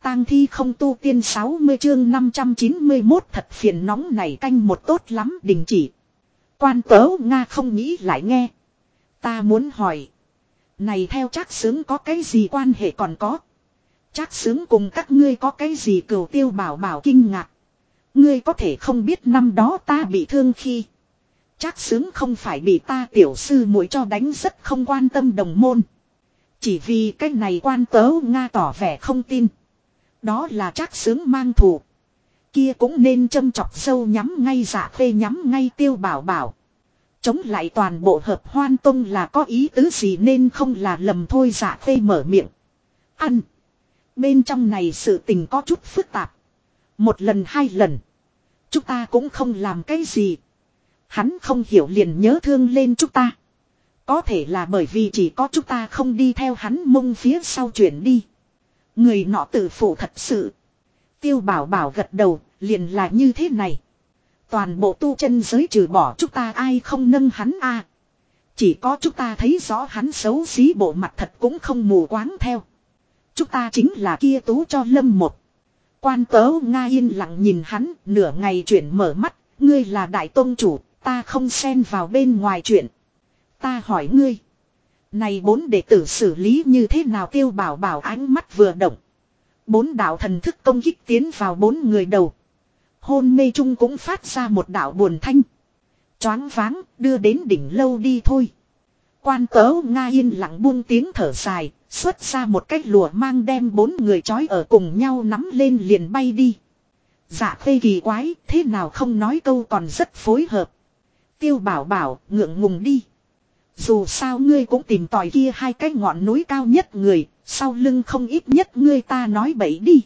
tang thi không tu tiên 60 chương 591 thật phiền nóng này canh một tốt lắm đình chỉ. Quan tớ Nga không nghĩ lại nghe. Ta muốn hỏi. Này theo Trác Xướng có cái gì quan hệ còn có. Trác Xướng cùng các ngươi có cái gì Cửu Tiêu Bảo Bảo kinh ngạc. Ngươi có thể không biết năm đó ta bị thương khi. Trác Xướng không phải bị ta tiểu sư muội cho đánh rất không quan tâm đồng môn. Chỉ vì cái này quan tớ Nga tỏ vẻ không tin. Đó là Trác Xướng mang thù. Kia cũng nên châm chọc sâu nhắm ngay Dạ Khê nhắm ngay Tiêu Bảo Bảo. Chống lại toàn bộ Hợp Hoan Tông là có ý tứ gì nên không là lầm thôi. Dạ Khê mở miệng. Ăn. Bên trong này sự tình có chút phức tạp. Một lần hai lần. Chúng ta cũng không làm cái gì. Hắn không hiểu liền nhớ thương lên chúng ta. Có thể là bởi vì chỉ có chúng ta không đi theo hắn mông phía sau chuyển đi. Người nọ tự phụ thật sự. Tiêu Bảo Bảo gật đầu, liền là như thế này. Toàn bộ tu chân giới trừ bỏ chúng ta ai không nâng hắn a. Chỉ có chúng ta thấy rõ hắn xấu xí bộ mặt thật cũng không mù quáng theo. Chúng ta chính là kia tú cho Lâm một. Quan tớ Nga yên lặng nhìn hắn, nửa ngày chuyển mở mắt, ngươi là đại tông chủ, ta không xen vào bên ngoài chuyện. Ta hỏi ngươi. Này bốn đệ tử xử lý như thế nào? Tiêu Bảo Bảo ánh mắt vừa động. Bốn đạo thần thức công kích tiến vào bốn người đầu. Hôn mê chung cũng phát ra một đạo buồn thanh. Choáng váng, đưa đến đỉnh lâu đi thôi. Quan tớ Nga yên lặng buông tiếng thở dài, xuất ra một cái lùa mang đem bốn người trói ở cùng nhau nắm lên liền bay đi. Dạ Khê kỳ quái, thế nào không nói câu còn rất phối hợp. Tiêu Bảo Bảo, ngượng ngùng đi. Dù sao ngươi cũng tìm tòi kia hai cái ngọn núi cao nhất người, sau lưng không ít nhất ngươi ta nói bậy đi.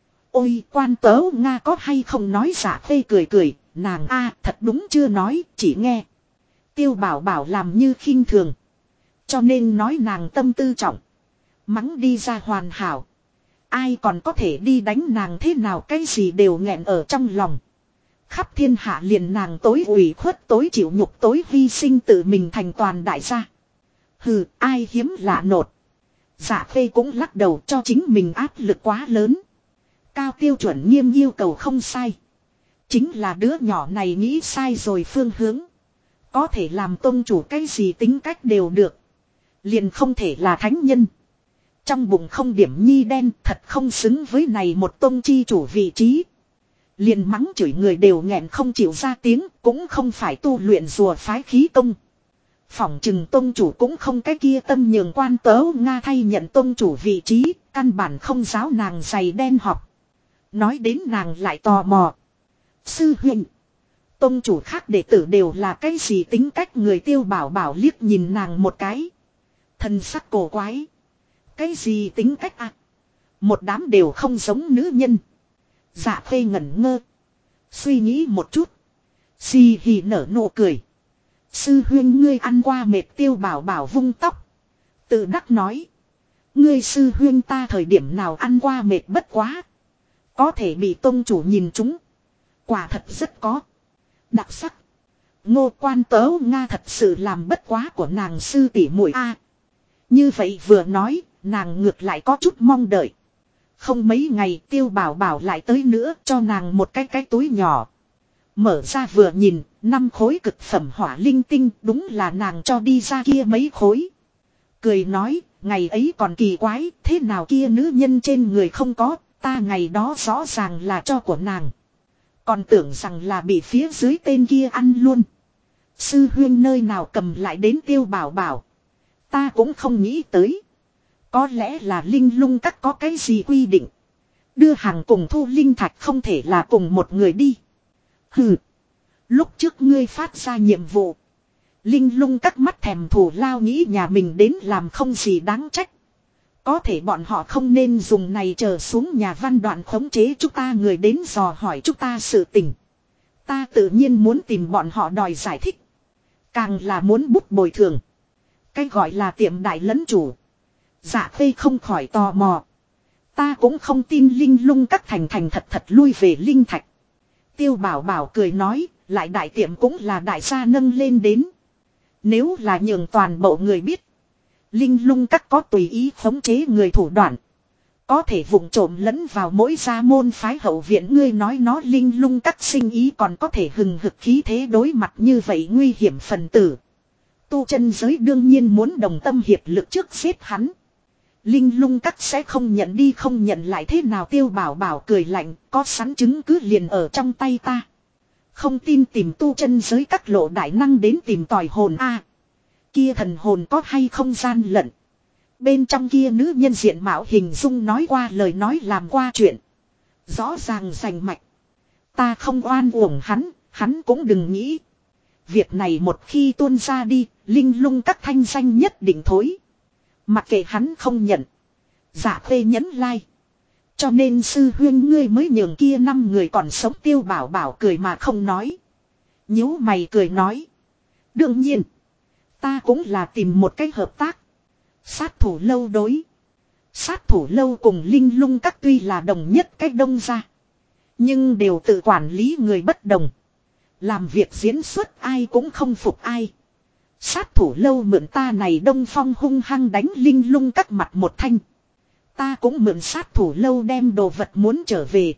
Ôi quan tớ Nga có hay không nói. Dạ Khê cười cười, nàng a thật đúng chưa nói, chỉ nghe. Tiêu Bảo Bảo làm như khinh thường. Cho nên nói nàng tâm tư trọng. Mắng đi ra hoàn hảo. Ai còn có thể đi đánh nàng thế nào, cái gì đều nghẹn ở trong lòng. Khắp thiên hạ liền nàng tối ủy khuất tối chịu nhục tối hy sinh tự mình thành toàn đại gia. Hừ, ai hiếm lạ nột. Dạ Khê cũng lắc đầu, cho chính mình áp lực quá lớn. Cao tiêu chuẩn nghiêm yêu cầu không sai. Chính là đứa nhỏ này nghĩ sai rồi phương hướng. Có thể làm tông chủ cái gì tính cách đều được. Liền không thể là thánh nhân. Trong bụng không điểm nhi đen, thật không xứng với này một tông chi chủ vị trí. Liền mắng chửi người đều nghẹn không chịu ra tiếng, cũng không phải tu luyện rùa phái khí công. Phỏng chừng tông chủ cũng không cái kia tâm nhường quan tớ Nga thay nhận tông chủ vị trí, căn bản không giáo nàng giày đen học. Nói đến nàng lại tò mò. Sư huynh, tông chủ khác đệ tử đều là cái gì tính cách? Người Tiêu Bảo Bảo liếc nhìn nàng một cái. Thân sắc cổ quái. Cái gì tính cách à? Một đám đều không giống nữ nhân. Dạ Khê ngẩn ngơ. Suy nghĩ một chút. Xì hì nở nụ cười. Sư huynh ngươi ăn qua mệt. Tiêu Bảo Bảo vung tóc. Tự đắc nói. Ngươi sư huynh ta thời điểm nào ăn qua mệt bất quá. Có thể bị tông chủ nhìn chúng. Quả thật rất có đặc sắc. Ngô quan tớ Nga thật sự làm bất quá của nàng sư tỷ muội a. Như vậy vừa nói, nàng ngược lại có chút mong đợi. Không mấy ngày Tiêu Bảo Bảo lại tới nữa, cho nàng một cái túi nhỏ. Mở ra vừa nhìn, 5 khối cực phẩm hỏa linh tinh, đúng là nàng cho đi ra kia mấy khối. Cười nói, ngày ấy còn kỳ quái, thế nào kia nữ nhân trên người không có, ta ngày đó rõ ràng là cho của nàng. Còn tưởng rằng là bị phía dưới tên kia ăn luôn. Sư huyên nơi nào cầm lại đến. Tiêu Bảo Bảo. Ta cũng không nghĩ tới. Có lẽ là Linh Lung Các có cái gì quy định. Đưa hàng cùng thu linh thạch không thể là cùng một người đi. Hừ. Lúc trước ngươi phát ra nhiệm vụ. Linh Lung Các mắt thèm thủ lao nghĩ nhà mình đến làm không gì đáng trách. Có thể bọn họ không nên dùng này chờ xuống nhà Văn Đoạn khống chế chúng ta người đến dò hỏi chúng ta sự tình. Ta tự nhiên muốn tìm bọn họ đòi giải thích. Càng là muốn bút bồi thường. Cái gọi là tiệm đại lẫn chủ. Dạ Khê không khỏi tò mò. Ta cũng không tin Linh Lung Các thành thật thật lui về linh thạch. Tiêu Bảo Bảo cười nói, lại đại tiệm cũng là đại gia nâng lên đến. Nếu là nhường toàn bộ người biết. Linh Lung Các có tùy ý khống chế người thủ đoạn. Có thể vụng trộm lẫn vào mỗi gia môn phái hậu viện, ngươi nói nó linh lung các sinh ý còn có thể hừng hực khí thế đối mặt như vậy nguy hiểm phần tử. Tu chân giới đương nhiên muốn đồng tâm hiệp lực trước giết hắn. Linh lung các sẽ không nhận đi không nhận lại thế nào, Tiêu Bảo Bảo cười lạnh, có sẵn chứng cứ liền ở trong tay ta. Không tin tìm tu chân giới các lộ đại năng đến tìm tòi hồn a. Kia thần hồn có hay không gian lận. Bên trong kia nữ nhân diện mạo hình dung nói qua lời nói làm qua chuyện. Rõ ràng rành mạch. Ta không oan uổng hắn, hắn cũng đừng nghĩ. Việc này một khi tuôn ra đi, linh lung các thanh danh nhất định thối. Mặc kệ hắn không nhận. Dạ Khê nhấn lai. Cho nên sư huyên ngươi mới nhường kia 5 người còn sống. Tiêu Bảo Bảo cười mà không nói. Nhíu mày cười nói. Đương nhiên. Ta cũng là tìm một cách hợp tác. Sát thủ lâu đối. Sát thủ lâu cùng linh lung các tuy là đồng nhất cách đông ra. Nhưng đều tự quản lý người bất đồng. Làm việc diễn xuất ai cũng không phục ai. Sát thủ lâu mượn ta này Đông Phong hung hăng đánh linh lung các mặt một thanh. Ta cũng mượn sát thủ lâu đem đồ vật muốn trở về.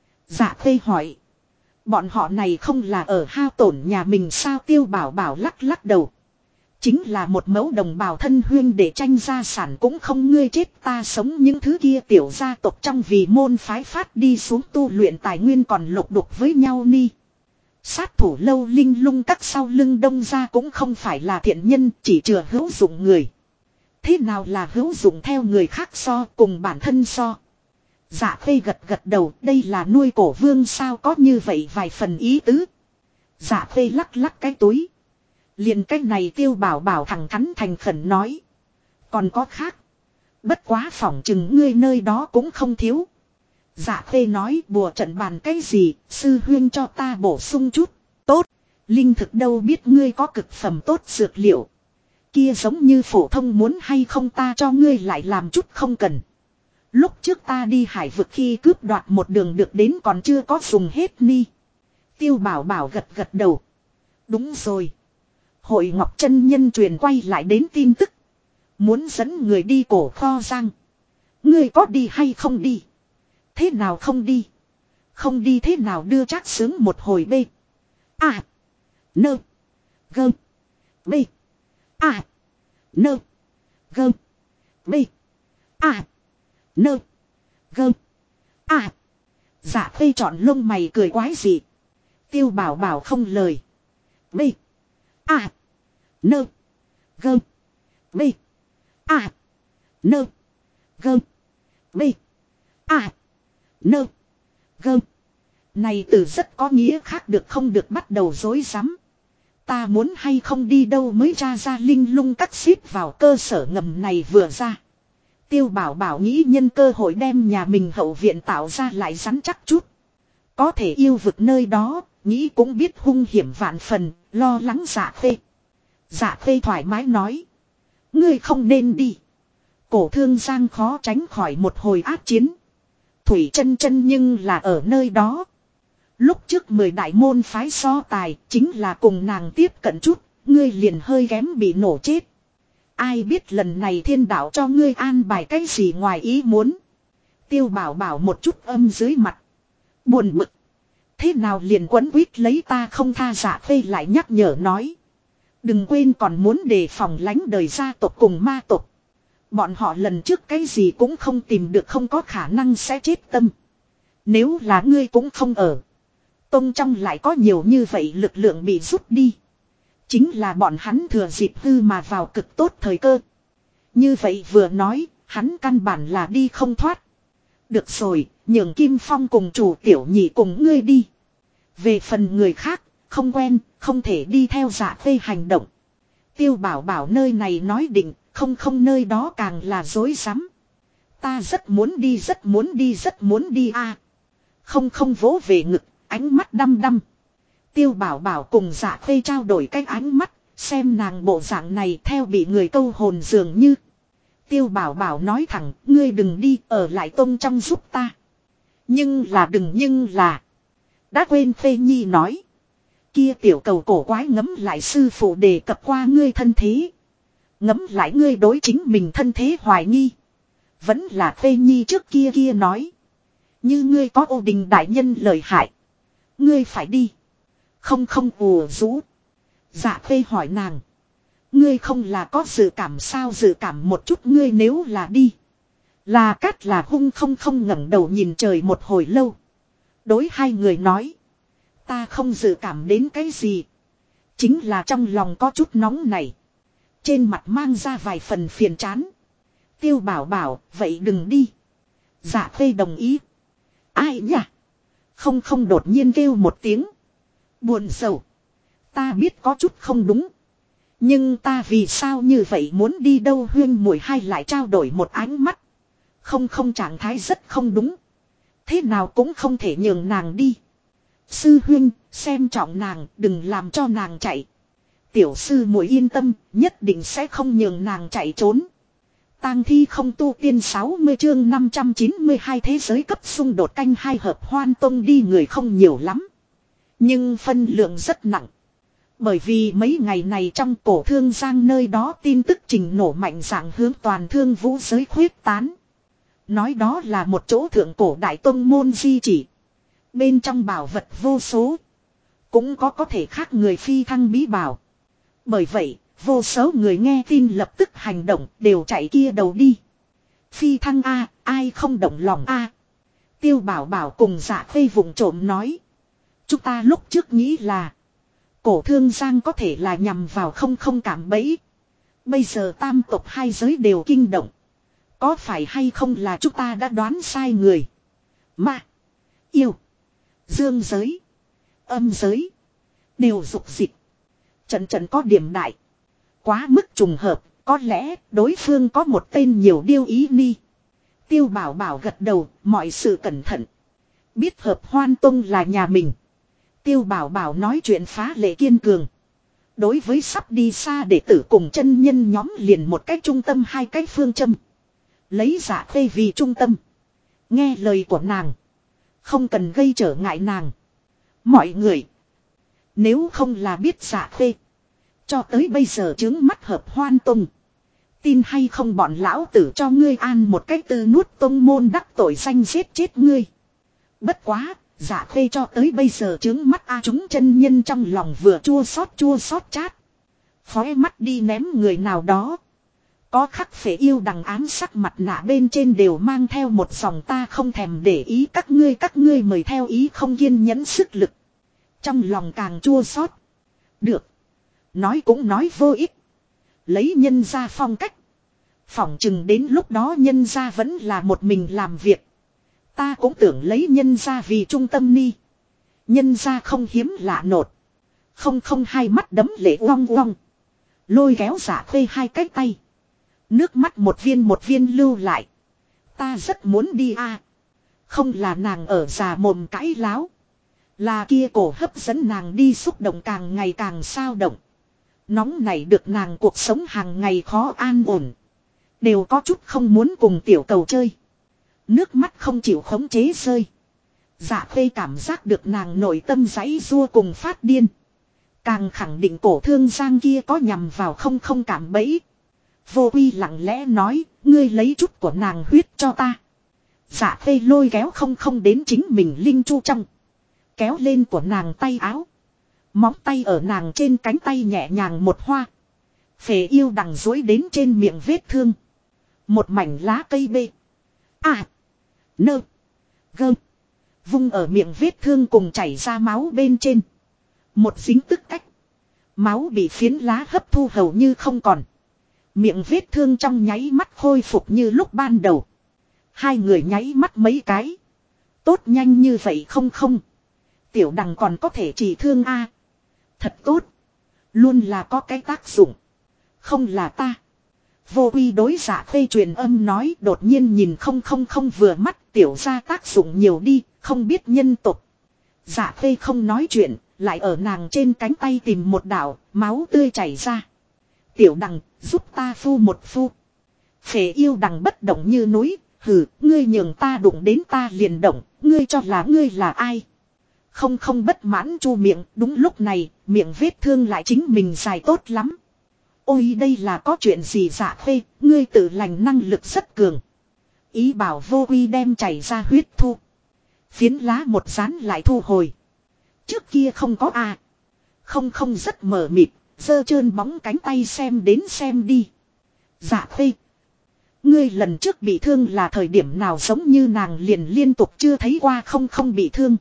Dạ Khê hỏi. Bọn họ này không là ở hao tổn nhà mình sao? Tiêu Bảo Bảo lắc lắc đầu. Chính là một mẫu đồng bào thân huyên để tranh gia sản cũng không, ngươi chết ta sống, những thứ kia tiểu gia tộc trong vì môn phái phát đi xuống tu luyện tài nguyên còn lục đục với nhau ni. Sát thủ lâu linh lung các sau lưng đông gia cũng không phải là thiện nhân, chỉ chừa hữu dụng người. Thế nào là hữu dụng theo người khác so, cùng bản thân so? Dạ Khê gật gật đầu, đây là nuôi cổ vương sao, có như vậy vài phần ý tứ. Dạ Khê lắc lắc cái túi. Liền cái này Tiêu Bảo Bảo thẳng thắn thành khẩn nói. Còn có khác. Bất quá phỏng chừng ngươi nơi đó cũng không thiếu. Dạ Khê nói, bùa trận bàn cái gì, sư huyên cho ta bổ sung chút. Tốt, linh thực đâu biết ngươi có cực phẩm tốt dược liệu. Kia giống như phổ thông muốn hay không ta cho ngươi lại làm chút không cần. Lúc trước ta đi hải vực khi cướp đoạt một đường được đến còn chưa có dùng hết ni. Tiêu Bảo Bảo gật gật đầu. Đúng rồi. Hội Ngọc chân nhân truyền quay lại đến tin tức. Muốn dẫn người đi cổ kho giang. Ngươi có đi hay không đi? Thế nào không đi? Không đi thế nào đưa Trác Sướng một hồi bê. À. Nơ. Gơm. Bê. À. Nơ. Gơm. Bê. À. Nơ. Gơm. À. Dạ Khê chọn lông mày cười quái gì. Tiêu Bảo Bảo không lời. Bê. À. Nơ. Gơm. Bê. À. Nơ. Gơm. Bê. À. Nơ. Gơm. Này từ rất có nghĩa khác được không được bắt đầu rối rắm. Ta muốn hay không đi đâu mới tra ra linh lung cắt xếp vào cơ sở ngầm này vừa ra. Tiêu Bảo Bảo nghĩ nhân cơ hội đem nhà mình hậu viện tạo ra lại rắn chắc chút. Có thể yêu vực nơi đó, nghĩ cũng biết hung hiểm vạn phần, lo lắng Dạ Khê. Dạ Khê thoải mái nói. Ngươi không nên đi. Cổ Thương Giang khó tránh khỏi một hồi ác chiến. Thủy chân chân nhưng là ở nơi đó. Lúc trước 10 đại môn phái so tài chính là cùng nàng tiếp cận chút, ngươi liền hơi kém bị nổ chết. Ai biết lần này thiên đạo cho ngươi an bài cái gì ngoài ý muốn. Tiêu Bảo Bảo một chút âm dưới mặt. Buồn bực. Thế nào liền quấn quýt lấy ta không tha. Dạ Khê lại nhắc nhở nói. Đừng quên còn muốn đề phòng lánh đời gia tộc cùng ma tộc. Bọn họ lần trước cái gì cũng không tìm được, không có khả năng sẽ chết tâm. Nếu là ngươi cũng không ở. Tông trong lại có nhiều như vậy lực lượng bị rút đi. Chính là bọn hắn thừa dịp hư mà vào cực tốt thời cơ. Như vậy vừa nói, hắn căn bản là đi không thoát. Được rồi, nhường Kim Phong cùng chủ tiểu nhị cùng ngươi đi. Về phần người khác, không quen, không thể đi theo Dạ Khê hành động. Tiêu Bảo Bảo nơi này nói định, không nơi đó càng là dối rắm. Ta rất muốn đi rất muốn đi rất muốn đi a. Không vỗ về ngực, ánh mắt đăm đăm. Tiêu Bảo Bảo cùng Dạ Khê trao đổi cái ánh mắt, xem nàng bộ dạng này theo bị người câu hồn dường như. Tiêu Bảo Bảo nói thẳng, ngươi đừng đi, ở lại tông trong giúp ta. Nhưng là. Đã quên Phê Nhi nói. Kia tiểu cầu cổ quái ngấm lại sư phụ đề cập qua ngươi thân thế. Ngấm lại ngươi đối chính mình thân thế hoài nghi. Vẫn là Khê Nhi trước kia kia nói. Như ngươi có ô đình đại nhân lời hại. Ngươi phải đi. Không không ùa rũ. Dạ Khê hỏi nàng. Ngươi không là có dự cảm sao, dự cảm một chút, ngươi nếu là đi. Là Cát là hung không ngẩng đầu nhìn trời một hồi lâu. Đối hai người nói. Ta không dự cảm đến cái gì. Chính là trong lòng có chút nóng này. Trên mặt mang ra vài phần phiền chán. Tiêu Bảo bảo, vậy đừng đi. Dạ Khê đồng ý. Ai nhỉ? Không đột nhiên kêu một tiếng. Buồn sầu. Ta biết có chút không đúng. Nhưng ta vì sao như vậy muốn đi đâu, Huyên muội hai lại trao đổi một ánh mắt. Không trạng thái rất không đúng. Thế nào cũng không thể nhường nàng đi. Sư huynh, xem trọng nàng, đừng làm cho nàng chạy. Tiểu sư muội yên tâm, nhất định sẽ không nhường nàng chạy trốn. Tang thi không tu tiên 60 chương 592 thế giới cấp xung đột canh hai hợp Hoan Tông đi người không nhiều lắm. Nhưng phân lượng rất nặng. Bởi vì mấy ngày này trong cổ thương giang nơi đó tin tức trình nổ mạnh dạng hướng toàn thương vũ giới khuyết tán. Nói đó là một chỗ thượng cổ đại tông môn di chỉ. Bên trong bảo vật vô số. Cũng có thể khác người phi thăng bí bảo. Bởi vậy, vô số người nghe tin lập tức hành động đều chạy kia đầu đi. Phi thăng A, ai không động lòng A. Tiêu Bảo bảo cùng Dạ Khê vùng trộm nói. Chúng ta lúc trước nghĩ là cổ thương giang có thể là nhằm vào không cảm bẫy. Bây giờ tam tộc hai giới đều kinh động. Có phải hay không là chúng ta đã đoán sai người. Mà, yêu, dương giới, âm giới, đều dục dịch. Trận có điểm đại. Quá mức trùng hợp, có lẽ đối phương có một tên nhiều điêu ý ni. Tiêu Bảo bảo gật đầu, mọi sự cẩn thận. Biết hợp Hoan Tông là nhà mình. Tiêu Bảo bảo nói chuyện phá lệ kiên cường. Đối với sắp đi xa đệ tử cùng chân nhân nhóm liền một cách trung tâm, hai cách phương châm. Lấy Dạ Khê vì trung tâm. Nghe lời của nàng. Không cần gây trở ngại nàng. Mọi người. Nếu không là biết Dạ Khê. Cho tới bây giờ chứng mắt hợp Hoan Tông. Tin hay không bọn lão tử cho ngươi an một cách tư nuốt tông môn đắc tội danh giết chết ngươi. Bất quá, Dạ Khê cho tới bây giờ chứng mắt chúng chân nhân trong lòng vừa chua xót chát. Khóe mắt đi ném người nào đó. Có khắc phệ yêu đằng ám sắc mặt nạ bên trên đều mang theo một dòng ta không thèm để ý các ngươi mời theo ý không kiên nhẫn sức lực. Trong lòng càng chua xót. Được. Nói cũng nói vô ích. Lấy nhân ra phong cách. Phỏng chừng đến lúc đó nhân ra vẫn là một mình làm việc. Ta cũng tưởng lấy nhân ra vì trung tâm ni. Nhân ra không hiếm lạ nột. Không hai mắt đấm lệ uong uong. Lôi kéo Dạ Khê hai cái tay. Nước mắt một viên lưu lại. Ta rất muốn đi a. Không là nàng ở già mồm cãi láo. Là kia cổ hấp dẫn nàng đi xúc động càng ngày càng sao động. Nóng này được nàng cuộc sống hàng ngày khó an ổn. Đều có chút không muốn cùng tiểu cầu chơi. Nước mắt không chịu khống chế rơi. Dạ Khê cảm giác được nàng nội tâm giãy giụa cùng phát điên. Càng khẳng định cổ thương giang kia có nhằm vào không cảm bẫy. Vô Uy lặng lẽ nói, ngươi lấy chút của nàng huyết cho ta. Dạ Khê lôi kéo không đến chính mình linh chu trong. Kéo lên của nàng tay áo. Móng tay ở nàng trên cánh tay nhẹ nhàng một hoa. Phệ yêu đằng dối đến trên miệng vết thương. Một mảnh lá cây bê. Nơ. Gơ. Vung ở miệng vết thương cùng chảy ra máu bên trên. Một dính tức cách. Máu bị phiến lá hấp thu hầu như không còn. Miệng vết thương trong nháy mắt khôi phục như lúc ban đầu. Hai người nháy mắt mấy cái. Tốt nhanh như vậy không. Tiểu đằng còn có thể trị thương a. Thật tốt. Luôn là có cái tác dụng. Không là ta. Vô Uy đối Dạ Khê truyền âm nói, đột nhiên nhìn không vừa mắt, tiểu ra tác dụng nhiều đi, không biết nhân tục. Dạ Khê không nói chuyện, lại ở nàng trên cánh tay tìm một đạo, máu tươi chảy ra. Tiểu đằng, giúp ta phu một phu. Phệ yêu đằng bất động như núi, hừ, ngươi nhường ta đụng đến ta liền động, ngươi cho là ngươi là ai. Không bất mãn chu miệng, đúng lúc này, miệng vết thương lại chính mình dài tốt lắm. Ôi đây là có chuyện gì Dạ Khê, ngươi tự lành năng lực rất cường. Ý bảo vô quy đem chảy ra huyết thu. Phiến lá một dán lại thu hồi. Trước kia không có à. Không rất mờ mịt, giơ trơn bóng cánh tay xem đến xem đi. Dạ Khê. Ngươi lần trước bị thương là thời điểm nào, giống như nàng liền liên tục chưa thấy qua không bị thương.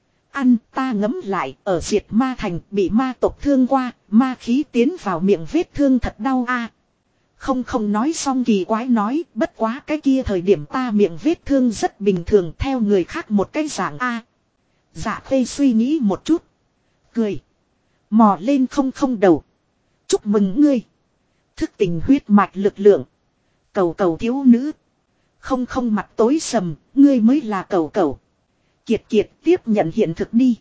Ăn ta ngấm lại, ở diệt ma thành bị ma tộc thương qua, ma khí tiến vào miệng vết thương thật đau a. Không nói xong kỳ quái nói, bất quá cái kia thời điểm ta miệng vết thương rất bình thường, theo người khác một cái dạng a. Dạ Khê suy nghĩ một chút. Cười. Mò lên không đầu. Chúc mừng ngươi. Thức tỉnh huyết mạch lực lượng. Cầu thiếu nữ. Không mặt tối sầm, ngươi mới là cầu. Kiệt tiếp nhận hiện thực đi.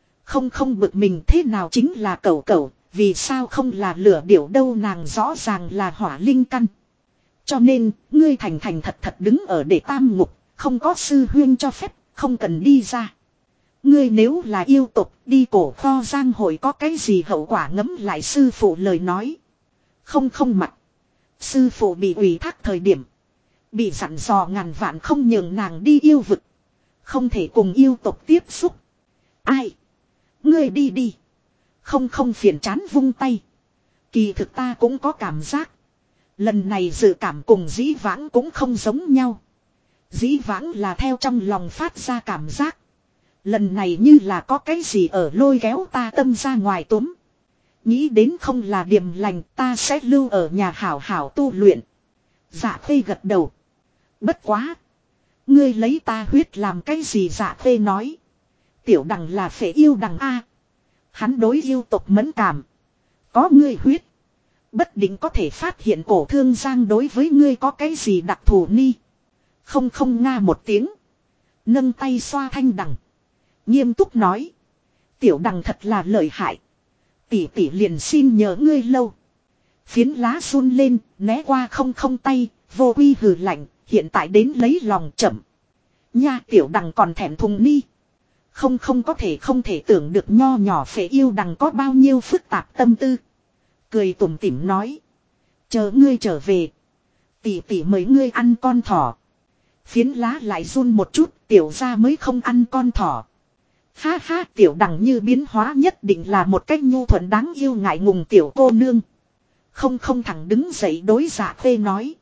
Không bực mình thế nào chính là cầu, vì sao không là lửa điểu đâu, nàng rõ ràng là hỏa linh căn. Cho nên, ngươi thành thật đứng ở để tam ngục, không có sư huyên cho phép, không cần đi ra. Ngươi nếu là yêu tục, đi cổ kho giang hội có cái gì hậu quả, ngấm lại sư phụ lời nói. Không mặt. Sư phụ bị ủy thác thời điểm. Bị dặn dò ngàn vạn không nhường nàng đi yêu vực. Không thể cùng yêu tộc tiếp xúc. Ai? Ngươi đi. Không phiền chán vung tay. Kỳ thực ta cũng có cảm giác. Lần này dự cảm cùng dĩ vãng cũng không giống nhau. Dĩ vãng là theo trong lòng phát ra cảm giác. Lần này như là có cái gì ở lôi kéo ta tâm ra ngoài túm. Nghĩ đến không là điềm lành, ta sẽ lưu ở nhà hảo tu luyện. Dạ Khê gật đầu. Bất quá. Ngươi lấy ta huyết làm cái gì, Dạ Khê nói. Tiểu đằng là phệ yêu đằng a. Hắn đối yêu tộc mẫn cảm. Có ngươi huyết. Bất định có thể phát hiện cổ thương giang đối với ngươi có cái gì đặc thù ni. Không nga một tiếng. Nâng tay xoa thanh đằng. Nghiêm túc nói. Tiểu đằng thật là lợi hại. Tỷ liền xin nhờ ngươi lâu. Phiến lá run lên, né qua không tay, vô quy hừ lạnh, hiện tại đến lấy lòng chậm. Nha tiểu đằng còn thẹn thùng ni. Không không thể tưởng được nho nhỏ phệ yêu đằng có bao nhiêu phức tạp tâm tư. Cười tủm tỉm nói. Chờ ngươi trở về. Tỷ mời ngươi ăn con thỏ. Phiến lá lại run một chút, tiểu ra mới không ăn con thỏ. Ha tiểu đằng như biến hóa nhất định là một cách nhu thuận đáng yêu ngại ngùng tiểu cô nương. Không thẳng đứng dậy đối Dạ Khê nói.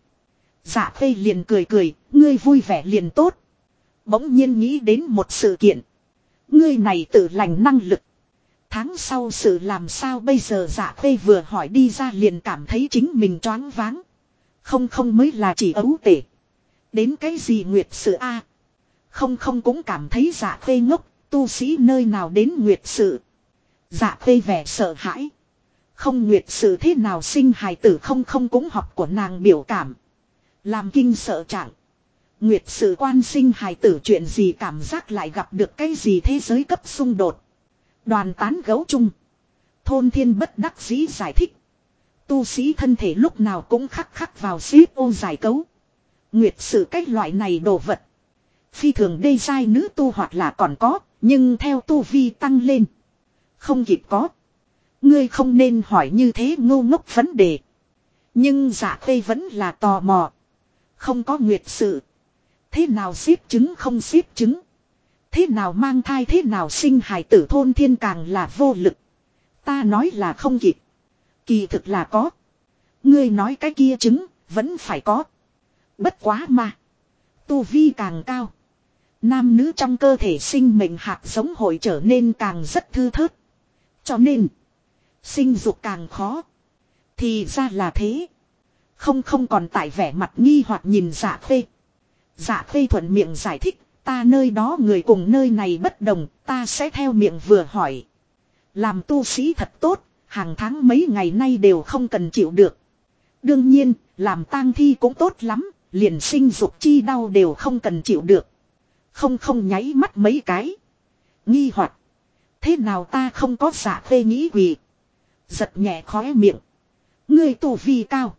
Dạ Khê liền cười, ngươi vui vẻ liền tốt. Bỗng nhiên nghĩ đến một sự kiện. Ngươi này tự lành năng lực. Tháng sau sự làm sao bây giờ, Dạ Khê vừa hỏi đi ra liền cảm thấy chính mình choáng váng. Không mới là chỉ ấu tể. Đến cái gì nguyệt sự a? Không cũng cảm thấy Dạ Khê ngốc, tu sĩ nơi nào đến nguyệt sự. Dạ Khê vẻ sợ hãi. Không nguyệt sự thế nào sinh hài tử, không cũng học của nàng biểu cảm. Làm kinh sợ trạng. Nguyệt sự quan sinh hài tử chuyện gì, cảm giác lại gặp được cái gì thế giới cấp xung đột. Đoàn tán gấu chung. Thôn Thiên bất đắc dĩ giải thích. Tu sĩ thân thể lúc nào cũng khắc vào xếp ô giải cấu. Nguyệt sự cách loại này đồ vật. Phi thường đê giai nữ tu hoặc là còn có, nhưng theo tu vi tăng lên. Không kịp có. Ngươi không nên hỏi như thế ngu ngốc vấn đề. Nhưng Dạ Khê vẫn là tò mò. Không có nguyệt sự. Thế nào xếp trứng không xếp trứng? Thế nào mang thai, thế nào sinh hài tử, Thôn Thiên càng là vô lực. Ta nói là không kịp. Kỳ thực là có. Ngươi nói cái kia trứng, vẫn phải có. Bất quá mà. Tu vi càng cao. Nam nữ trong cơ thể sinh mệnh hạt giống hội trở nên càng rất thư thớt. Cho nên. Sinh dục càng khó. Thì ra là thế. Không còn tại vẻ mặt nghi hoặc nhìn Dạ Khê. Dạ Khê thuận miệng giải thích. Ta nơi đó người cùng nơi này bất đồng. Ta sẽ theo miệng vừa hỏi. Làm tu sĩ thật tốt. Hàng tháng mấy ngày nay đều không cần chịu được. Đương nhiên. Làm tang thi cũng tốt lắm. Liền sinh dục chi đau đều không cần chịu được. Không nháy mắt mấy cái. Nghi hoặc. Thế nào ta không có, Dạ Khê nghĩ quỷ. Giật nhẹ khóe miệng. Ngươi tu vi cao.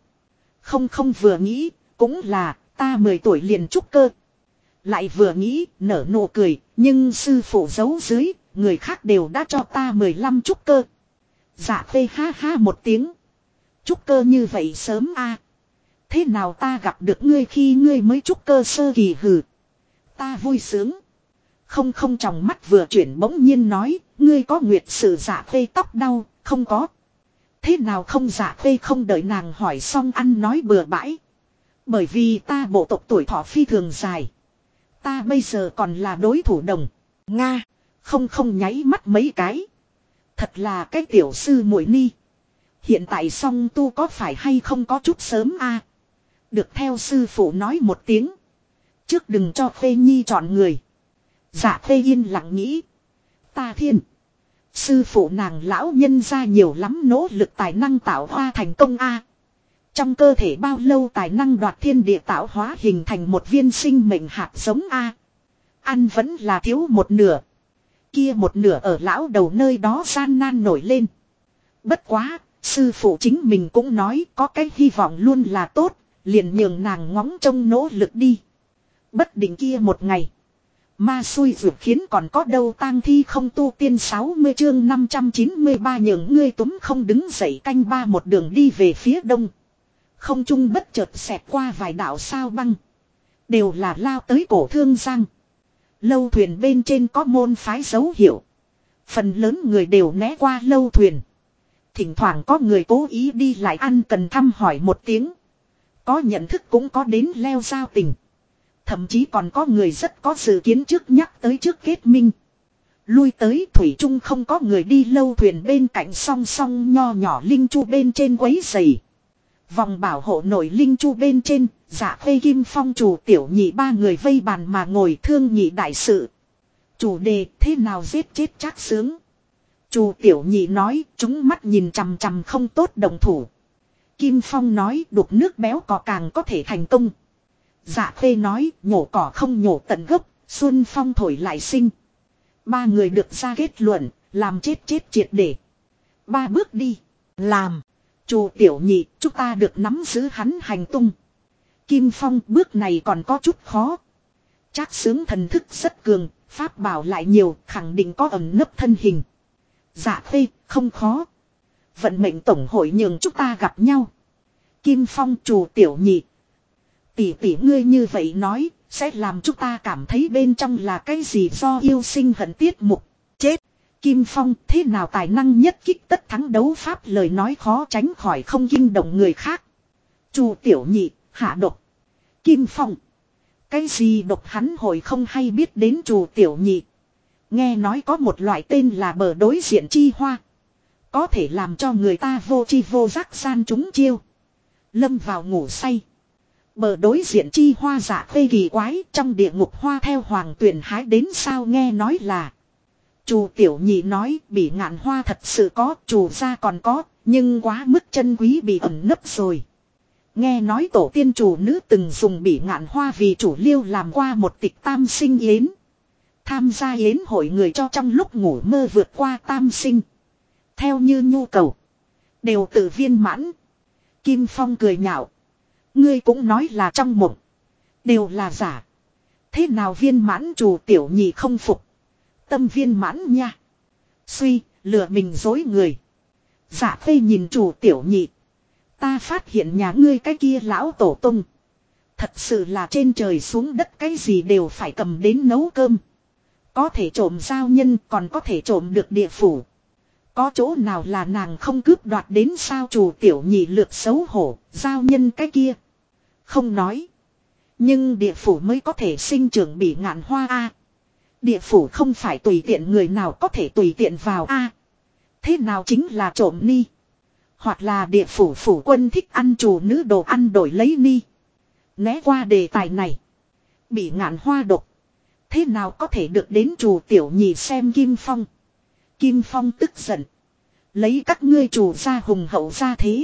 Không vừa nghĩ. Cũng là ta 10 tuổi liền trúc cơ. Lại vừa nghĩ nở nụ cười. Nhưng sư phụ giấu dưới. Người khác đều đã cho ta 15 trúc cơ. Dạ Khê ha một tiếng. Trúc cơ như vậy sớm a. Thế nào ta gặp được ngươi khi ngươi mới trúc cơ sơ kỳ hừ. Ta vui sướng. Không không trong mắt vừa chuyển bỗng nhiên nói, ngươi có nguyệt sự dạ phê tóc đau, không có. Thế nào không dạ phê không đợi nàng hỏi xong ăn nói bừa bãi. Bởi vì ta bộ tộc tuổi thọ phi thường dài. Ta bây giờ còn là đối thủ đồng. Nga, không không nháy mắt mấy cái. Thật là cái tiểu sư muội ni. Hiện tại song tu có phải hay không có chút sớm a? Được theo sư phụ nói một tiếng. Trước đừng cho Phê Nhi chọn người. Dạ Phê yên lặng nghĩ. Ta thiên. Sư phụ nàng lão nhân ra nhiều lắm nỗ lực tài năng tạo hóa thành công a. Trong cơ thể bao lâu tài năng đoạt thiên địa tạo hóa hình thành một viên sinh mệnh hạt giống a. Ăn vẫn là thiếu một nửa. Kia một nửa ở lão đầu nơi đó gian nan nổi lên. Bất quá, sư phụ chính mình cũng nói có cái hy vọng luôn là tốt, liền nhường nàng ngóng trông nỗ lực đi. Bất định kia một ngày. Ma xui ruột khiến còn có đâu tang thi không tu tiên 60 chương 593 nhường ngươi túm không đứng dậy canh ba một đường đi về phía đông. Không trung bất chợt xẹt qua vài đạo sao băng. Đều là lao tới cổ Thương Giang. Lâu thuyền bên trên có môn phái dấu hiệu. Phần lớn người đều né qua lâu thuyền. Thỉnh thoảng có người cố ý đi lại ăn cần thăm hỏi một tiếng. Có nhận thức cũng có đến leo giao tình. Thậm chí còn có người rất có dự kiến trước nhắc tới trước kết minh. Lui tới thủy trung không có người đi lâu thuyền bên cạnh song song nho nhỏ linh chu bên trên quấy giày. Vòng bảo hộ nổi linh chu bên trên, Dạ Phê Kim Phong chủ tiểu nhị ba người vây bàn mà ngồi thương nhị đại sự. Chủ đề thế nào giết chết Trác Sướng. Chủ tiểu nhị nói chúng mắt nhìn chằm chằm không tốt đồng thủ. Kim Phong nói đục nước béo cò càng có thể thành công. Dạ Phê nói nhổ cỏ không nhổ tận gốc, xuân phong thổi lại sinh. Ba người được ra kết luận, làm chết triệt để. Ba bước đi, làm. Chủ tiểu nhị, chúng ta được nắm giữ hắn hành tung. Kim Phong bước này còn có chút khó. Trác Sướng thần thức rất cường, pháp bảo lại nhiều, khẳng định có ẩn nấp thân hình. Dạ Phê, không khó. Vận mệnh tổng hội nhường chúng ta gặp nhau. Kim Phong chủ tiểu nhị. Tỷ tỷ ngươi như vậy nói, sẽ làm chúng ta cảm thấy bên trong là cái gì do yêu sinh hận tiết mục. Chết. Kim Phong thế nào tài năng nhất kích tất thắng đấu pháp lời nói khó tránh khỏi không kinh động người khác. Chủ tiểu nhị, hạ độc. Kim Phong. Cái gì độc hắn hồi không hay biết đến chủ tiểu nhị. Nghe nói có một loại tên là bờ đối diện chi hoa. Có thể làm cho người ta vô chi vô giác gian trúng chiêu. Lâm vào ngủ say. Bờ đối diện chi hoa dạ phê kỳ quái trong địa ngục hoa theo hoàng tuyển hái đến sao nghe nói là. Chủ tiểu nhị nói bỉ ngạn hoa thật sự có, chủ gia còn có, nhưng quá mức chân quý bị ẩn nấp rồi. Nghe nói tổ tiên chủ nữ từng dùng bỉ ngạn hoa vì chủ liêu làm qua một tịch tam sinh yến. Tham gia yến hội người cho trong lúc ngủ mơ vượt qua tam sinh. Theo như nhu cầu. Đều tự viên mãn. Kim Phong cười nhạo. Ngươi cũng nói là trong mộng. Đều là giả. Thế nào viên mãn chủ tiểu nhị không phục. Tâm viên mãn nha. Suy, lừa mình dối người. Dạ Phê nhìn chủ tiểu nhị. Ta phát hiện nhà ngươi cái kia lão tổ tung. Thật sự là trên trời xuống đất cái gì đều phải cầm đến nấu cơm. Có thể trộm giao nhân còn có thể trộm được địa phủ. Có chỗ nào là nàng không cướp đoạt đến sao chủ tiểu nhị lược xấu hổ, giao nhân cái kia. Không nói. Nhưng địa phủ mới có thể sinh trưởng bỉ ngạn hoa a. Địa phủ không phải tùy tiện người nào có thể tùy tiện vào a. Thế nào chính là trộm ni. Hoặc là địa phủ phủ quân thích ăn chủ nữ đồ ăn đổi lấy ni. Né qua đề tài này. Bỉ ngạn hoa độc. Thế nào có thể được đến chủ tiểu nhị xem Kim Phong. Kim Phong tức giận. Lấy các ngươi chủ ra hùng hậu ra thế.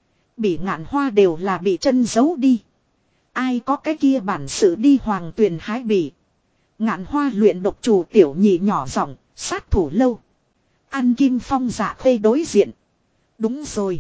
Bỉ ngạn hoa đều là bị chân giấu đi. Ai có cái kia bản sự đi hoàng tuyền hái bỉ. Ngạn hoa luyện độc chủ tiểu nhị nhỏ giọng sát thủ lâu. Ăn Kim Phong dạ phê đối diện. Đúng rồi.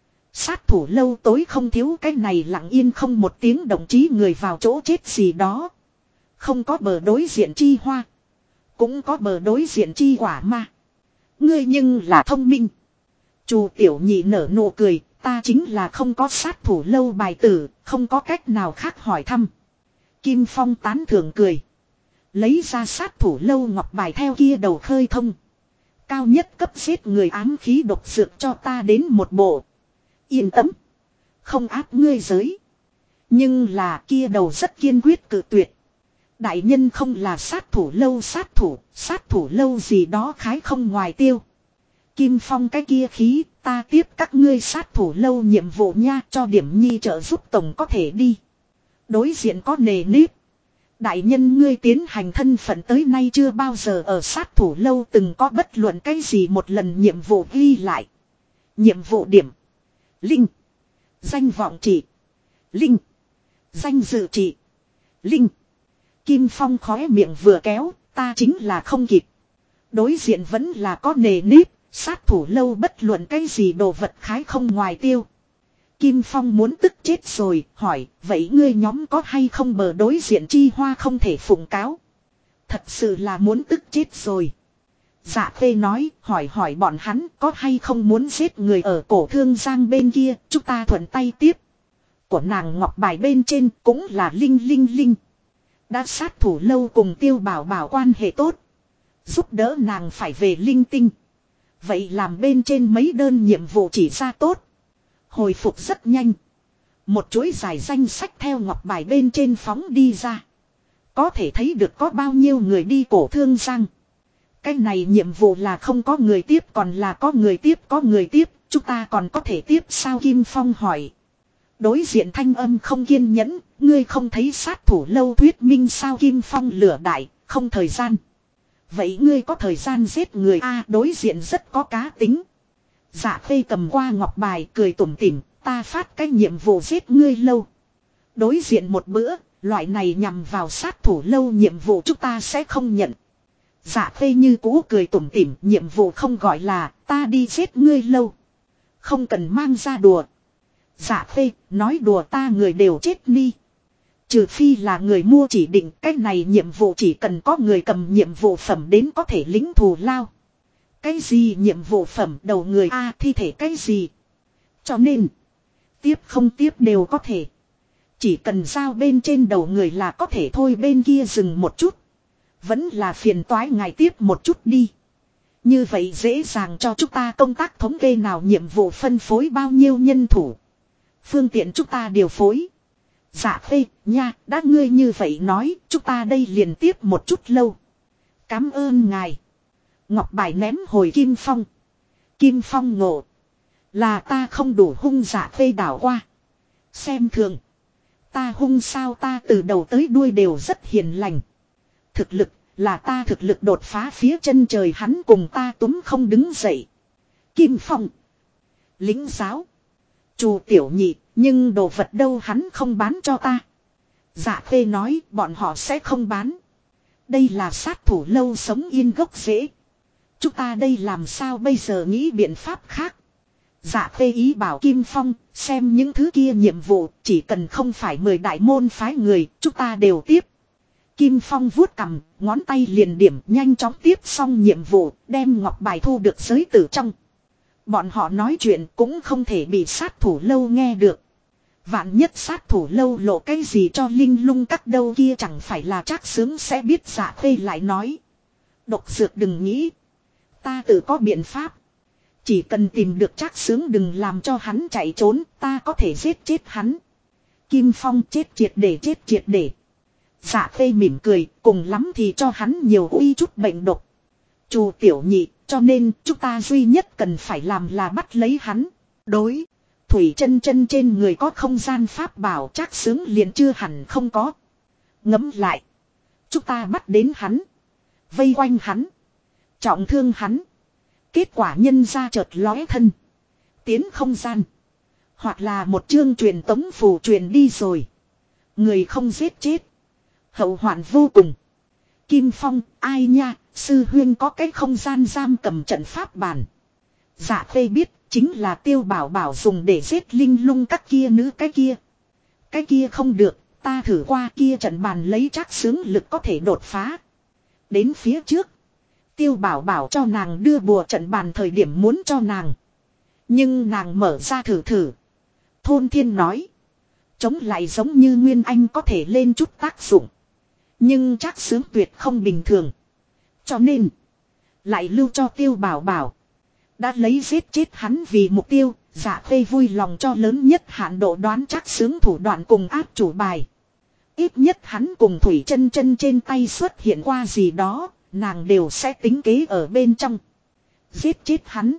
Sát thủ lâu tối không thiếu cái này lặng yên không một tiếng đồng chí người vào chỗ chết gì đó. Không có bờ đối diện chi hoa. Cũng có bờ đối diện chi quả ma. Ngươi nhưng là thông minh. Chủ tiểu nhị nở nụ cười. ta chính là không có sát thủ lâu bài tử, không có cách nào khác hỏi thăm. Kim Phong tán thưởng cười. Lấy ra sát thủ lâu ngọc bài theo kia đầu khơi thông. Cao nhất cấp giết người ám khí độc dược cho ta đến một bộ. Yên tâm. Không áp ngươi giới. Nhưng là kia đầu rất kiên quyết cự tuyệt. Đại nhân không là sát thủ lâu gì đó khái không ngoài tiêu. Kim Phong cái kia khí, ta tiếp các ngươi sát thủ lâu nhiệm vụ nha, cho điểm nhi trợ giúp tổng có thể đi. Đối diện có nề nếp. Đại nhân ngươi tiến hành thân phận tới nay chưa bao giờ ở sát thủ lâu từng có bất luận cái gì một lần nhiệm vụ ghi lại. Nhiệm vụ điểm. Linh. Danh vọng trị. Linh. Danh dự trị. Linh. Kim Phong khóe miệng vừa kéo, ta chính là không kịp. Đối diện vẫn là có nề nếp, sát thủ lâu bất luận cái gì đồ vật khái không ngoài tiêu. Kim Phong muốn tức chết rồi, hỏi, vậy ngươi nhóm có hay không bờ đối diện chi hoa không thể phụng cáo. Thật sự là muốn tức chết rồi. Dạ Phê nói, hỏi bọn hắn có hay không muốn giết người ở cổ thương giang bên kia, chúng ta thuận tay tiếp. Của nàng ngọc bài bên trên cũng là linh. Đã sát thủ lâu cùng Tiêu Bảo Bảo quan hệ tốt. Giúp đỡ nàng phải về linh tinh. Vậy làm bên trên mấy đơn nhiệm vụ chỉ ra tốt. Hồi phục rất nhanh. Một chuỗi dài danh sách theo ngọc bài bên trên phóng đi ra. Có thể thấy được có bao nhiêu người đi cổ thương giang. Cái này nhiệm vụ là không có người tiếp còn là có người tiếp. Chúng ta còn có thể tiếp sao Kim Phong hỏi. Đối diện thanh âm không kiên nhẫn. Ngươi không thấy sát thủ lâu thuyết minh sao Kim Phong lửa đại. Không thời gian. Vậy ngươi có thời gian giết người đối diện rất có cá tính. Dạ Phê cầm qua ngọc bài cười tủm tỉm, ta phát cái nhiệm vụ giết ngươi lâu. Đối diện một bữa, loại này nhằm vào sát thủ lâu nhiệm vụ chúng ta sẽ không nhận. Dạ Phê như cũ cười tủm tỉm, nhiệm vụ không gọi là ta đi giết ngươi lâu. Không cần mang ra đùa. Dạ Phê, nói đùa ta người đều chết đi. Trừ phi là người mua chỉ định cái này nhiệm vụ chỉ cần có người cầm nhiệm vụ phẩm đến có thể lính thù lao. Cái gì nhiệm vụ phẩm đầu người thi thể cái gì. Cho nên. Tiếp không tiếp đều có thể. Chỉ cần giao bên trên đầu người là có thể thôi bên kia dừng một chút. Vẫn là phiền toái ngài tiếp một chút đi. Như vậy dễ dàng cho chúng ta công tác thống kê nào nhiệm vụ phân phối bao nhiêu nhân thủ. Phương tiện chúng ta điều phối. Dạ Phê nha đã ngươi như vậy nói chúng ta đây liền tiếp một chút lâu. Cảm ơn ngài. Ngọc bài ném hồi Kim Phong. Kim Phong ngộ. Là ta không đủ hung Dạ Phê đảo qua. Xem thường. Ta hung sao ta từ đầu tới đuôi đều rất hiền lành. Thực lực là ta thực lực đột phá phía chân trời hắn cùng ta túm không đứng dậy. Kim Phong. Lính giáo. Chù tiểu nhị nhưng đồ vật đâu hắn không bán cho ta. Dạ Phê nói bọn họ sẽ không bán. Đây là sát thủ lâu sống yên gốc rễ. Chúng ta đây làm sao bây giờ nghĩ biện pháp khác. Dạ Phê ý bảo Kim Phong xem những thứ kia nhiệm vụ chỉ cần không phải 10 đại môn phái người chúng ta đều tiếp. Kim Phong vuốt cằm ngón tay liền điểm nhanh chóng tiếp xong nhiệm vụ đem ngọc bài thu được giới tử trong. Bọn họ nói chuyện cũng không thể bị sát thủ lâu nghe được. Vạn nhất sát thủ lâu lộ cái gì cho linh lung các đâu kia chẳng phải là Trác Xướng sẽ biết. Dạ Phê lại nói. Độc dược đừng nghĩ. Ta tự có biện pháp. Chỉ cần tìm được Trác Xướng đừng làm cho hắn chạy trốn ta có thể giết chết hắn. Kim Phong chết triệt để. Dạ Phê mỉm cười cùng lắm thì cho hắn nhiều uy chút bệnh độc. Chù tiểu nhị cho nên chúng ta duy nhất cần phải làm là bắt lấy hắn. Đối. Thủy chân trên người có không gian pháp bảo Trác Xướng liền chưa hẳn không có. Ngẫm lại. Chúng ta bắt đến hắn. Vây quanh hắn. Trọng thương hắn. Kết quả nhân ra chợt lóe thân. Tiến không gian. Hoặc là một chương truyền tống phù truyền đi rồi. Người không giết chết. Hậu hoạn vô cùng. Kim Phong ai nha. Sư huyên có cái không gian giam cầm trận pháp bàn. Dạ Phê biết. Chính là Tiêu Bảo Bảo dùng để giết linh lung các kia nữ cái kia. Cái kia không được. Ta thử qua kia trận bàn lấy Trác Xướng lực có thể đột phá. Đến phía trước. Tiêu Bảo Bảo cho nàng đưa bùa trận bàn thời điểm muốn cho nàng. Nhưng nàng mở ra thử thử. Thôn thiên nói. Chống lại giống như Nguyên Anh có thể lên chút tác dụng. Nhưng chắc sướng tuyệt không bình thường. Cho nên. Lại lưu cho Tiêu Bảo Bảo. Đã lấy giết chết hắn vì mục tiêu. Dạ Khê vui lòng cho lớn nhất hạn độ đoán chắc sướng thủ đoạn cùng áp chủ bài. Ít nhất hắn cùng Thủy Chân Chân trên tay xuất hiện qua gì đó. Nàng đều sẽ tính kế ở bên trong. Giết chết hắn.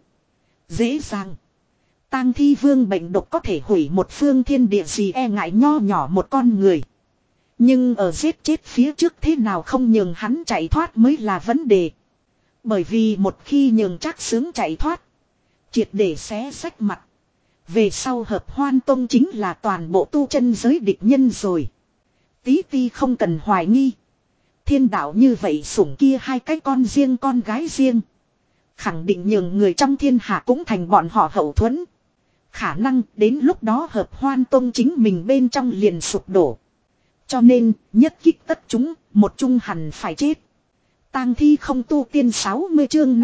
Dễ dàng. Tang Thi Vương bệnh độc có thể hủy một phương thiên địa gì e ngại nho nhỏ một con người. Nhưng ở giết chết phía trước thế nào không nhường hắn chạy thoát mới là vấn đề. Bởi vì một khi nhường chắc sướng chạy thoát. Triệt để xé sách mặt. Về sau Hợp Hoan Tông chính là toàn bộ tu chân giới địch nhân rồi. Tí ti không cần hoài nghi. Thiên đạo như vậy sủng kia hai cái con riêng con gái riêng. Khẳng định nhường người trong thiên hạ cũng thành bọn họ hậu thuẫn. Khả năng đến lúc đó Hợp Hoan Tông chính mình bên trong liền sụp đổ. Cho nên nhất kích tất chúng, một chung hẳn phải chết. Tang Thi không tu tiên 60 chương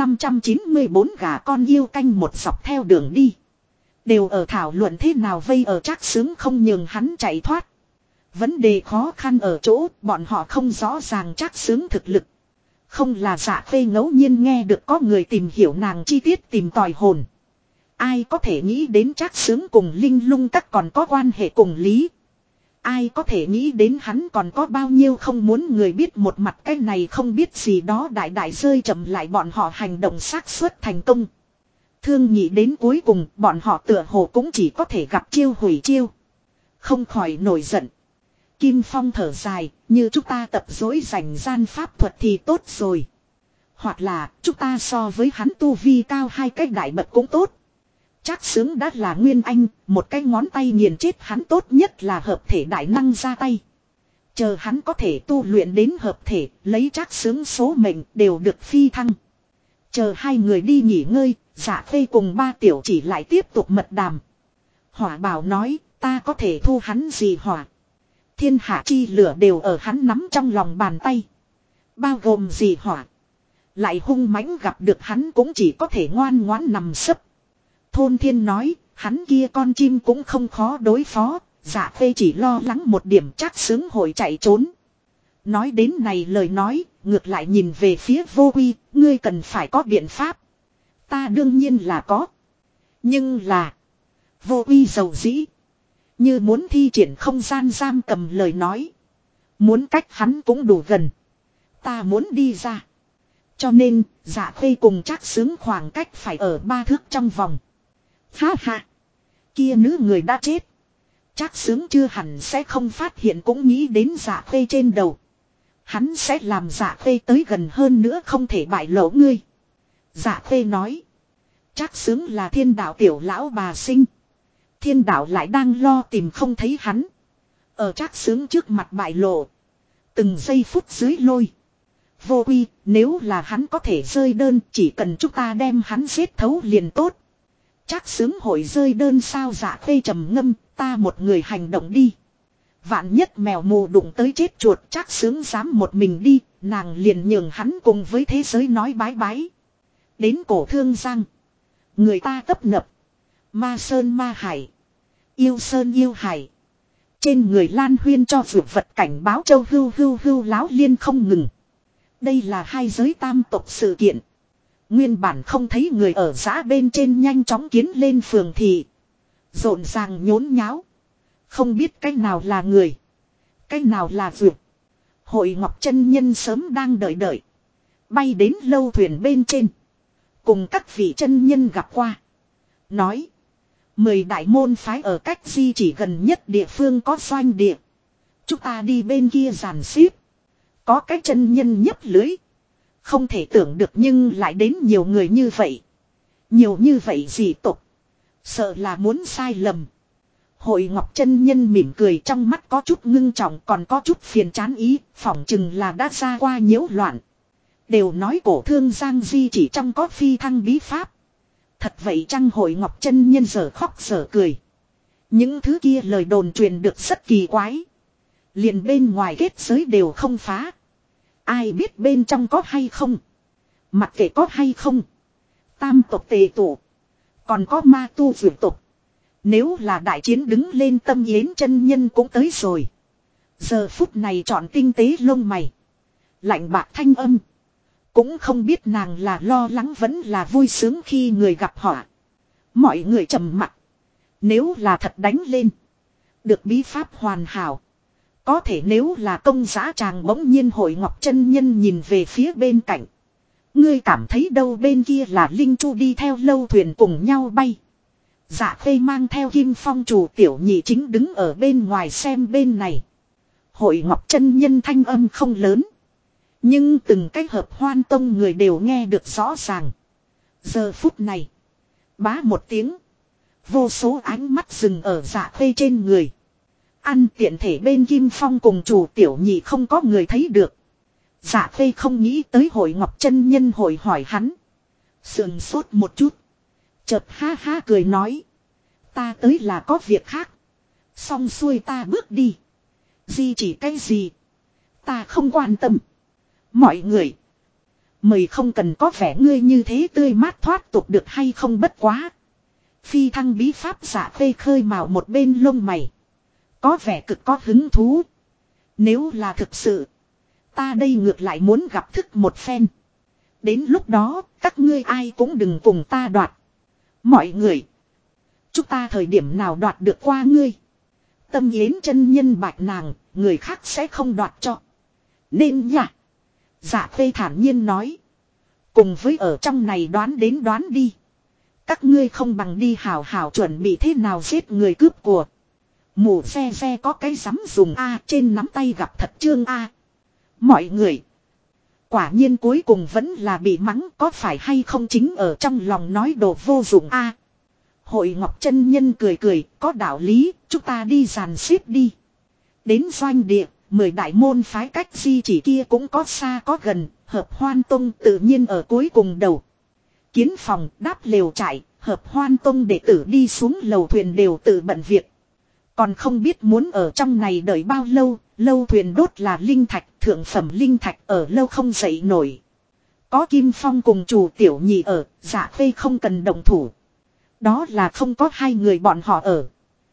594 gà con yêu canh một dọc theo đường đi. Đều ở thảo luận thế nào vây ở Trác Sướng không nhường hắn chạy thoát. Vấn đề khó khăn ở chỗ bọn họ không rõ ràng Trác Sướng thực lực. Không là Dạ Khê ngẫu nhiên nghe được có người tìm hiểu nàng chi tiết tìm tòi hồn. Ai có thể nghĩ đến Trác Sướng cùng Linh Lung Các còn có quan hệ cùng lý. Ai có thể nghĩ đến hắn còn có bao nhiêu không muốn người biết một mặt cái này không biết gì đó đại đại rơi chậm lại bọn họ hành động xác suất thành công. Thương nhị đến cuối cùng bọn họ tựa hồ cũng chỉ có thể gặp chiêu hủy chiêu. Không khỏi nổi giận. Kim Phong thở dài, như chúng ta tập dối dành gian pháp thuật thì tốt rồi. Hoặc là chúng ta so với hắn tu vi cao hai cái đại bậc cũng tốt. Trác Sướng đã là Nguyên Anh, một cái ngón tay nghiền chết hắn tốt nhất là hợp thể đại năng ra tay. Chờ hắn có thể tu luyện đến hợp thể, lấy Trác Sướng số mệnh đều được phi thăng. Chờ hai người đi nghỉ ngơi, Dạ Khê cùng ba tiểu chỉ lại tiếp tục mật đàm. Hỏa Bảo nói, ta có thể thu hắn gì hỏa. Thiên hạ chi lửa đều ở hắn nắm trong lòng bàn tay. Bao gồm gì hỏa. Lại hung mãnh gặp được hắn cũng chỉ có thể ngoan ngoãn nằm sấp. Thôn Thiên nói, hắn kia con chim cũng không khó đối phó, Dạ Khê chỉ lo lắng một điểm Trác Sướng hội chạy trốn. Nói đến này lời nói, ngược lại nhìn về phía Vô Quy, ngươi cần phải có biện pháp. Ta đương nhiên là có. Nhưng là, Vô Quy dầu dĩ. Như muốn thi triển không gian giam cầm lời nói. Muốn cách hắn cũng đủ gần. Ta muốn đi ra. Cho nên, Dạ Khê cùng Trác Sướng khoảng cách phải ở 3 thước trong vòng. Ha ha. Kia nữ người đã chết. Trác Sướng chưa hẳn sẽ không phát hiện cũng nghĩ đến Dạ Khê trên đầu. Hắn sẽ làm Dạ Khê tới gần hơn nữa không thể bại lộ ngươi. Dạ Khê nói. Trác Sướng là thiên đạo tiểu lão bà sinh. Thiên đạo lại đang lo tìm không thấy hắn. Ở Trác Sướng trước mặt bại lộ. Từng giây phút dưới lôi. Vô Quy, nếu là hắn có thể rơi đơn chỉ cần chúng ta đem hắn giết thấu liền tốt. Trác Sướng hội rơi đơn sao Dạ Khê trầm ngâm, ta một người hành động đi. Vạn nhất mèo mù đụng tới chết chuột Trác Sướng dám một mình đi, nàng liền nhường hắn cùng với thế giới nói bái bái. Đến cổ Thương Giang. Người ta tấp nập. Ma Sơn Ma Hải. Yêu Sơn Yêu Hải. Trên người Lan Huyên cho vượt vật cảnh báo châu hưu hưu hưu láo liên không ngừng. Đây là hai giới tam tộc sự kiện. Nguyên bản không thấy người ở giã bên trên nhanh chóng kiến lên phường thị. Rộn ràng nhốn nháo. Không biết cái nào là người. Cái nào là vượt. Hội Ngọc chân nhân sớm đang đợi đợi. Bay đến lâu thuyền bên trên. Cùng các vị chân nhân gặp qua. Nói. 10 đại môn phái ở cách di chỉ gần nhất địa phương có doanh địa. Chúng ta đi bên kia giàn xếp. Có cái chân nhân nhấp lưới. Không thể tưởng được nhưng lại đến nhiều người như vậy. Nhiều như vậy gì tục. Sợ là muốn sai lầm. Hội Ngọc chân nhân mỉm cười trong mắt có chút ngưng trọng còn có chút phiền chán ý. Phỏng chừng là đã ra qua nhiễu loạn. Đều nói cổ Thương Giang di chỉ trong có phi thăng bí pháp. Thật vậy chăng Hội Ngọc chân nhân giờ khóc giờ cười. Những thứ kia lời đồn truyền được rất kỳ quái. Liền bên ngoài kết giới đều không phá. Ai biết bên trong có hay không. Mặc kệ có hay không. Tam tộc tề tụ. Còn có ma tu vượt tục. Nếu là đại chiến đứng lên Tâm Yến chân nhân cũng tới rồi. Giờ phút này chọn tinh tế lông mày. Lạnh bạc thanh âm. Cũng không biết nàng là lo lắng vẫn là vui sướng khi người gặp họa. Mọi người trầm mặc. Nếu là thật đánh lên. Được bí pháp hoàn hảo. Có thể nếu là công giá chàng bỗng nhiên Hội Ngọc chân nhân nhìn về phía bên cạnh. Ngươi cảm thấy đâu bên kia là Linh Chu đi theo lâu thuyền cùng nhau bay. Dạ Khê mang theo Kim Phong chủ tiểu nhị chính đứng ở bên ngoài xem bên này. Hội Ngọc chân nhân thanh âm không lớn. Nhưng từng cái hợp Hoan Tông người đều nghe được rõ ràng. Giờ phút này. Bá một tiếng. Vô số ánh mắt dừng ở Dạ Khê trên người. Ăn tiện thể bên Kim Phong cùng chủ tiểu nhị không có người thấy được. Dạ Khê không nghĩ tới Hội Ngọc chân nhân hội hỏi hắn. Sườn sốt một chút. Chợt ha ha cười nói. Ta tới là có việc khác. Xong xuôi ta bước đi. Gì chỉ cái gì. Ta không quan tâm. Mọi người. Mời không cần có vẻ ngươi như thế tươi mát thoát tục được hay không bất quá. Phi thăng bí pháp Dạ Khê khơi mào một bên lông mày. Có vẻ cực có hứng thú. Nếu là thực sự. Ta đây ngược lại muốn gặp thức một phen. Đến lúc đó các ngươi ai cũng đừng cùng ta đoạt. Mọi người. Chúng ta thời điểm nào đoạt được qua ngươi. Tâm Yến chân nhân bạch nàng. Người khác sẽ không đoạt cho. Nên nhỉ. Dạ Khê thản nhiên nói. Cùng với ở trong này đoán đến đoán đi. Các ngươi không bằng đi hào hào chuẩn bị thế nào giết người cướp của. Mù xe có cái dám dùng A trên nắm tay gặp thật trương A. Mọi người. Quả nhiên cuối cùng vẫn là bị mắng có phải hay không chính ở trong lòng nói đồ vô dụng A. Hội Ngọc chân nhân cười cười có đạo lý chúng ta đi dàn xếp đi. Đến doanh địa 10 đại môn phái cách di chỉ kia cũng có xa có gần. Hợp Hoan Tông tự nhiên ở cuối cùng đầu. Kiến phòng đáp lều trại. Hợp Hoan Tông đệ tử đi xuống lầu thuyền đều tự bận việc. Còn không biết muốn ở trong này đợi bao lâu. Lâu thuyền đốt là linh thạch. Thượng phẩm linh thạch ở lâu không dậy nổi. Có Kim Phong cùng chủ tiểu nhị ở. Dạ Khê không cần động thủ. Đó là không có hai người bọn họ ở.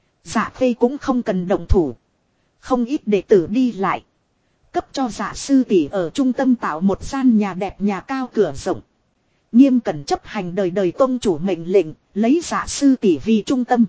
Dạ Khê cũng không cần động thủ. Không ít đệ tử đi lại. Cấp cho Dạ sư tỷ ở trung tâm tạo một gian nhà đẹp nhà cao cửa rộng. Nghiêm cẩn chấp hành đời đời tông chủ mệnh lệnh. Lấy Dạ sư tỷ vì trung tâm.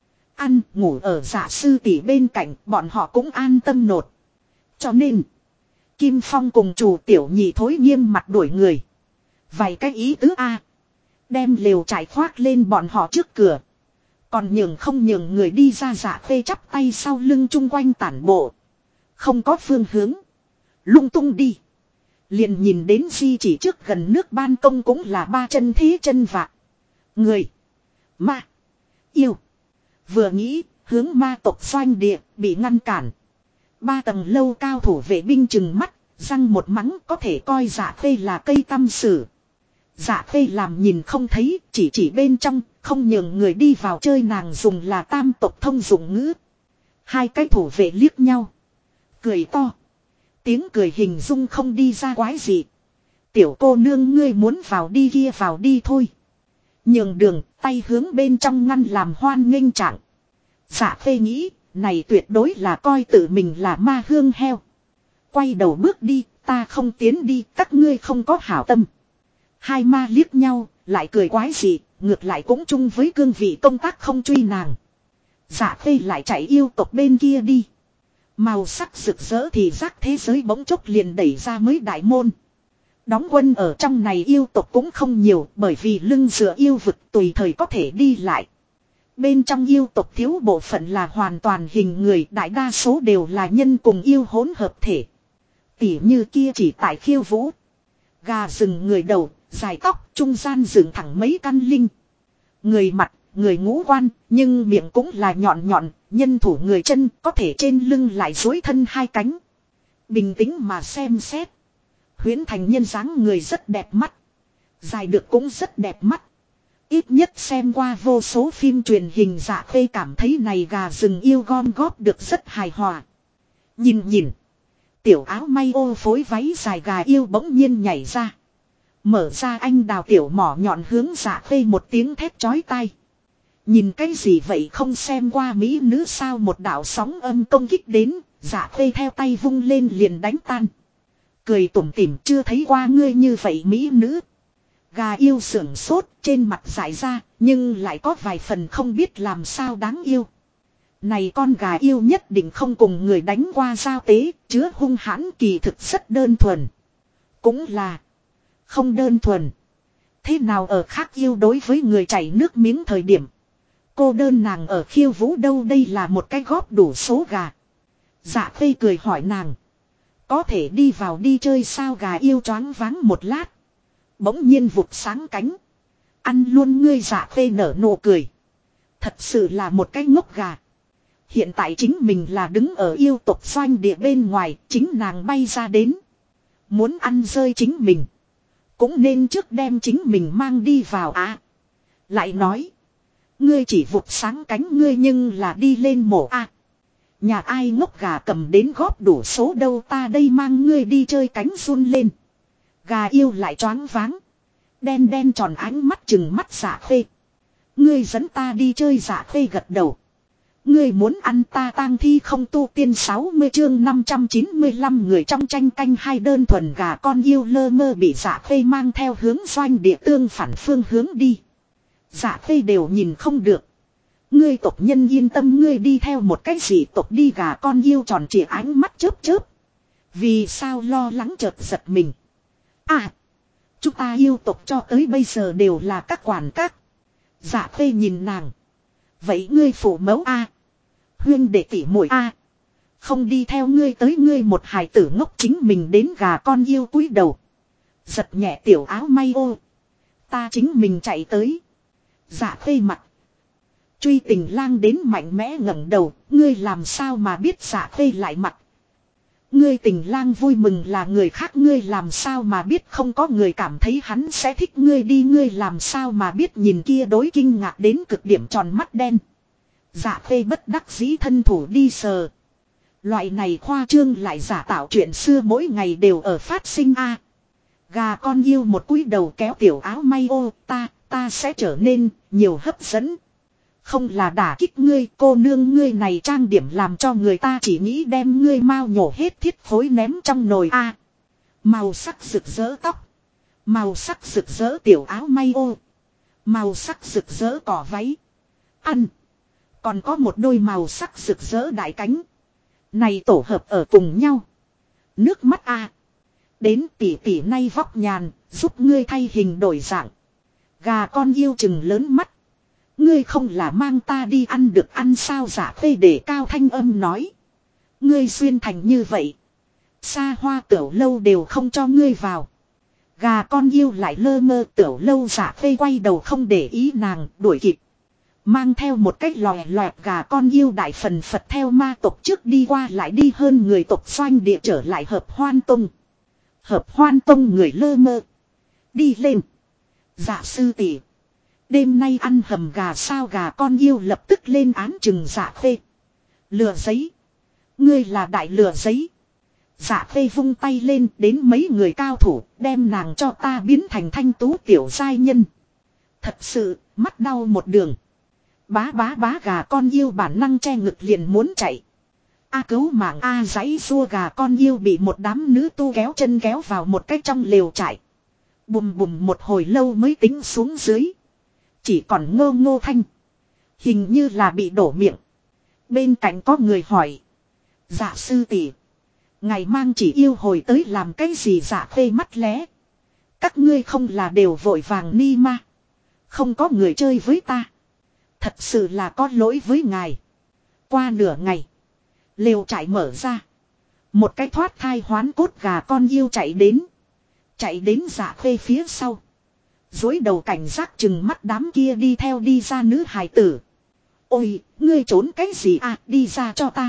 Ăn ngủ ở Dạ sư tỷ bên cạnh. Bọn họ cũng an tâm nột. Cho nên. Kim Phong cùng chủ tiểu nhị thối nghiêm mặt đuổi người. Vài cái ý tứ A. Đem lều trải khoác lên bọn họ trước cửa. Còn nhường không nhường người đi ra. Dạ Khê chắp tay sau lưng chung quanh tản bộ. Không có phương hướng. Lung tung đi. Liền nhìn đến di chỉ trước gần nước ban công cũng là ba chân thế chân vạc. Người. Ma. Yêu. Vừa nghĩ hướng ma tộc doanh địa bị ngăn cản. 3 tầng lâu cao thủ vệ binh chừng mắt. Răng một mắng có thể coi Dạ Khê là cây tăm sử. Dạ Khê làm nhìn không thấy, chỉ bên trong, không nhường người đi vào chơi nàng dùng là tam tộc thông dụng ngữ. Hai cái thủ vệ liếc nhau. Cười to. Tiếng cười hình dung không đi ra quái gì. Tiểu cô nương ngươi muốn vào đi kia vào đi thôi. Nhường đường, tay hướng bên trong ngăn làm hoan nghênh trạng. Dạ Khê nghĩ, này tuyệt đối là coi tự mình là ma hương heo. Quay đầu bước đi, ta không tiến đi, các ngươi không có hảo tâm. Hai ma liếc nhau, lại cười quái gì, ngược lại cũng chung với cương vị công tác không truy nàng. Dạ Khê lại chạy yêu tộc bên kia đi. Màu sắc rực rỡ thì rác thế giới bỗng chốc liền đẩy ra mới đại môn. Đóng quân ở trong này yêu tộc cũng không nhiều bởi vì lưng dựa yêu vực tùy thời có thể đi lại. Bên trong yêu tộc thiếu bộ phận là hoàn toàn hình người, đại đa số đều là nhân cùng yêu hỗn hợp thể. Tỉ như kia chỉ tại khiêu vũ. Gà rừng người đầu, dài tóc, trung gian dựng thẳng mấy căn linh. Người mặt, người ngũ quan, nhưng miệng cũng là nhọn nhọn, nhân thủ người chân có thể trên lưng lại duỗi thân hai cánh. Bình tĩnh mà xem xét. Huyễn thành nhân dáng người rất đẹp mắt. Dài được cũng rất đẹp mắt. Ít nhất xem qua vô số phim truyền hình Dạ Khê cảm thấy này gà rừng yêu gom góp được rất hài hòa. Nhìn. Tiểu áo may ô phối váy dài gà yêu bỗng nhiên nhảy ra. Mở ra anh đào tiểu mỏ nhọn hướng Dạ Khê một tiếng thét chói tai. Nhìn cái gì vậy không xem qua mỹ nữ sao, một đạo sóng âm công kích đến, Dạ Khê theo tay vung lên liền đánh tan. Cười tủm tỉm, chưa thấy qua ngươi như vậy mỹ nữ. Gà yêu sưởng sốt, trên mặt dại ra, nhưng lại có vài phần không biết làm sao đáng yêu. Này con gà yêu nhất định không cùng người đánh qua giao tế, chứa hung hãn, kỳ thực rất đơn thuần. Cũng là không đơn thuần. Thế nào ở khác yêu đối với người chảy nước miếng thời điểm. Cô đơn nàng ở khiêu vũ đâu, đây là một cái góp đủ số gà. Dạ Khê cười hỏi nàng. Có thể đi vào đi chơi sao, gà yêu choáng váng một lát. Bỗng nhiên vụt sáng cánh. Ăn luôn ngươi. Dạ Khê nở nụ cười. Thật sự là một cái ngốc gà. Hiện tại chính mình là đứng ở yêu tộc doanh địa bên ngoài, chính nàng bay ra đến. Muốn ăn rơi chính mình. Cũng nên trước đem chính mình mang đi vào à. Lại nói. Ngươi chỉ vụt sáng cánh ngươi nhưng là đi lên mổ à. Nhà ai ngốc gà cầm đến góp đủ số đâu, ta đây mang ngươi đi chơi cánh run lên. Gà yêu lại choáng váng. Đen đen tròn ánh mắt chừng mắt Dạ Khê. Ngươi dẫn ta đi chơi. Dạ Khê gật đầu. Ngươi muốn ăn ta tang thi không, tu tiên 60 chương 595 người trong tranh canh hai, đơn thuần gà con yêu lơ mơ bị Dạ Khê mang theo hướng doanh địa tương phản phương hướng đi. Dạ Khê đều nhìn không được. Ngươi tộc nhân yên tâm, ngươi đi theo một cái gì tộc đi, gà con yêu tròn trịa ánh mắt chớp chớp. Vì sao lo lắng chợt giật mình. À, chúng ta yêu tộc cho tới bây giờ đều là các quản các. Dạ Khê nhìn nàng. Vậy ngươi phụ mẫu a, huyên đệ tỷ muội a, không đi theo ngươi tới, ngươi một hài tử ngốc chính mình đến. Gà con yêu cúi đầu. Giật nhẹ tiểu áo may ô. Ta chính mình chạy tới. Dạ Khê mặt truy tình lang đến mạnh mẽ ngẩng đầu. Ngươi làm sao mà biết? Dạ Khê lại mặt. Ngươi tình lang vui mừng là người khác, ngươi làm sao mà biết không có người cảm thấy hắn sẽ thích ngươi đi, ngươi làm sao mà biết? Nhìn kia đối kinh ngạc đến cực điểm tròn mắt đen. Dạ Khê bất đắc dĩ thân thủ đi sờ. Loại này khoa trương lại giả tạo chuyện xưa mỗi ngày đều ở phát sinh a. Gà con yêu một cúi đầu kéo tiểu áo may ô. Ta sẽ trở nên nhiều hấp dẫn. Không là đả kích ngươi, cô nương ngươi này trang điểm làm cho người ta chỉ nghĩ đem ngươi mau nhổ hết thiết khối ném trong nồi a. Màu sắc rực rỡ tóc, màu sắc rực rỡ tiểu áo may ô, màu sắc rực rỡ cỏ váy. Ăn. Còn có một đôi màu sắc rực rỡ đại cánh. Này tổ hợp ở cùng nhau. Nước mắt a. Đến tỷ tỷ nay vóc nhàn, giúp ngươi thay hình đổi dạng. Gà con yêu chừng lớn mắt. Ngươi không là mang ta đi ăn được ăn sao? Dạ Khê để cao thanh âm nói. Ngươi xuyên thành như vậy. Xa hoa tiểu lâu đều không cho ngươi vào. Gà con yêu lại lơ mơ tiểu lâu. Dạ Khê quay đầu không để ý nàng, đuổi kịp. Mang theo một cách lòe loẹt gà con yêu đại phần phật theo ma tộc trước đi qua lại đi hơn người tộc doanh địa trở lại Hợp Hoan Tông. Hợp Hoan Tông người lơ mơ. Đi lên. Dạ sư tỷ, đêm nay ăn hầm gà sao? Gà con yêu lập tức lên án chừng Dạ Khê. Lừa giấy. Ngươi là đại lừa giấy. Dạ Khê vung tay lên, đến mấy người cao thủ, đem nàng cho ta biến thành thanh tú tiểu giai nhân. Thật sự, mắt đau một đường. Bá bá bá, gà con yêu bản năng che ngực liền muốn chạy. A cứu mạng a, giãy xua. Gà con yêu bị một đám nữ tu kéo chân kéo vào một cái trong lều trại. Bùm bùm một hồi lâu mới tính xuống dưới. Chỉ còn ngô ngô thanh. Hình như là bị đổ miệng. Bên cạnh có người hỏi. Dạ sư tỷ, ngày mang chỉ yêu hồi tới làm cái gì? Dạ Khê mắt lé. Các ngươi không là đều vội vàng ni ma. Không có người chơi với ta. Thật sự là có lỗi với ngài. Qua nửa ngày. Lều trại mở ra. Một cái thoát thai hoán cốt gà con yêu chạy đến. Chạy đến Dạ Khê phía sau. Dối đầu cảnh giác chừng mắt đám kia đi theo đi ra nữ hài tử. Ôi, ngươi trốn cái gì à, đi ra cho ta.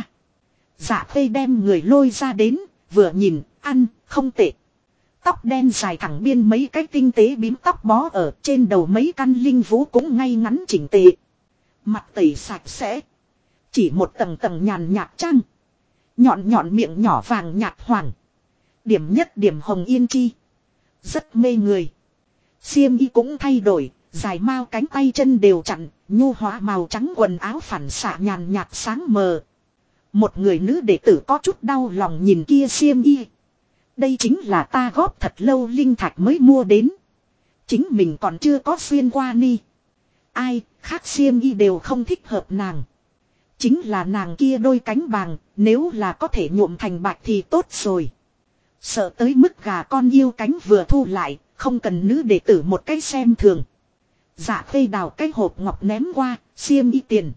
Dạ Khê đem người lôi ra đến, vừa nhìn, ăn, không tệ. Tóc đen dài thẳng biên, mấy cái tinh tế bím tóc bó ở trên đầu, mấy căn linh vũ cũng ngay ngắn chỉnh tề. Mặt tẩy sạch sẽ. Chỉ một tầng tầng nhàn nhạt trang. Nhọn nhọn miệng nhỏ vàng nhạt hoàng. Điểm nhất điểm hồng yên chi. Rất mê người. Xiêm y cũng thay đổi, dài mao cánh tay chân đều chặn, nhu hóa màu trắng quần áo phản xạ nhàn nhạt sáng mờ. Một người nữ đệ tử có chút đau lòng nhìn kia xiêm y. Đây chính là ta góp thật lâu linh thạch mới mua đến. Chính mình còn chưa có xuyên qua ni. Ai, khác xiêm y đều không thích hợp nàng. Chính là nàng kia đôi cánh bàng, nếu là có thể nhuộm thành bạch thì tốt rồi. Sợ tới mức gà con yêu cánh vừa thu lại, không cần nữ đệ tử một cái xem thường. Dạ Khê đào cái hộp ngọc ném qua, xiêm y tiền.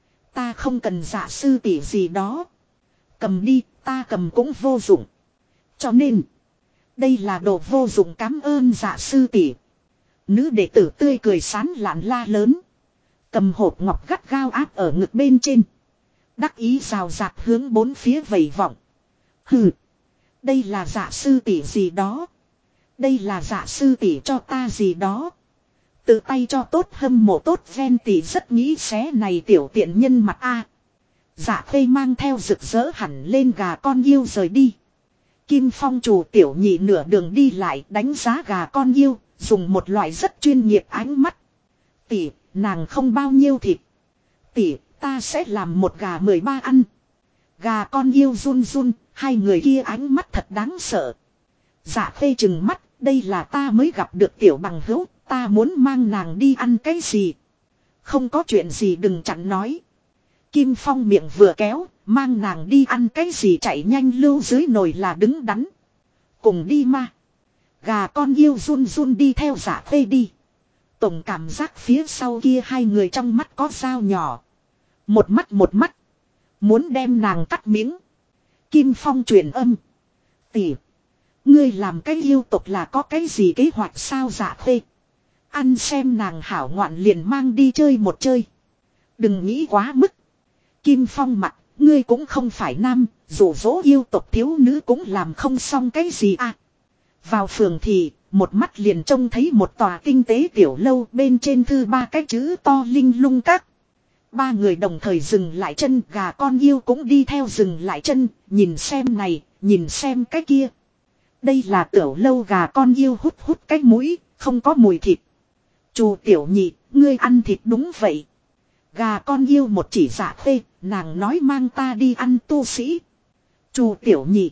Ta không cần dạ sư tỷ gì đó. Cầm đi, ta cầm cũng vô dụng. Cho nên, đây là đồ vô dụng, cảm ơn dạ sư tỷ. Nữ đệ tử tươi cười sán lạn la lớn. Cầm hộp ngọc gắt gao áp ở ngực bên trên. Đắc ý rào rạt hướng bốn phía vẩy vọng. Hừ, đây là dạ sư tỷ gì đó. Đây là dạ sư tỷ cho ta gì đó. Tự tay cho tốt, hâm mộ tốt, ven tỷ rất nghĩ xé này tiểu tiện nhân mặt a. Dạ Khê mang theo rực rỡ hẳn lên gà con yêu rời đi. Kim Phong chủ tiểu nhị nửa đường đi lại đánh giá gà con yêu, dùng một loại rất chuyên nghiệp ánh mắt. Tỷ, nàng không bao nhiêu thịt. Tỷ, ta sẽ làm một gà 13 ăn. Gà con yêu run run, hai người kia ánh mắt thật đáng sợ. Dạ Khê chừng mắt, đây là ta mới gặp được tiểu bằng hữu, ta muốn mang nàng đi ăn cái gì. Không có chuyện gì đừng chặn nói. Kim Phong miệng vừa kéo, mang nàng đi ăn cái gì chạy nhanh lưu dưới nồi là đứng đắn. Cùng đi ma. Gà con yêu run run đi theo Dạ Khê đi. Tổng cảm giác phía sau kia hai người trong mắt có dao nhỏ. Một mắt. Muốn đem nàng cắt miếng. Kim Phong truyền âm. Tỷ, ngươi làm cái yêu tục là có cái gì kế hoạch sao Dạ Khê? Ăn xem nàng hảo ngoạn liền mang đi chơi một chơi. Đừng nghĩ quá mức. Kim Phong mặt, ngươi cũng không phải nam, dụ dỗ yêu tộc thiếu nữ cũng làm không xong cái gì à. Vào phường thì, một mắt liền trông thấy một tòa tinh tế tiểu lâu, bên trên thư ba cái chữ to linh lung các. Ba người đồng thời dừng lại chân, gà con yêu cũng đi theo dừng lại chân, nhìn xem này, nhìn xem cái kia. Đây là tiểu lâu, gà con yêu hút cái mũi, không có mùi thịt. Chu tiểu nhị, ngươi ăn thịt đúng vậy. Gà con yêu một chỉ Dạ Khê, nàng nói mang ta đi ăn tu sĩ. Chu tiểu nhị.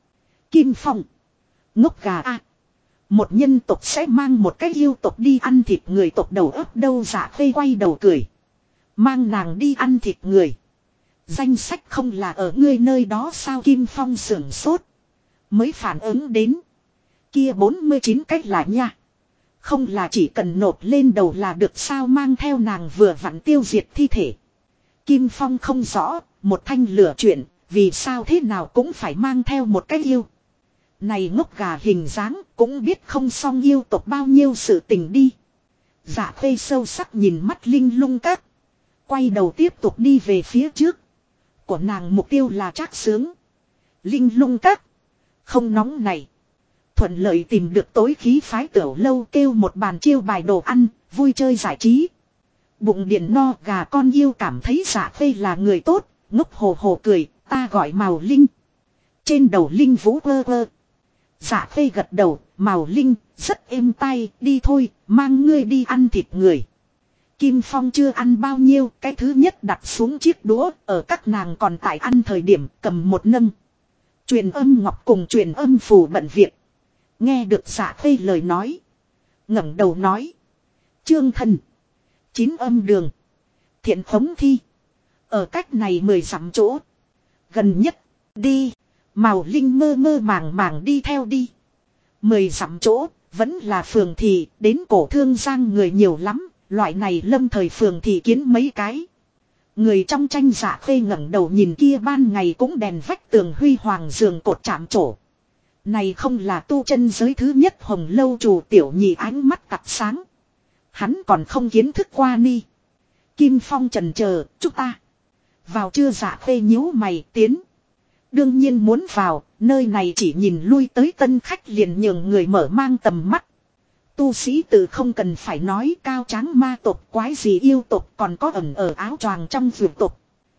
Kim Phong. Ngốc gà a. Một nhân tộc sẽ mang một cái yêu tộc đi ăn thịt người tộc đầu ấp đâu. Dạ Khê quay đầu cười. Mang nàng đi ăn thịt người. Danh sách không là ở ngươi nơi đó sao? Kim Phong sưởng sốt. Mới phản ứng đến. Kia 49 cách là nha. Không là chỉ cần nộp lên đầu là được sao? Mang theo nàng vừa vặn tiêu diệt thi thể. Kim Phong không rõ, một thanh lửa chuyện, vì sao thế nào cũng phải mang theo một cái yêu. Này ngốc gà hình dáng cũng biết không xong yêu tộc bao nhiêu sự tình đi. Dạ Khê sâu sắc nhìn mắt linh lung các. Quay đầu tiếp tục đi về phía trước. Của nàng mục tiêu là Trác Sướng. Linh lung các. Không nóng này. Thuận lợi tìm được tối khí phái tiểu lâu, kêu một bàn chiêu bài đồ ăn, vui chơi giải trí. Bụng điện no, gà con yêu cảm thấy Dạ Khê là người tốt, ngốc hồ hồ cười, ta gọi Màu Linh. Trên đầu Linh vũ vơ vơ. Dạ Khê gật đầu, Màu Linh, rất êm tai, đi thôi, mang ngươi đi ăn thịt người. Kim Phong chưa ăn bao nhiêu, cái thứ nhất đặt xuống chiếc đũa, ở các nàng còn tại ăn thời điểm cầm một nâng. Truyền âm ngọc cùng truyền âm phù bận việc. Nghe được Dạ Khê lời nói. Ngẩng đầu nói. Trương thần. 9 âm đường. Thiện khống thi. Ở cách này 10 dặm chỗ. Gần nhất. Đi. Màu Linh mơ mơ màng màng đi theo đi. 10 dặm chỗ. Vẫn là phường thị. Đến cổ thương giang người nhiều lắm. Loại này lâm thời phường thị kiến mấy cái. Người trong tranh Dạ Khê ngẩng đầu nhìn kia ban ngày cũng đèn vách tường huy hoàng giường cột chạm trổ. Này không là tu chân giới thứ nhất hồng lâu chủ tiểu nhị ánh mắt cặp sáng. Hắn còn không kiến thức qua ni. Kim Phong chần chờ, chúng ta. Vào chưa? Dạ Khê nhíu mày tiến. Đương nhiên muốn vào, nơi này chỉ nhìn lui tới tân khách liền nhường người mở mang tầm mắt. Tu sĩ tự không cần phải nói, cao tráng ma tộc quái gì yêu tộc còn có ẩn ở áo choàng trong vườn tộc.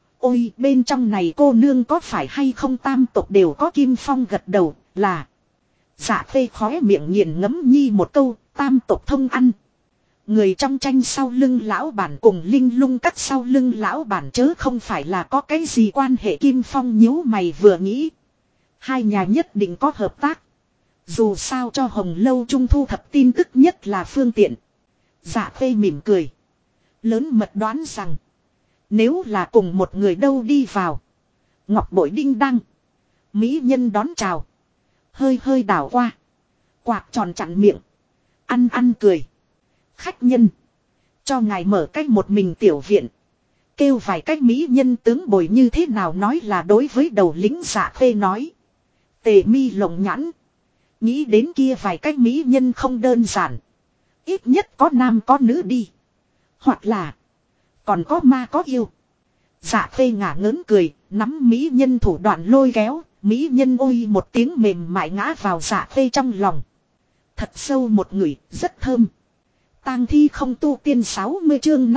Ôi bên trong này cô nương có phải hay không tam tộc đều có. Kim Phong gật đầu là. Dạ Khê khóe miệng nghiền ngẫm nhi một câu, tam tộc thông ăn. Người trong tranh sau lưng lão bản cùng linh lung cắt sau lưng lão bản chớ không phải là có cái gì quan hệ. Kim Phong nhíu mày vừa nghĩ. Hai nhà nhất định có hợp tác. Dù sao cho Hồng Lâu Trung thu thập tin tức nhất là phương tiện. Dạ Khê mỉm cười. Lớn mật đoán rằng. Nếu là cùng một người đâu đi vào. Ngọc bội đinh đăng. Mỹ nhân đón chào. Hơi hơi đảo qua. Quạt tròn chặn miệng. Ăn ăn cười. Khách nhân. Cho ngài mở cách một mình tiểu viện. Kêu vài cách mỹ nhân tướng bồi như thế nào nói là đối với đầu lính Dạ Khê nói. Tề mi lồng nhãn. Nghĩ đến kia vài cách mỹ nhân không đơn giản. Ít nhất có nam có nữ đi. Hoặc là. Còn có ma có yêu. Dạ Khê ngả ngớn cười. Nắm mỹ nhân thủ đoạn lôi kéo. Mỹ nhân ôi một tiếng mềm mại ngã vào Dạ Khê trong lòng. Thật sâu một người rất thơm. Tang thi không tu tiên 60 chương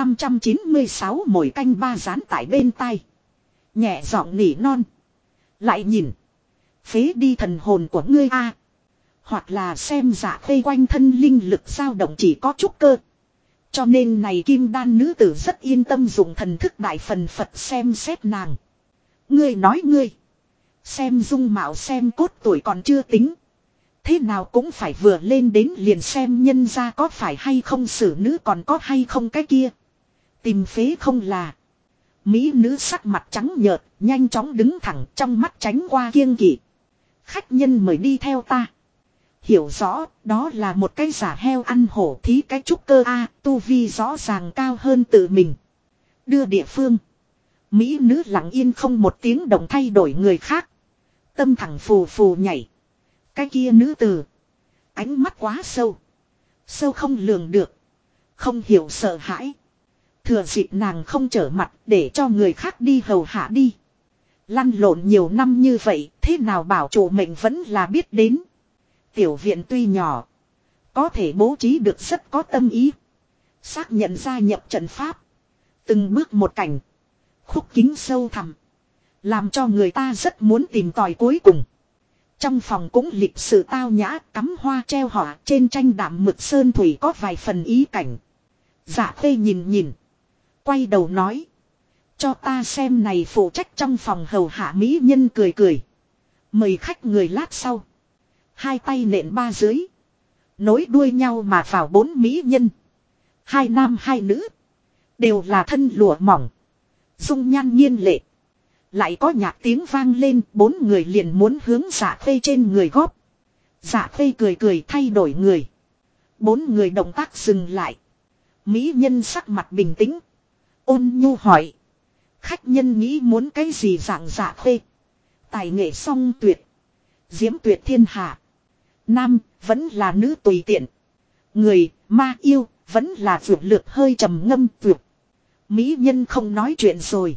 596 mỗi canh ba dán tại bên tai. Nhẹ giọng nỉ non. Lại nhìn. Phế đi thần hồn của ngươi a. Hoặc là xem Dạ Khê quanh thân linh lực dao động chỉ có chút cơ. Cho nên này kim đan nữ tử rất yên tâm dùng thần thức đại phần Phật xem xét nàng. Ngươi nói ngươi. Xem dung mạo xem cốt tuổi còn chưa tính. Thế nào cũng phải vừa lên đến liền xem nhân ra có phải hay không xử nữ còn có hay không cái kia. Tìm phế không là. Mỹ nữ sắc mặt trắng nhợt, nhanh chóng đứng thẳng trong mắt tránh qua kiêng kỵ. Khách nhân mời đi theo ta. Hiểu rõ, đó là một cái giả heo ăn hổ thí cái trúc cơ A, tu vi rõ ràng cao hơn tự mình. Đưa địa phương. Mỹ nữ lặng yên không một tiếng động thay đổi người khác. Tâm thẳng phù phù nhảy. Cái kia nữ tử. Ánh mắt quá sâu. Sâu không lường được. Không hiểu sợ hãi. Thừa dịp nàng không trở mặt để cho người khác đi hầu hạ đi. Lăn lộn nhiều năm như vậy. Thế nào bảo chủ mệnh vẫn là biết đến. Tiểu viện tuy nhỏ. Có thể bố trí được rất có tâm ý. Xác nhận gia nhập trận pháp. Từng bước một cảnh. Khúc kính sâu thẳm. Làm cho người ta rất muốn tìm tòi cuối cùng. Trong phòng cũng lịch sự tao nhã, cắm hoa treo họa trên tranh đạm mực sơn thủy có vài phần ý cảnh. Dạ Khê nhìn nhìn. Quay đầu nói. Cho ta xem này phụ trách trong phòng hầu hạ mỹ nhân cười cười. Mời khách người lát sau. Hai tay nện ba dưới. Nối đuôi nhau mà vào bốn mỹ nhân. Hai nam hai nữ. Đều là thân lụa mỏng. Dung nhan nhiên lệ. Lại có nhạc tiếng vang lên, bốn người liền muốn hướng Dạ Khê trên người góp. Dạ Khê cười cười thay đổi người. Bốn người động tác dừng lại. Mỹ nhân sắc mặt bình tĩnh. Ôn nhu hỏi. Khách nhân nghĩ muốn cái gì dạng Dạ Khê. Tài nghệ song tuyệt. Diễm tuyệt thiên hạ. Nam, vẫn là nữ tùy tiện. Người, ma yêu, vẫn là vượt lược hơi trầm ngâm vượt. Mỹ nhân không nói chuyện rồi.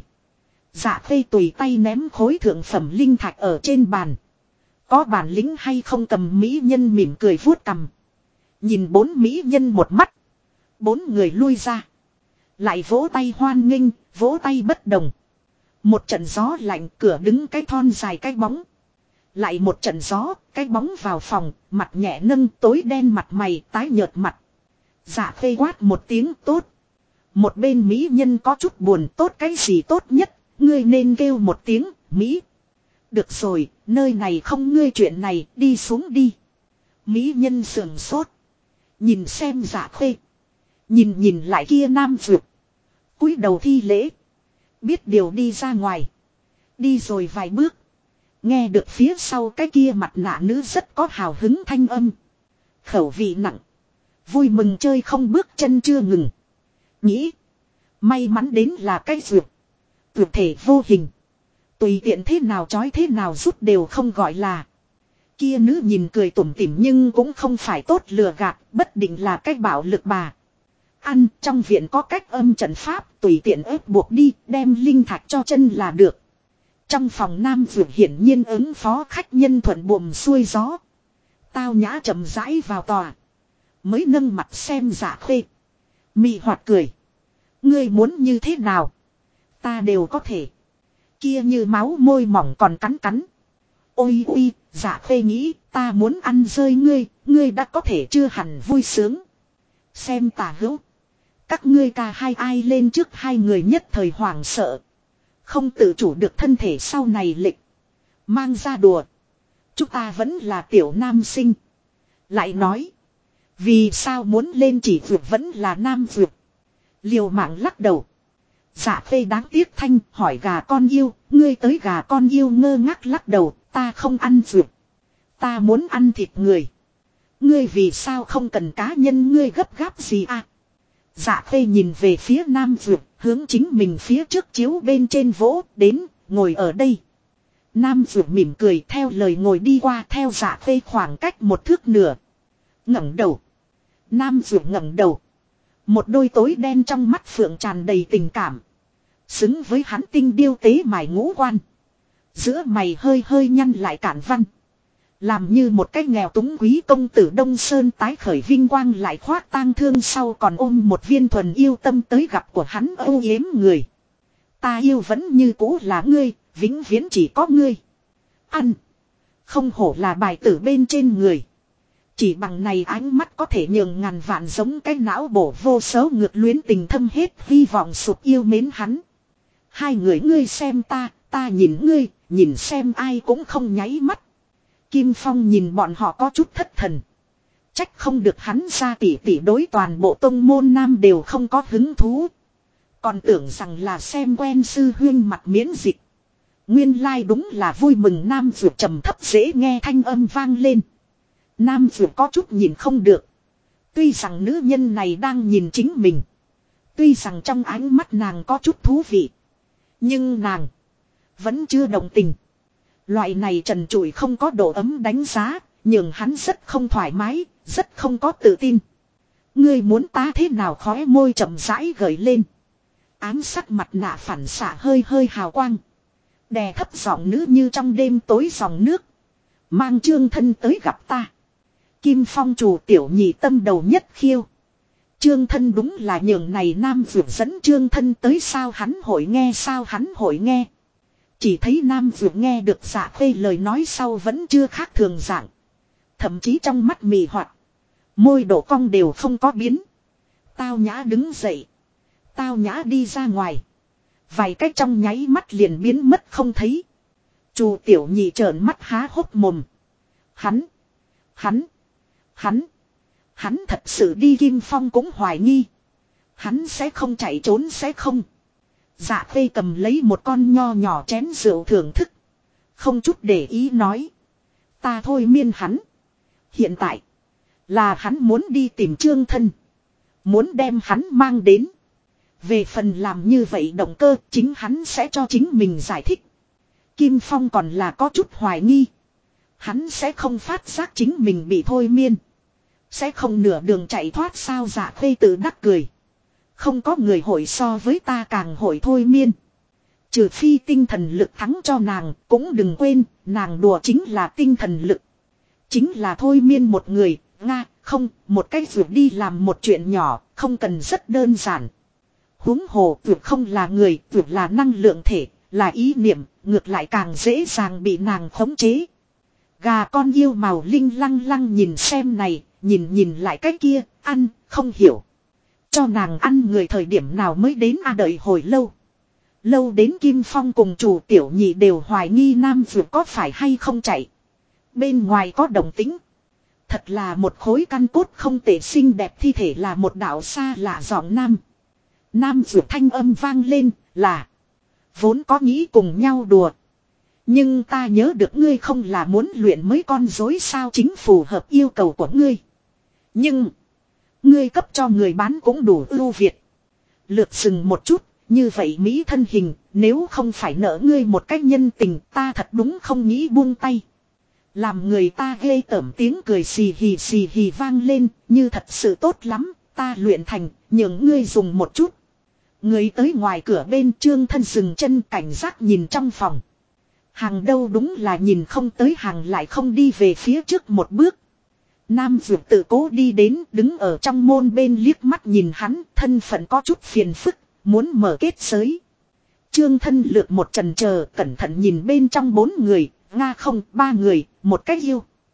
Dạ Khê tùy tay ném khối thượng phẩm linh thạch ở trên bàn. Có bản lĩnh hay không cầm mỹ nhân mỉm cười vuốt cằm. Nhìn bốn mỹ nhân một mắt. Bốn người lui ra. Lại vỗ tay hoan nghênh, vỗ tay bất đồng. Một trận gió lạnh cửa đứng cái thon dài cái bóng. Lại một trận gió, cái bóng vào phòng, mặt nhẹ nâng tối đen mặt mày tái nhợt mặt. Dạ Khê quát một tiếng tốt. Một bên mỹ nhân có chút buồn tốt cái gì tốt nhất. Ngươi nên kêu một tiếng, Mỹ. Được rồi, nơi này không ngươi chuyện này, đi xuống đi. Mỹ nhân sườn sốt. Nhìn xem Dạ Khê. Nhìn nhìn lại kia nam vượt. Cúi đầu thi lễ. Biết điều đi ra ngoài. Đi rồi vài bước. Nghe được phía sau cái kia mặt nạ nữ rất có hào hứng thanh âm. Khẩu vị nặng. Vui mừng chơi không bước chân chưa ngừng. Nghĩ. May mắn đến là cái vượt. Tuyệt thể vô hình. Tùy tiện thế nào chói thế nào rút đều không gọi là. Kia nữ nhìn cười tủm tỉm nhưng cũng không phải tốt lừa gạt. Bất định là cách bạo lực bà. Ăn trong viện có cách âm trận pháp. Tùy tiện ép buộc đi. Đem linh thạch cho chân là được. Trong phòng nam vượt hiển nhiên ứng phó khách nhân thuận buồm xuôi gió. Tao nhã chậm rãi vào tòa. Mới nâng mặt xem Dạ Khê. Mị hoạt cười. Ngươi muốn như thế nào? Ta đều có thể. Kia như máu môi mỏng còn cắn cắn. Ôi ôi, Dạ Khê nghĩ ta muốn ăn rơi ngươi. Ngươi đã có thể chưa hẳn vui sướng. Xem tả hữu. Các ngươi ca hai ai lên trước hai người nhất thời hoảng sợ. Không tự chủ được thân thể sau này lịch. Mang ra đùa. Chúng ta vẫn là tiểu nam sinh. Lại nói. Vì sao muốn lên chỉ vượt vẫn là nam vượt. Liều mạng lắc đầu. Dạ phê đáng tiếc thanh hỏi gà con yêu. Ngươi tới gà con yêu ngơ ngác lắc đầu. Ta không ăn vượt. Ta muốn ăn thịt người. Ngươi vì sao không cần cá nhân ngươi gấp gáp gì à? Dạ phê nhìn về phía nam vượt. Hướng chính mình phía trước chiếu bên trên vỗ. Đến ngồi ở đây. Nam vượt mỉm cười theo lời ngồi đi qua theo dạ phê khoảng cách một thước nửa. Ngẩng đầu. Nam vượt ngẩng đầu. Một đôi tối đen trong mắt phượng tràn đầy tình cảm. Xứng với hắn tinh điêu tế mài ngũ quan. Giữa mày hơi hơi nhăn lại cản văn. Làm như một cái nghèo túng quý công tử Đông Sơn tái khởi vinh quang lại khoác tang thương sau còn ôm một viên thuần yêu tâm tới gặp của hắn âu yếm người. Ta yêu vẫn như cũ là ngươi, vĩnh viễn chỉ có ngươi. Ăn. Không hổ là bài tử bên trên người. Chỉ bằng này ánh mắt có thể nhường ngàn vạn giống cái não bổ vô số ngược luyến tình thâm hết hy vọng sụp yêu mến hắn. Hai người ngươi xem ta, ta nhìn ngươi, nhìn xem ai cũng không nháy mắt. Kim Phong nhìn bọn họ có chút thất thần. Trách không được hắn ra tỷ đối toàn bộ tông môn nam đều không có hứng thú. Còn tưởng rằng là xem quen sư huyên mặt miễn dịch. Nguyên lai đúng là vui mừng nam vượt trầm thấp dễ nghe thanh âm vang lên. Nam vượt có chút nhìn không được. Tuy rằng nữ nhân này đang nhìn chính mình. Tuy rằng trong ánh mắt nàng có chút thú vị. Nhưng nàng vẫn chưa đồng tình. Loại này trần trụi không có độ ấm đánh giá. Nhưng hắn rất không thoải mái. Rất không có tự tin. Ngươi muốn ta thế nào khóe môi chậm rãi gợi lên. Ám sắc mặt nạ phản xạ hơi hơi hào quang. Đè thấp giọng nữ như trong đêm tối dòng nước. Mang Trương Thân tới gặp ta. Kim Phong chủ tiểu nhị tâm đầu nhất khiêu. Trương Thân đúng là nhường này nam vượt dẫn Trương Thân tới sao hắn hội nghe sao hắn hội nghe. Chỉ thấy nam vượt nghe được dạ phê lời nói sau vẫn chưa khác thường dạng. Thậm chí trong mắt mì hoạt. Môi đổ cong đều không có biến. Tao nhã đứng dậy. Tao nhã đi ra ngoài. Vài cách trong nháy mắt liền biến mất không thấy. Chu tiểu nhị trợn mắt há hốc mồm. Hắn thật sự đi. Kim Phong cũng hoài nghi. Hắn sẽ không chạy trốn sẽ không. Dạ phê cầm lấy một con nho nhỏ chén rượu thưởng thức. Không chút để ý nói. Ta thôi miên hắn. Hiện tại. Là hắn muốn đi tìm Trương Thân. Muốn đem hắn mang đến. Về phần làm như vậy động cơ chính hắn sẽ cho chính mình giải thích. Kim Phong còn là có chút hoài nghi. Hắn sẽ không phát giác chính mình bị thôi miên. Sẽ không nửa đường chạy thoát sao dạ phê tự đắc cười. Không có người hội so với ta càng hội thôi miên. Trừ phi tinh thần lực thắng cho nàng, cũng đừng quên, nàng đùa chính là tinh thần lực. Chính là thôi miên một người, không, một cách vượt đi làm một chuyện nhỏ, không cần rất đơn giản. Huống hồ vượt không là người, vượt là năng lượng thể, là ý niệm, ngược lại càng dễ dàng bị nàng khống chế. Gà con yêu màu linh lăng lăng nhìn xem này, nhìn lại cái kia, ăn, không hiểu. Cho nàng ăn người thời điểm nào mới đến đợi hồi lâu. Lâu đến Kim Phong cùng chủ tiểu nhị đều hoài nghi nam vượt có phải hay không chạy. Bên ngoài có đồng tính. Thật là một khối căn cốt không tệ xinh đẹp thi thể là một đạo xa lạ giọng nam. Nam vượt thanh âm vang lên là. Vốn có nghĩ cùng nhau đùa. Nhưng ta nhớ được ngươi không là muốn luyện mấy con rối sao chính phù hợp yêu cầu của ngươi. Nhưng. Ngươi cấp cho người bán cũng đủ ưu việt. Lược sừng một chút. Như vậy Mỹ thân hình. Nếu không phải nợ ngươi một cách nhân tình ta thật đúng không nghĩ buông tay. Làm người ta ghê tởm tiếng cười xì hì vang lên. Như thật sự tốt lắm. Ta luyện thành nhường ngươi dùng một chút. Người tới ngoài cửa bên Trương Thân dừng chân cảnh giác nhìn trong phòng. Hàng đâu đúng là nhìn không tới hàng lại không đi về phía trước một bước. Nam Dược tự cố đi đến đứng ở trong môn bên liếc mắt nhìn hắn thân phận có chút phiền phức, muốn mở kết giới. Trương Thân lược một chần chờ cẩn thận nhìn bên trong 4 người, không 3 người, một cách yêu.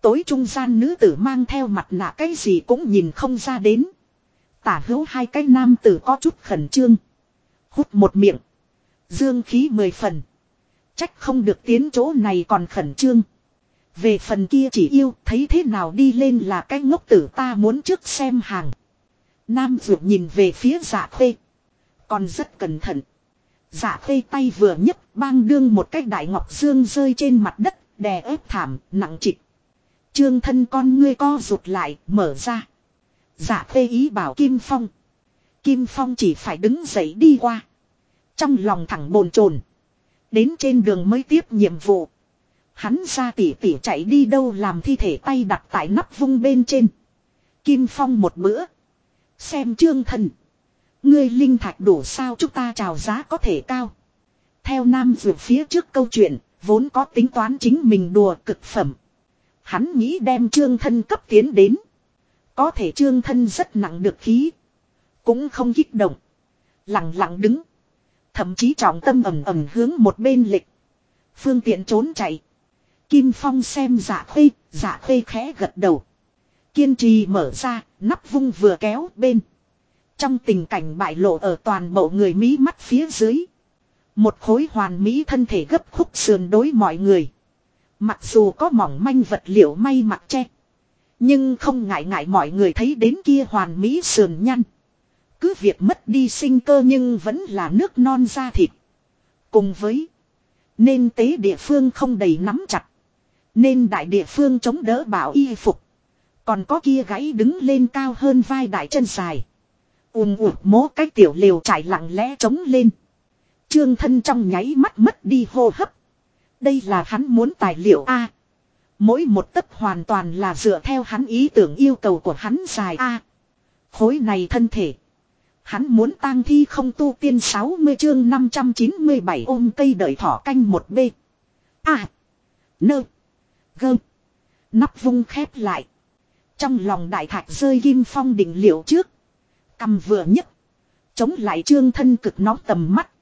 tối trung gian nữ tử mang theo mặt nạ cái gì cũng nhìn không ra đến. Tả hữu hai cái nam tử có chút khẩn trương. Hút một miệng. Dương khí 10 phần. Trách không được tiến chỗ này còn khẩn trương. Về phần kia chỉ yêu thấy thế nào đi lên là cái ngốc tử, ta muốn trước xem hàng. Nam Dược nhìn về phía Dạ Khê. Còn rất cẩn thận. Dạ Khê tay vừa nhấc bang đương một cái đại ngọc dương rơi trên mặt đất, đè ép thảm, nặng trịch. Trương Thân con ngươi co rụt lại, mở ra. Dạ Khê ý bảo Kim Phong. Kim Phong chỉ phải đứng dậy đi qua. Trong lòng thẳng bồn chồn. Đến trên đường mới tiếp nhiệm vụ. Hắn ra tỉ tỉ chạy đi đâu làm thi thể tay đặt tại nắp vung bên trên. Kim Phong một bữa. Xem Trương Thân. Ngươi linh thạch đủ sao chúng ta chào giá có thể cao. Theo Nam Dược phía trước câu chuyện, vốn có tính toán chính mình đùa cực phẩm. Hắn nghĩ đem Trương Thân cấp tiến đến. Có thể Trương Thân rất nặng được khí. Cũng không kích động. Lặng lặng đứng. Thậm chí trọng tâm ẩm ẩm hướng một bên lịch. Phương tiện trốn chạy. Kim Phong xem Dạ Khê khẽ gật đầu. Kiên trì mở ra, nắp vung vừa kéo bên. Trong tình cảnh bại lộ ở toàn bộ người mí mắt phía dưới. Một khối hoàn mỹ thân thể gấp khúc sườn đối mọi người. Mặc dù có mỏng manh vật liệu may mặc che. Nhưng không ngại ngại mọi người thấy đến kia hoàn mỹ sườn nhăn. Cứ việc mất đi sinh cơ nhưng vẫn là nước non da thịt. Cùng với nên tế địa phương không đầy nắm chặt. Nên đại địa phương chống đỡ bảo y phục. Còn có kia gãy đứng lên cao hơn vai đại chân dài. Mố cái tiểu liều trải lặng lẽ trống lên. Trương Thân trong nháy mắt mất đi hô hấp. Đây là hắn muốn tài liệu A. Mỗi một tấc hoàn toàn là dựa theo hắn ý tưởng yêu cầu của hắn dài A. Khối này thân thể. Hắn muốn tang thi không tu tiên 60 chương 597 ôm cây đợi thỏ canh một b. A. Nơ. Gơ. Nắp vung khép lại. Trong lòng đại thạch rơi Kim Phong định liệu trước. Cầm vừa nhấc. Chống lại Trương Thân cực nóng tầm mắt.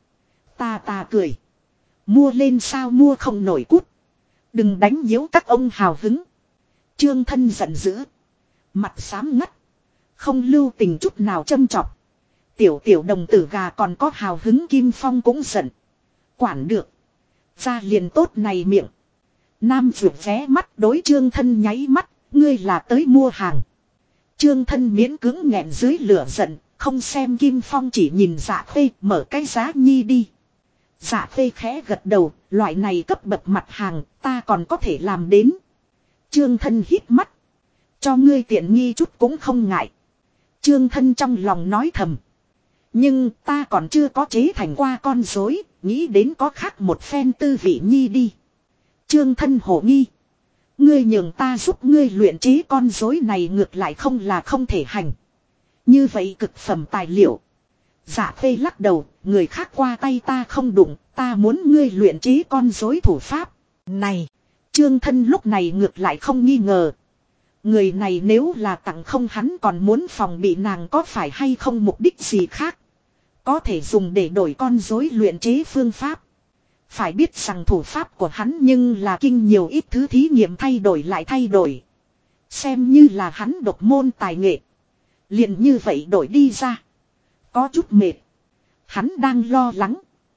Ta cười. Mua lên sao mua không nổi cút. Đừng đánh nhiễu các ông hào hứng. Trương Thân giận dữ. Mặt xám ngắt. Không lưu tình chút nào châm chọc. Tiểu đồng tử gà còn có hào hứng. Kim Phong cũng giận. Quản được. Ra liền tốt này miệng. Nam Dược vé mắt đối Trương Thân nháy mắt. Ngươi là tới mua hàng. Trương Thân miễn cứng nghẹn dưới lửa giận. Không xem Kim Phong chỉ nhìn Dạ Khê mở cái giá nhi đi. Dạ Khê khẽ gật đầu. Loại này cấp bậc mặt hàng ta còn có thể làm đến. Trương Thân hít mắt. Cho ngươi tiện nghi chút cũng không ngại. Trương Thân trong lòng nói thầm. Nhưng ta còn chưa có chế thành qua con rối, nghĩ đến có khác một phen tư vị nhi đi. Trương Thân hổ nghi. Ngươi nhường ta giúp ngươi luyện chế con rối này ngược lại không là không thể hành. Như vậy cực phẩm tài liệu. Dạ Khê lắc đầu, người khác qua tay ta không đụng, ta muốn ngươi luyện chế con rối thủ pháp. Này, Trương Thân lúc này ngược lại không nghi ngờ. Người này nếu là tặng không hắn còn muốn phòng bị nàng có phải hay không mục đích gì khác. Có thể dùng để đổi con rối luyện chế phương pháp. Phải biết rằng thủ pháp của hắn nhưng là kinh nhiều ít thứ thí nghiệm thay đổi lại thay đổi. Xem như là hắn độc môn tài nghệ. Liền như vậy đổi đi ra. Có chút mệt. Hắn đang lo lắng.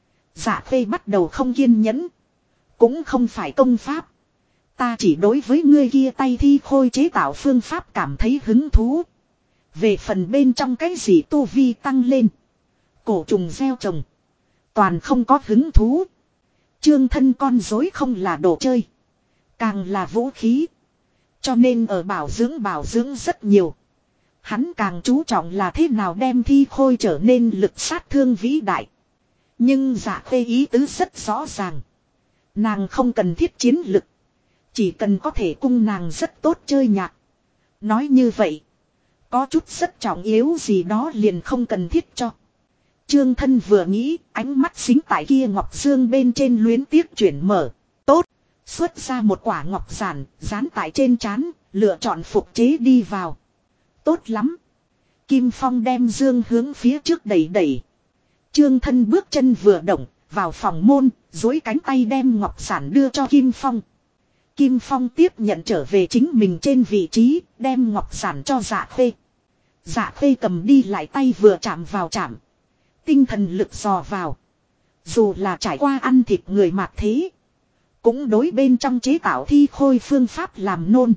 Dạ Khê bắt đầu không kiên nhẫn. Cũng không phải công pháp. Ta chỉ đối với ngươi kia tay thi khôi chế tạo phương pháp cảm thấy hứng thú. Về phần bên trong cái gì tu vi tăng lên. Cổ trùng gieo trồng. Toàn không có hứng thú. Trương Thân con rối không là đồ chơi. Càng là vũ khí. Cho nên ở bảo dưỡng rất nhiều. Hắn càng chú trọng là thế nào đem thi khôi trở nên lực sát thương vĩ đại. Nhưng Dạ Khê ý tứ rất rõ ràng. Nàng không cần thiết chiến lực. Chỉ cần có thể cung nàng rất tốt chơi nhạc. Nói như vậy. Có chút rất trọng yếu gì đó liền không cần thiết cho. Trương Thân vừa nghĩ ánh mắt xính tại kia ngọc dương bên trên luyến tiếc chuyển mở. Tốt. Xuất ra một quả ngọc giản dán tại trên trán. Lựa chọn phục chế đi vào. Tốt lắm. Kim Phong đem dương hướng phía trước đẩy. Trương Thân bước chân vừa động. Vào phòng môn. Dối cánh tay đem ngọc giản đưa cho Kim Phong. Kim Phong tiếp nhận trở về chính mình trên vị trí, đem ngọc giản cho Dạ Khê. Dạ Khê cầm đi lại tay vừa chạm vào chạm. Tinh thần lực dò vào. Dù là trải qua ăn thịt người mạt thế. Cũng đối bên trong chế tạo thi khôi phương pháp làm nôn.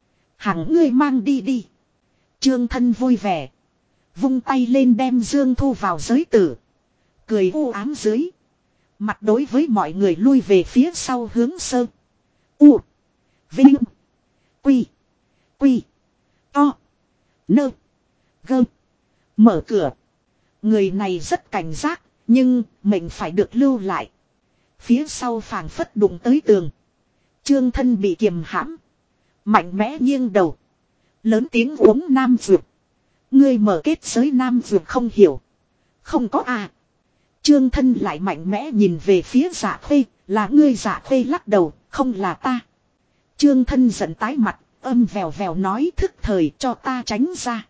Hẳn ngươi mang đi đi. Trương Thân vui vẻ. Vung tay lên đem Dương thu vào giới tử. Cười u ám dưới. Mặt đối với mọi người lui về phía sau hướng sơ. U. Vinh. Quy. Quy. To. Nơ. Gơ. Mở cửa. Người này rất cảnh giác. Nhưng mình phải được lưu lại. Phía sau phảng phất đụng tới tường. Trương Thân bị kiềm hãm. Mạnh mẽ nghiêng đầu. Lớn tiếng uống nam dược. Ngươi mở kết giới nam dược không hiểu. Không có à. Trương Thân lại mạnh mẽ nhìn về phía Dạ Khê. Là ngươi. Dạ Khê lắc đầu. Không là ta. Trương Thân giận tái mặt. Âm vèo vèo nói thức thời cho ta tránh ra.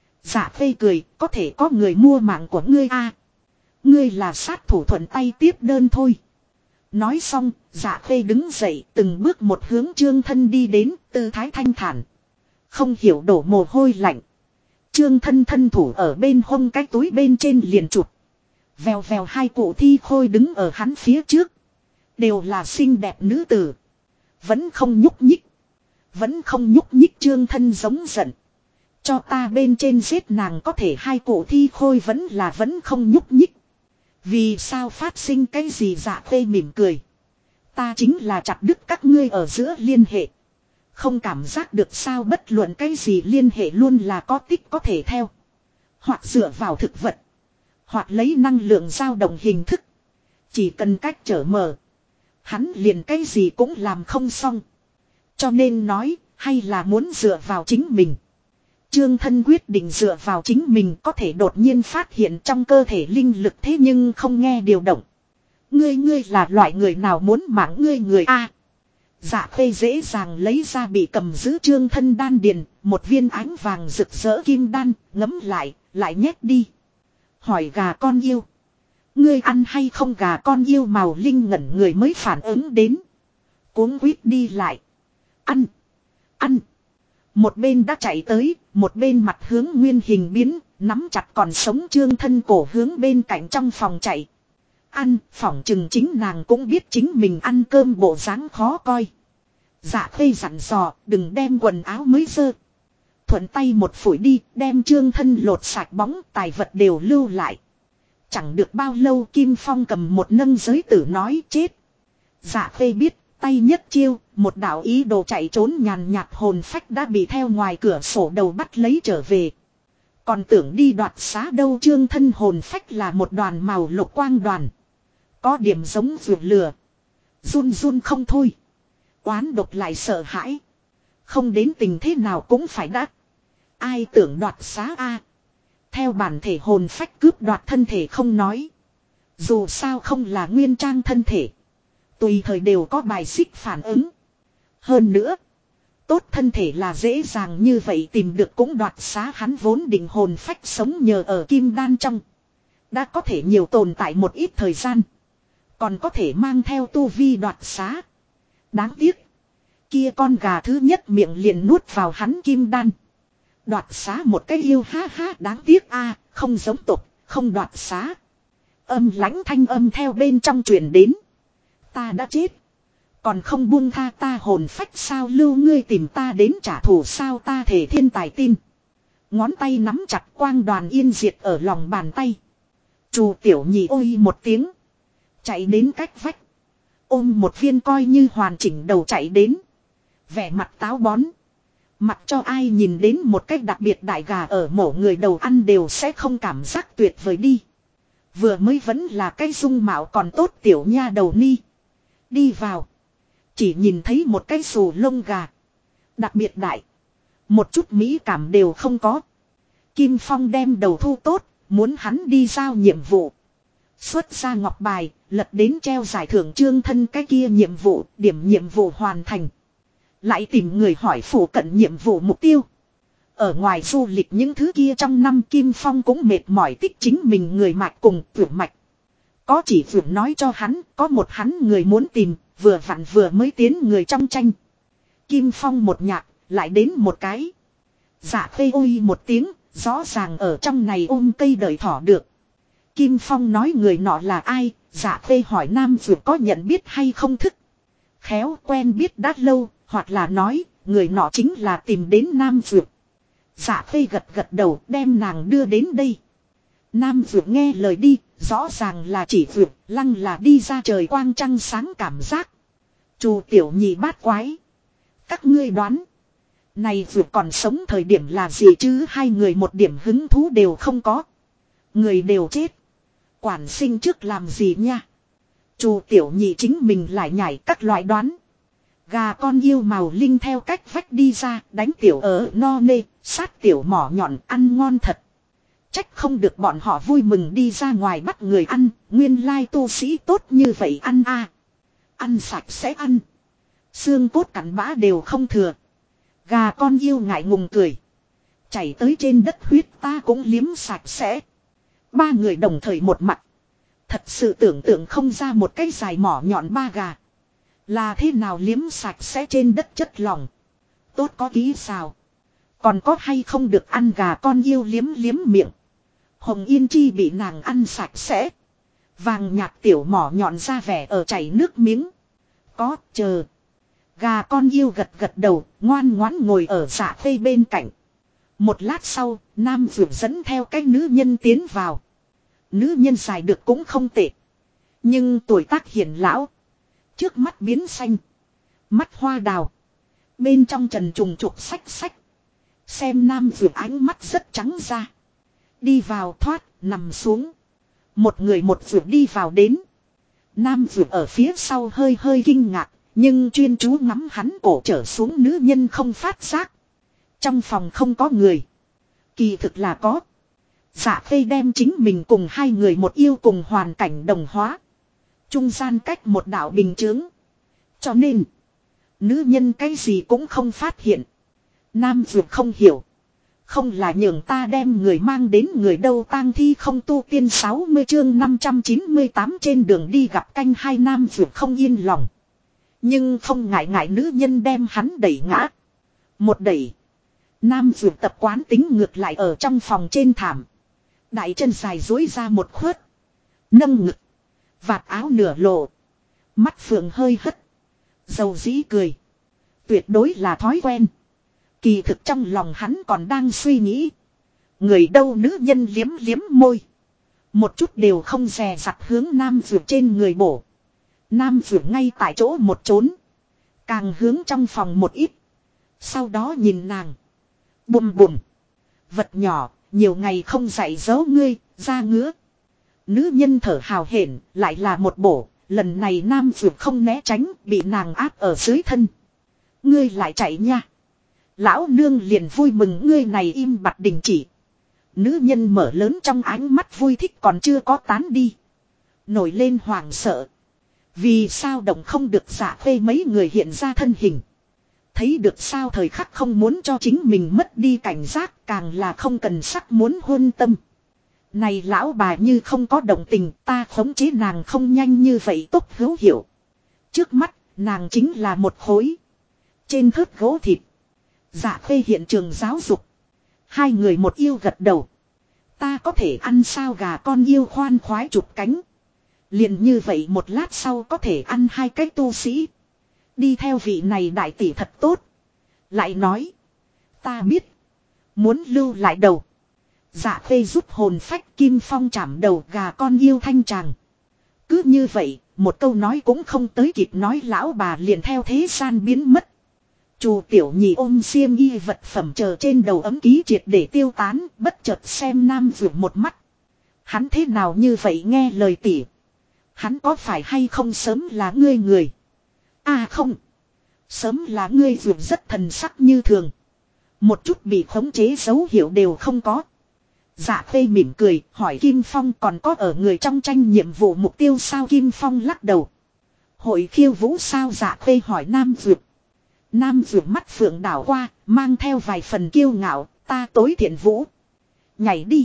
Dạ Khê cười. Có thể có người mua mạng của ngươi à. Ngươi là sát thủ thuận tay tiếp đơn thôi. Nói xong, Dạ Khê đứng dậy từng bước một hướng Trương Thân đi đến, tư thái thanh thản. Không hiểu đổ mồ hôi lạnh. Trương Thân thân thủ ở bên hông cái túi bên trên liền chụp. Vèo vèo hai cụ thi khôi đứng ở hắn phía trước. Đều là xinh đẹp nữ tử. Vẫn không nhúc nhích. Vẫn không nhúc nhích. Trương Thân giống giận. Cho ta bên trên giết nàng có thể hai cụ thi khôi vẫn không nhúc nhích. Vì sao phát sinh cái gì? Dạ Khê mỉm cười. Ta chính là chặt đứt các ngươi ở giữa liên hệ. Không cảm giác được sao bất luận cái gì liên hệ luôn là có tích có thể theo. Hoặc dựa vào thực vật. Hoặc lấy năng lượng dao động hình thức. Chỉ cần cách trở mở. Hắn liền cái gì cũng làm không xong. Cho nên nói hay là muốn dựa vào chính mình. Trương Thân quyết định dựa vào chính mình có thể đột nhiên phát hiện trong cơ thể linh lực thế nhưng không nghe điều động. Ngươi là loại người nào muốn mạng người a? Dạ Khê dễ dàng lấy ra bị cầm giữ Trương Thân đan điền, một viên ánh vàng rực rỡ kim đan, ngấm lại nhét đi. Hỏi gà con yêu. Ngươi ăn hay không? Gà con yêu màu linh ngẩn người mới phản ứng đến. Cuống quýt đi lại. Ăn. Một bên đã chạy tới, một bên mặt hướng nguyên hình biến, nắm chặt còn sống Trương Thân cổ hướng bên cạnh trong phòng chạy. Ăn, phỏng chừng chính nàng cũng biết chính mình ăn cơm bộ dáng khó coi. Dạ Khê dặn dò, đừng đem quần áo mới dơ. Thuận tay một phủi đi, đem Trương Thân lột sạch bóng, tài vật đều lưu lại. Chẳng được bao lâu Kim Phong cầm một nâng giới tử nói chết. Dạ Khê biết. Tay nhất chiêu, một đạo ý đồ chạy trốn nhàn nhạt hồn phách đã bị theo ngoài cửa sổ đầu bắt lấy trở về. Còn tưởng đi đoạt xá đâu? Trương Thân hồn phách là một đoàn màu lục quang đoàn. Có điểm giống vượt lửa. Run không thôi. Oán độc lại sợ hãi. Không đến tình thế nào cũng phải đắt. Ai tưởng đoạt xá a? Theo bản thể hồn phách cướp đoạt thân thể không nói. Dù sao không là nguyên trang thân thể. Tùy thời đều có bài xích phản ứng. Hơn nữa. Tốt thân thể là dễ dàng như vậy tìm được cũng đoạt xá. Hắn vốn định hồn phách sống nhờ ở kim đan trong. Đã có thể nhiều tồn tại một ít thời gian. Còn có thể mang theo tu vi đoạt xá. Đáng tiếc. Kia con gà thứ nhất miệng liền nuốt vào hắn kim đan. Đoạt xá một cái yêu ha ha. Đáng tiếc a, không giống tục, không đoạt xá. Âm lãnh thanh âm theo bên trong truyền đến. Ta đã chết. Còn không buông tha ta hồn phách sao? Lưu ngươi tìm ta đến trả thù sao? Ta thể thiên tài tin. Ngón tay nắm chặt quang đoàn yên diệt ở lòng bàn tay. Chù tiểu nhị ôi một tiếng. Chạy đến cách vách. Ôm một viên coi như hoàn chỉnh đầu chạy đến. Vẻ mặt táo bón. Mặc cho ai nhìn đến một cách đặc biệt đại gà ở mổ người đầu ăn đều sẽ không cảm giác tuyệt vời đi. Vừa mới vẫn là cái dung mạo còn tốt tiểu nha đầu ni. Đi vào. Chỉ nhìn thấy một cái xù lông gà. Đặc biệt đại. Một chút mỹ cảm đều không có. Kim Phong đem đầu thu tốt. Muốn hắn đi giao nhiệm vụ. Xuất ra ngọc bài. Lật đến treo giải thưởng Trương Thân cái kia nhiệm vụ. Điểm nhiệm vụ hoàn thành. Lại tìm người hỏi phủ cận nhiệm vụ mục tiêu. Ở ngoài du lịch những thứ kia trong năm Kim Phong cũng mệt mỏi tích chính mình người mạch cùng vượt mạch. Có chỉ vượt nói cho hắn có một hắn người muốn tìm. Vừa vặn vừa mới tiến người trong tranh. Kim Phong một nhạc, lại đến một cái. Dạ khê ôi một tiếng, rõ ràng ở trong này ôm cây đợi thỏ được. Kim Phong nói người nọ là ai, dạ khê hỏi Nam Dược có nhận biết hay không thức. Khéo quen biết đã lâu, hoặc là nói, người nọ chính là tìm đến Nam Dược. Dạ khê gật gật đầu đem nàng đưa đến đây. Nam Dược nghe lời đi, rõ ràng là chỉ Dược, lăng là đi ra trời quang trăng sáng cảm giác. Chu tiểu nhị bát quái. Các ngươi đoán. Này Dược còn sống thời điểm là gì chứ, hai người một điểm hứng thú đều không có. Người đều chết. Quản sinh trước làm gì nha. Chu tiểu nhị chính mình lại nhảy các loại đoán. Gà con yêu màu linh theo cách vách đi ra, đánh tiểu ở no nê, sát tiểu mỏ nhọn ăn ngon thật. Trách không được bọn họ vui mừng đi ra ngoài bắt người ăn, nguyên lai tu sĩ tốt như vậy ăn a. Ăn sạch sẽ ăn. Xương cốt cắn bã đều không thừa. Gà con yêu ngại ngùng cười. Chảy tới trên đất huyết ta cũng liếm sạch sẽ. Ba người đồng thời một mặt. Thật sự tưởng tượng không ra một cái dài mỏ nhọn ba gà. Là thế nào liếm sạch sẽ trên đất chất lỏng. Tốt có ký xào. Còn có hay không được ăn gà con yêu liếm liếm miệng. Hồng Yên Chi bị nàng ăn sạch sẽ. Vàng nhạt tiểu mỏ nhọn ra vẻ ở chảy nước miếng. Có chờ. Gà con yêu gật gật đầu, ngoan ngoãn ngồi ở dạ phê bên cạnh. Một lát sau, Nam Dược dẫn theo cái nữ nhân tiến vào. Nữ nhân dài được cũng không tệ. Nhưng tuổi tác hiển lão. Trước mắt biến xanh. Mắt hoa đào. Bên trong trần trùng trục sách. Xem Nam Dược ánh mắt rất trắng ra. Đi vào thoát, nằm xuống. Một người một Dược đi vào đến. Nam Dược ở phía sau hơi hơi kinh ngạc. Nhưng chuyên chú ngắm hắn cổ trở xuống nữ nhân không phát giác. Trong phòng không có người. Kỳ thực là có. Dạ Khê đem chính mình cùng hai người một yêu cùng hoàn cảnh đồng hóa. Trung gian cách một đạo bình chướng. Cho nên. Nữ nhân cái gì cũng không phát hiện. Nam Dược không hiểu. Không là nhường ta đem người mang đến người đâu tang thi không tu tiên 60 chương 598 trên đường đi gặp canh hai Nam Dược không yên lòng. Nhưng không ngại nữ nhân đem hắn đẩy ngã. Một đẩy. Nam Dược tập quán tính ngược lại ở trong phòng trên thảm. Đại chân dài dối ra một khuất. Nâng ngực. Vạt áo nửa lộ. Mắt phượng hơi hất. Dầu dĩ cười. Tuyệt đối là thói quen. Kỳ thực trong lòng hắn còn đang suy nghĩ. Người đâu nữ nhân liếm liếm môi. Một chút đều không dè dặt hướng Nam Dược trên người bổ. Nam Dược ngay tại chỗ một trốn. Càng hướng trong phòng một ít. Sau đó nhìn nàng. Bùm bùm. Vật nhỏ, nhiều ngày không dạy dỗ ngươi, ra ngứa. Nữ nhân thở hào hển, lại là một bổ. Lần này Nam Dược không né tránh, bị nàng áp ở dưới thân. Ngươi lại chạy nha. Lão nương liền vui mừng ngươi này im bặt đình chỉ. Nữ nhân mở lớn trong ánh mắt vui thích còn chưa có tán đi. Nổi lên hoảng sợ. Vì sao động không được Dạ Khê mấy người hiện ra thân hình. Thấy được sao thời khắc không muốn cho chính mình mất đi cảnh giác càng là không cần sắc muốn hôn tâm. Này lão bà như không có động tình ta khống chế nàng không nhanh như vậy tốt hữu hiệu. Trước mắt nàng chính là một khối. Trên thớt gỗ thịt. Dạ Khê hiện trường giáo dục. Hai người một yêu gật đầu. Ta có thể ăn sao gà con yêu khoan khoái chụp cánh. Liền như vậy một lát sau có thể ăn hai cái tu sĩ. Đi theo vị này đại tỷ thật tốt. Lại nói. Ta biết. Muốn lưu lại đầu. Dạ Khê giúp hồn phách Kim Phong chạm đầu gà con yêu thanh tràng. Cứ như vậy, một câu nói cũng không tới kịp nói lão bà liền theo thế gian biến mất. Chu tiểu nhị ôm xiêm y vật phẩm chờ trên đầu ấm ký triệt để tiêu tán, bất chợt xem Nam Dược một mắt. Hắn thế nào như vậy nghe lời tỷ. Hắn có phải hay không sớm là ngươi người. À không. Sớm là ngươi Dược rất thần sắc như thường. Một chút bị khống chế dấu hiệu đều không có. Dạ Khê mỉm cười hỏi Kim Phong còn có ở người trong tranh nhiệm vụ mục tiêu sao Kim Phong lắc đầu. Hội khiêu vũ sao Dạ Khê hỏi Nam Dược. Nam Dược mắt phượng đảo qua, mang theo vài phần kiêu ngạo, ta tối thiện vũ. Nhảy đi.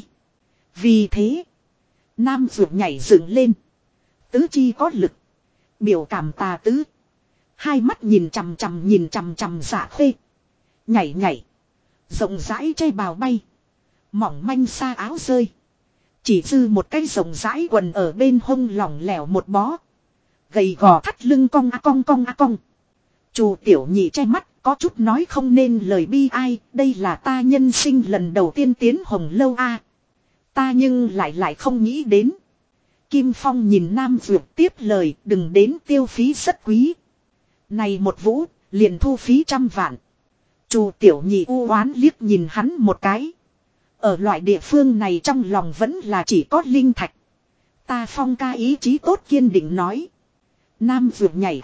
Vì thế, Nam Dược nhảy dựng lên. Tứ chi có lực. Biểu cảm tà tứ. Hai mắt nhìn chằm chằm Dạ Khê. Nhảy nhảy. Rộng rãi che bào bay. Mỏng manh xa áo rơi. Chỉ dư một cái rộng rãi quần ở bên hông lỏng lẻo một bó. Gầy gò thắt lưng cong a cong cong a cong. Chu Tiểu Nhị che mắt có chút nói không nên lời bi ai. Đây là ta nhân sinh lần đầu tiên tiến Hồng Lâu a. Ta nhưng lại không nghĩ đến. Kim Phong nhìn Nam Dược tiếp lời, đừng đến tiêu phí rất quý. Này một vũ, liền thu phí 100 vạn. Chu Tiểu Nhị u oán liếc nhìn hắn một cái. Ở loại địa phương này trong lòng vẫn là chỉ có linh thạch. Ta Phong ca ý chí tốt kiên định nói. Nam Dược nhảy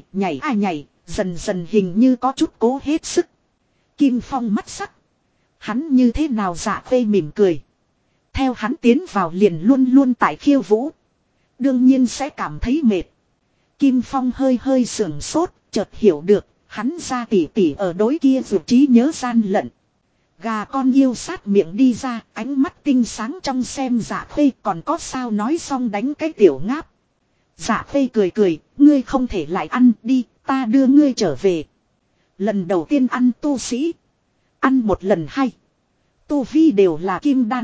a nhảy, dần dần hình như có chút cố hết sức. Kim Phong mắt sắc. Hắn như thế nào Dạ Khê mỉm cười. Theo hắn tiến vào liền luôn luôn tại khiêu vũ. Đương nhiên sẽ cảm thấy mệt. Kim Phong hơi sưởng sốt, chợt hiểu được, hắn ra tỉ ở đối kia vượt trí nhớ gian lận. Gà con yêu sát miệng đi ra, ánh mắt tinh sáng trong xem Dạ Khê còn có sao nói xong đánh cái tiểu ngáp. Dạ Khê cười, ngươi không thể lại ăn đi, ta đưa ngươi trở về. Lần đầu tiên ăn tu sĩ. Ăn một lần hay. Tu vi đều là kim đan.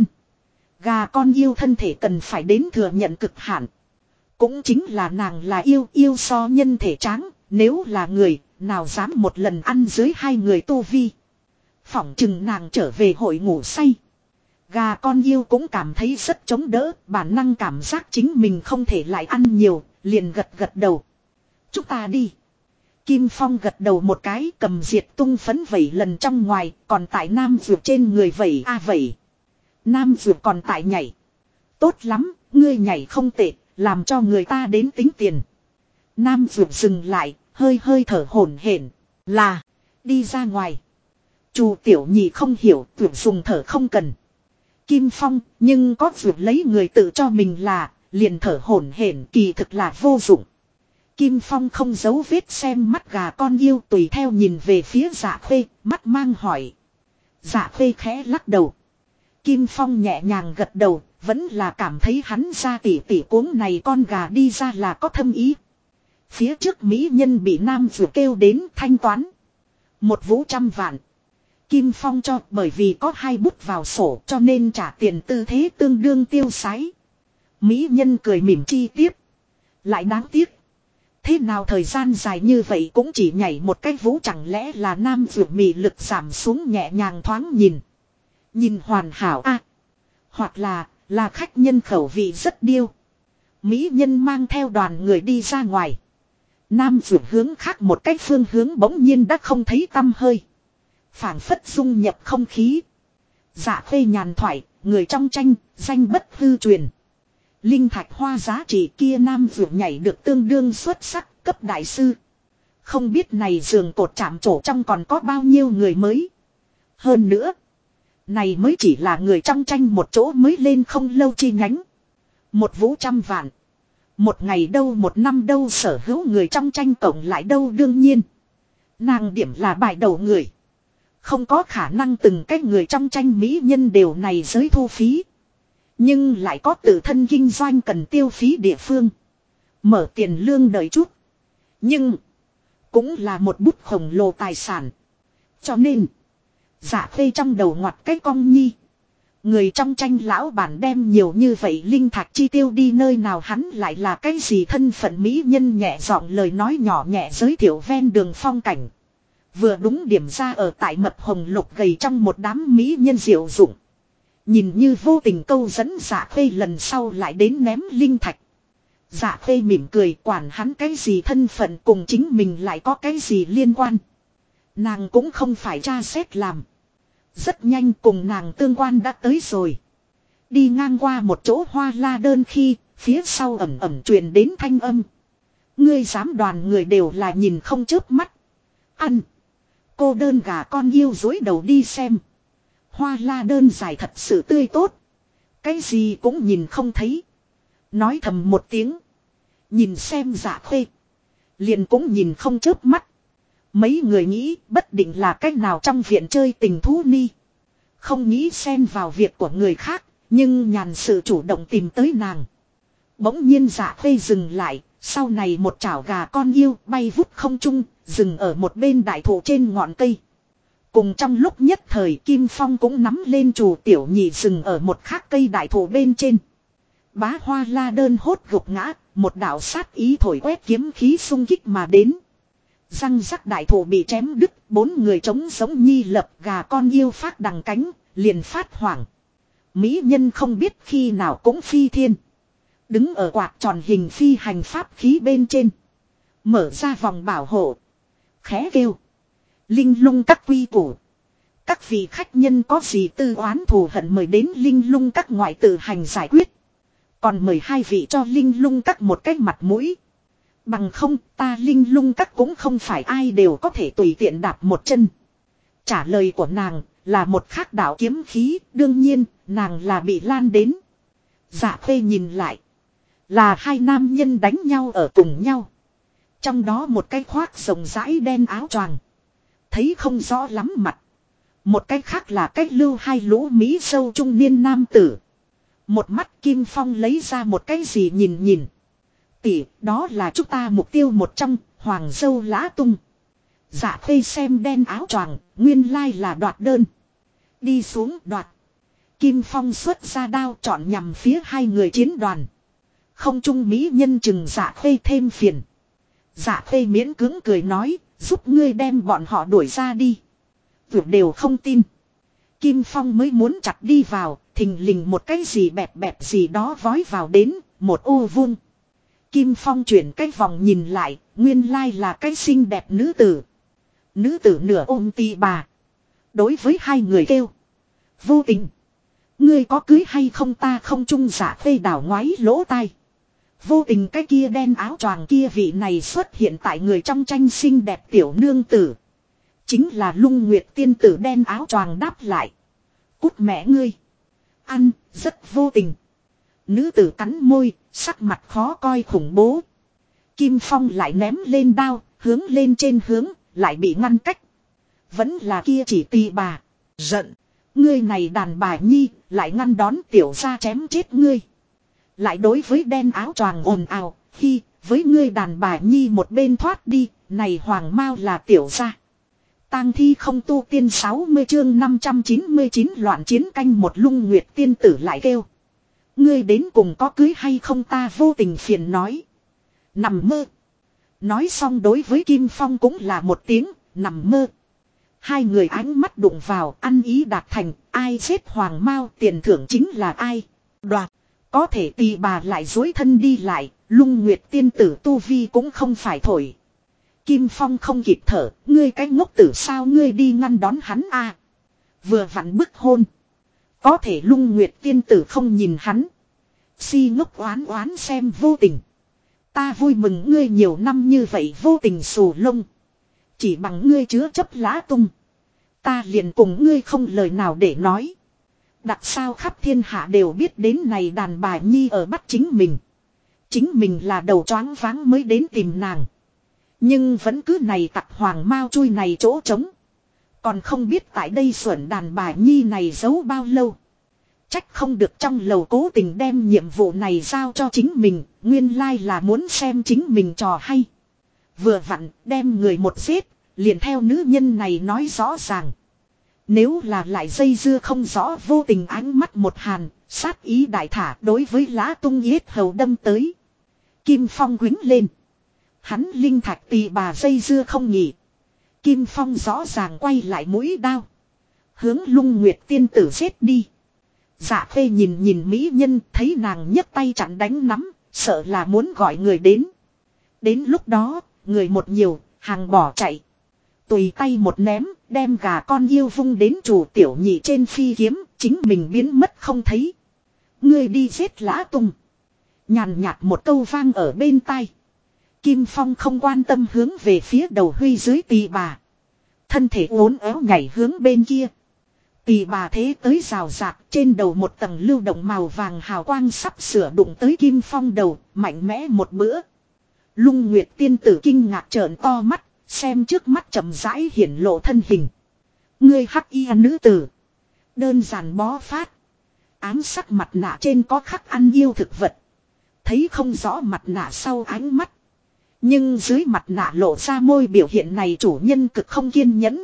Gà con yêu thân thể cần phải đến thừa nhận cực hạn. Cũng chính là nàng là yêu so nhân thể tráng, nếu là người, nào dám một lần ăn dưới 2 người tu vi. Phỏng chừng nàng trở về hội ngủ say. Gà con yêu cũng cảm thấy rất chống đỡ, bản năng cảm giác chính mình không thể lại ăn nhiều, liền gật đầu. Chúng ta đi. Kim Phong gật đầu một cái cầm diệt tung phấn vẩy lần trong ngoài, còn tại Nam Dược trên người vẩy vẩy. Nam Dược còn tại nhảy. Tốt lắm, ngươi nhảy không tệ, làm cho người ta đến tính tiền. Nam Dược dừng lại, hơi thở hổn hển, là đi ra ngoài. Chu Tiểu Nhị không hiểu, tưởng dùng thở không cần. Kim Phong, nhưng có Dược lấy người tự cho mình là, liền thở hổn hển kỳ thực là vô dụng. Kim Phong không giấu vết xem mắt gà con yêu tùy theo nhìn về phía Dạ Khê, mắt mang hỏi. Dạ Khê khẽ lắc đầu. Kim Phong nhẹ nhàng gật đầu, vẫn là cảm thấy hắn ra tỉ cuống này con gà đi ra là có thâm ý. Phía trước mỹ nhân bị Nam Dược kêu đến thanh toán. Một vũ 100 vạn. Kim Phong cho bởi vì có 2 bút vào sổ cho nên trả tiền tư thế tương đương tiêu sái. Mỹ nhân cười mỉm chi tiếp. Lại đáng tiếc. Thế nào thời gian dài như vậy cũng chỉ nhảy một cái vũ chẳng lẽ là Nam Dược mị lực giảm xuống nhẹ nhàng thoáng nhìn. Nhìn hoàn hảo hoặc là khách nhân khẩu vị rất điêu. Mỹ nhân mang theo đoàn người đi ra ngoài. Nam Dược hướng khác một cách phương hướng bỗng nhiên đã không thấy tăm hơi. Phảng phất dung nhập không khí. Dạ Khê nhàn thoại, người trong tranh, danh bất hư truyền. Linh thạch hoa giá trị kia Nam Dược nhảy được tương đương xuất sắc, cấp đại sư. Không biết này giường cột chạm trổ trong còn có bao nhiêu người mới. Hơn nữa. Này mới chỉ là người trong tranh một chỗ mới lên không lâu chi nhánh. Một vũ 100 vạn. Một ngày đâu một năm đâu sở hữu người trong tranh cộng lại đâu đương nhiên. Nàng điểm là bài đầu người. Không có khả năng từng cái người trong tranh mỹ nhân đều này giới thu phí. Nhưng lại có tự thân kinh doanh cần tiêu phí địa phương. Mở tiền lương đợi chút. Nhưng. Cũng là một bút khổng lồ tài sản. Cho nên. Dạ Khê trong đầu ngoặt cái cong nhi. Người trong tranh lão bản đem nhiều như vậy linh thạch chi tiêu đi nơi nào hắn lại là cái gì thân phận mỹ nhân nhẹ giọng lời nói nhỏ nhẹ giới thiệu ven đường phong cảnh. Vừa đúng điểm ra ở tại mập hồng lục gầy trong một đám mỹ nhân diệu dụng. Nhìn như vô tình câu dẫn Dạ Khê lần sau lại đến ném linh thạch. Dạ Khê mỉm cười quản hắn cái gì thân phận cùng chính mình lại có cái gì liên quan. Nàng cũng không phải tra xét làm. Rất nhanh cùng nàng tương quan đã tới rồi. Đi ngang qua một chỗ hoa la đơn khi, phía sau ẩm truyền đến thanh âm. Ngươi dám đoàn người đều là nhìn không chớp mắt. Ăn. Cô đơn gà con yêu dối đầu đi xem. Hoa la đơn dài thật sự tươi tốt. Cái gì cũng nhìn không thấy. Nói thầm một tiếng. Nhìn xem Dạ Khê. Liền cũng nhìn không chớp mắt. Mấy người nghĩ bất định là cách nào trong viện chơi tình thú ni. Không nghĩ xen vào việc của người khác. Nhưng nhàn sự chủ động tìm tới nàng. Bỗng nhiên Dạ Khê dừng lại. Sau này một chảo gà con yêu bay vút không trung, dừng ở một bên đại thụ trên ngọn cây. Cùng trong lúc nhất thời Kim Phong cũng nắm lên chù tiểu nhị dừng ở một khác cây đại thụ bên trên. Bá Hoa La Đơn hốt gục ngã, một đạo sát ý thổi quét kiếm khí xung kích mà đến. Răng rắc đại thụ bị chém đứt, 4 người trống giống nhi lập gà con yêu phát đằng cánh, liền phát hoảng. Mỹ nhân không biết khi nào cũng phi thiên. Đứng ở quạt tròn hình phi hành pháp khí bên trên. Mở ra vòng bảo hộ. Khẽ kêu. Linh lung các quy củ. Các vị khách nhân có gì tư oán thù hận mời đến linh lung các ngoại tự hành giải quyết. Còn mời hai vị cho linh lung các một cái mặt mũi. Bằng không ta linh lung các cũng không phải ai đều có thể tùy tiện đạp một chân. Trả lời của nàng là một khác đạo kiếm khí. Đương nhiên nàng là bị lan đến. Dạ Khê nhìn lại. Là hai nam nhân đánh nhau ở cùng nhau. Trong đó một cái khoác rộng rãi đen áo choàng. Thấy không rõ lắm mặt. Một cái khác là cách lưu hai lũ Mỹ sâu trung niên nam tử. Một mắt Kim Phong lấy ra một cái gì nhìn nhìn. Tỷ, đó là chúng ta mục tiêu một trong, Hoàng Dâu Lã Tung. Dạ Khê xem đen áo choàng, nguyên lai là đoạt đơn. Đi xuống đoạt. Kim Phong xuất ra đao chọn nhằm phía hai người chiến đoàn. Không trung Mỹ nhân chừng Dạ Khê thêm phiền. Dạ Khê miễn cưỡng cười nói, giúp ngươi đem bọn họ đuổi ra đi. Vượt đều không tin. Kim Phong mới muốn chặt đi vào, thình lình một cái gì bẹp bẹp gì đó vói vào đến, một ô vuông. Kim Phong chuyển cái vòng nhìn lại, nguyên lai là cái xinh đẹp nữ tử. Nữ tử nửa ôm tì bà. Đối với hai người kêu. Vô tình. Ngươi có cưới hay không ta không chung Dạ Khê đảo ngoái lỗ tai. Vô tình cái kia đen áo choàng kia vị này xuất hiện tại người trong tranh xinh đẹp tiểu nương tử. Chính là Lung Nguyệt tiên tử đen áo choàng đáp lại. Cút mẹ ngươi. Ăn, rất vô tình. Nữ tử cắn môi, sắc mặt khó coi khủng bố. Kim Phong lại ném lên đao, hướng lên trên hướng, lại bị ngăn cách. Vẫn là kia chỉ tì bà. Giận. Ngươi này đàn bà nhi, lại ngăn đón tiểu gia chém chết ngươi. Lại đối với đen áo choàng ồn ào, khi, với ngươi đàn bà nhi một bên thoát đi, này hoàng mau là tiểu gia. Tang thi không tu tiên 60 chương 599 loạn chiến canh một Lung Nguyệt tiên tử lại kêu. Ngươi đến cùng có cưới hay không ta vô tình phiền nói. Nằm mơ. Nói xong đối với Kim Phong cũng là một tiếng, nằm mơ. Hai người ánh mắt đụng vào, ăn ý đạt thành, ai giết hoàng mao tiền thưởng chính là ai. Đoạt. Có thể tì bà lại dối thân đi lại, Lung Nguyệt tiên tử tu vi cũng không phải thổi. Kim Phong không kịp thở, ngươi cái ngốc tử sao ngươi đi ngăn đón hắn a? Vừa vặn bức hôn. Có thể Lung Nguyệt tiên tử không nhìn hắn. Si ngốc oán oán xem vô tình. Ta vui mừng ngươi nhiều năm như vậy vô tình xù lông. Chỉ bằng ngươi chứa chấp Lã Tung. Ta liền cùng ngươi không lời nào để nói. Đặc sao khắp thiên hạ đều biết đến này đàn bà nhi ở bắt chính mình. Chính mình là đầu choáng váng mới đến tìm nàng. Nhưng vẫn cứ này tặc hoàng mao chui này chỗ trống. Còn không biết tại đây xuẩn đàn bà nhi này giấu bao lâu. Trách không được trong lầu cố tình đem nhiệm vụ này giao cho chính mình. Nguyên lai là muốn xem chính mình trò hay. Vừa vặn đem người một giết. Liền theo nữ nhân này nói rõ ràng. Nếu là lại dây dưa không rõ vô tình ánh mắt một hàn. Sát ý đại thả đối với Lã Tung yết hầu đâm tới. Kim Phong quýnh lên. Hắn linh thạch tì bà dây dưa không nghỉ. Kim Phong rõ ràng quay lại mũi đao. Hướng Lung Nguyệt tiên tử giết đi. Dạ Khê nhìn nhìn mỹ nhân thấy nàng nhấc tay chặn đánh nắm. Sợ là muốn gọi người đến. Đến lúc đó người một nhiều hàng bỏ chạy. Tùy tay một ném đem gà con yêu vung đến chủ tiểu nhị trên phi kiếm. Chính mình biến mất không thấy. Ngươi đi giết Lã Tung. Nhàn nhạt một câu vang ở bên tai. Kim Phong không quan tâm hướng về phía đầu huy dưới tì bà. Thân thể uốn éo nhảy hướng bên kia. Tì bà thế tới rào rạc trên đầu một tầng lưu động màu vàng hào quang sắp sửa đụng tới Kim Phong đầu, mạnh mẽ một bữa. Lung Nguyệt tiên tử kinh ngạc trợn to mắt, xem trước mắt chậm rãi hiển lộ thân hình. Ngươi hắc y nữ tử. Đơn giản bó phát. Ám sắc mặt nạ trên có khắc ăn yêu thực vật. Thấy không rõ mặt nạ sau ánh mắt. Nhưng dưới mặt nạ lộ ra môi biểu hiện này chủ nhân cực không kiên nhẫn.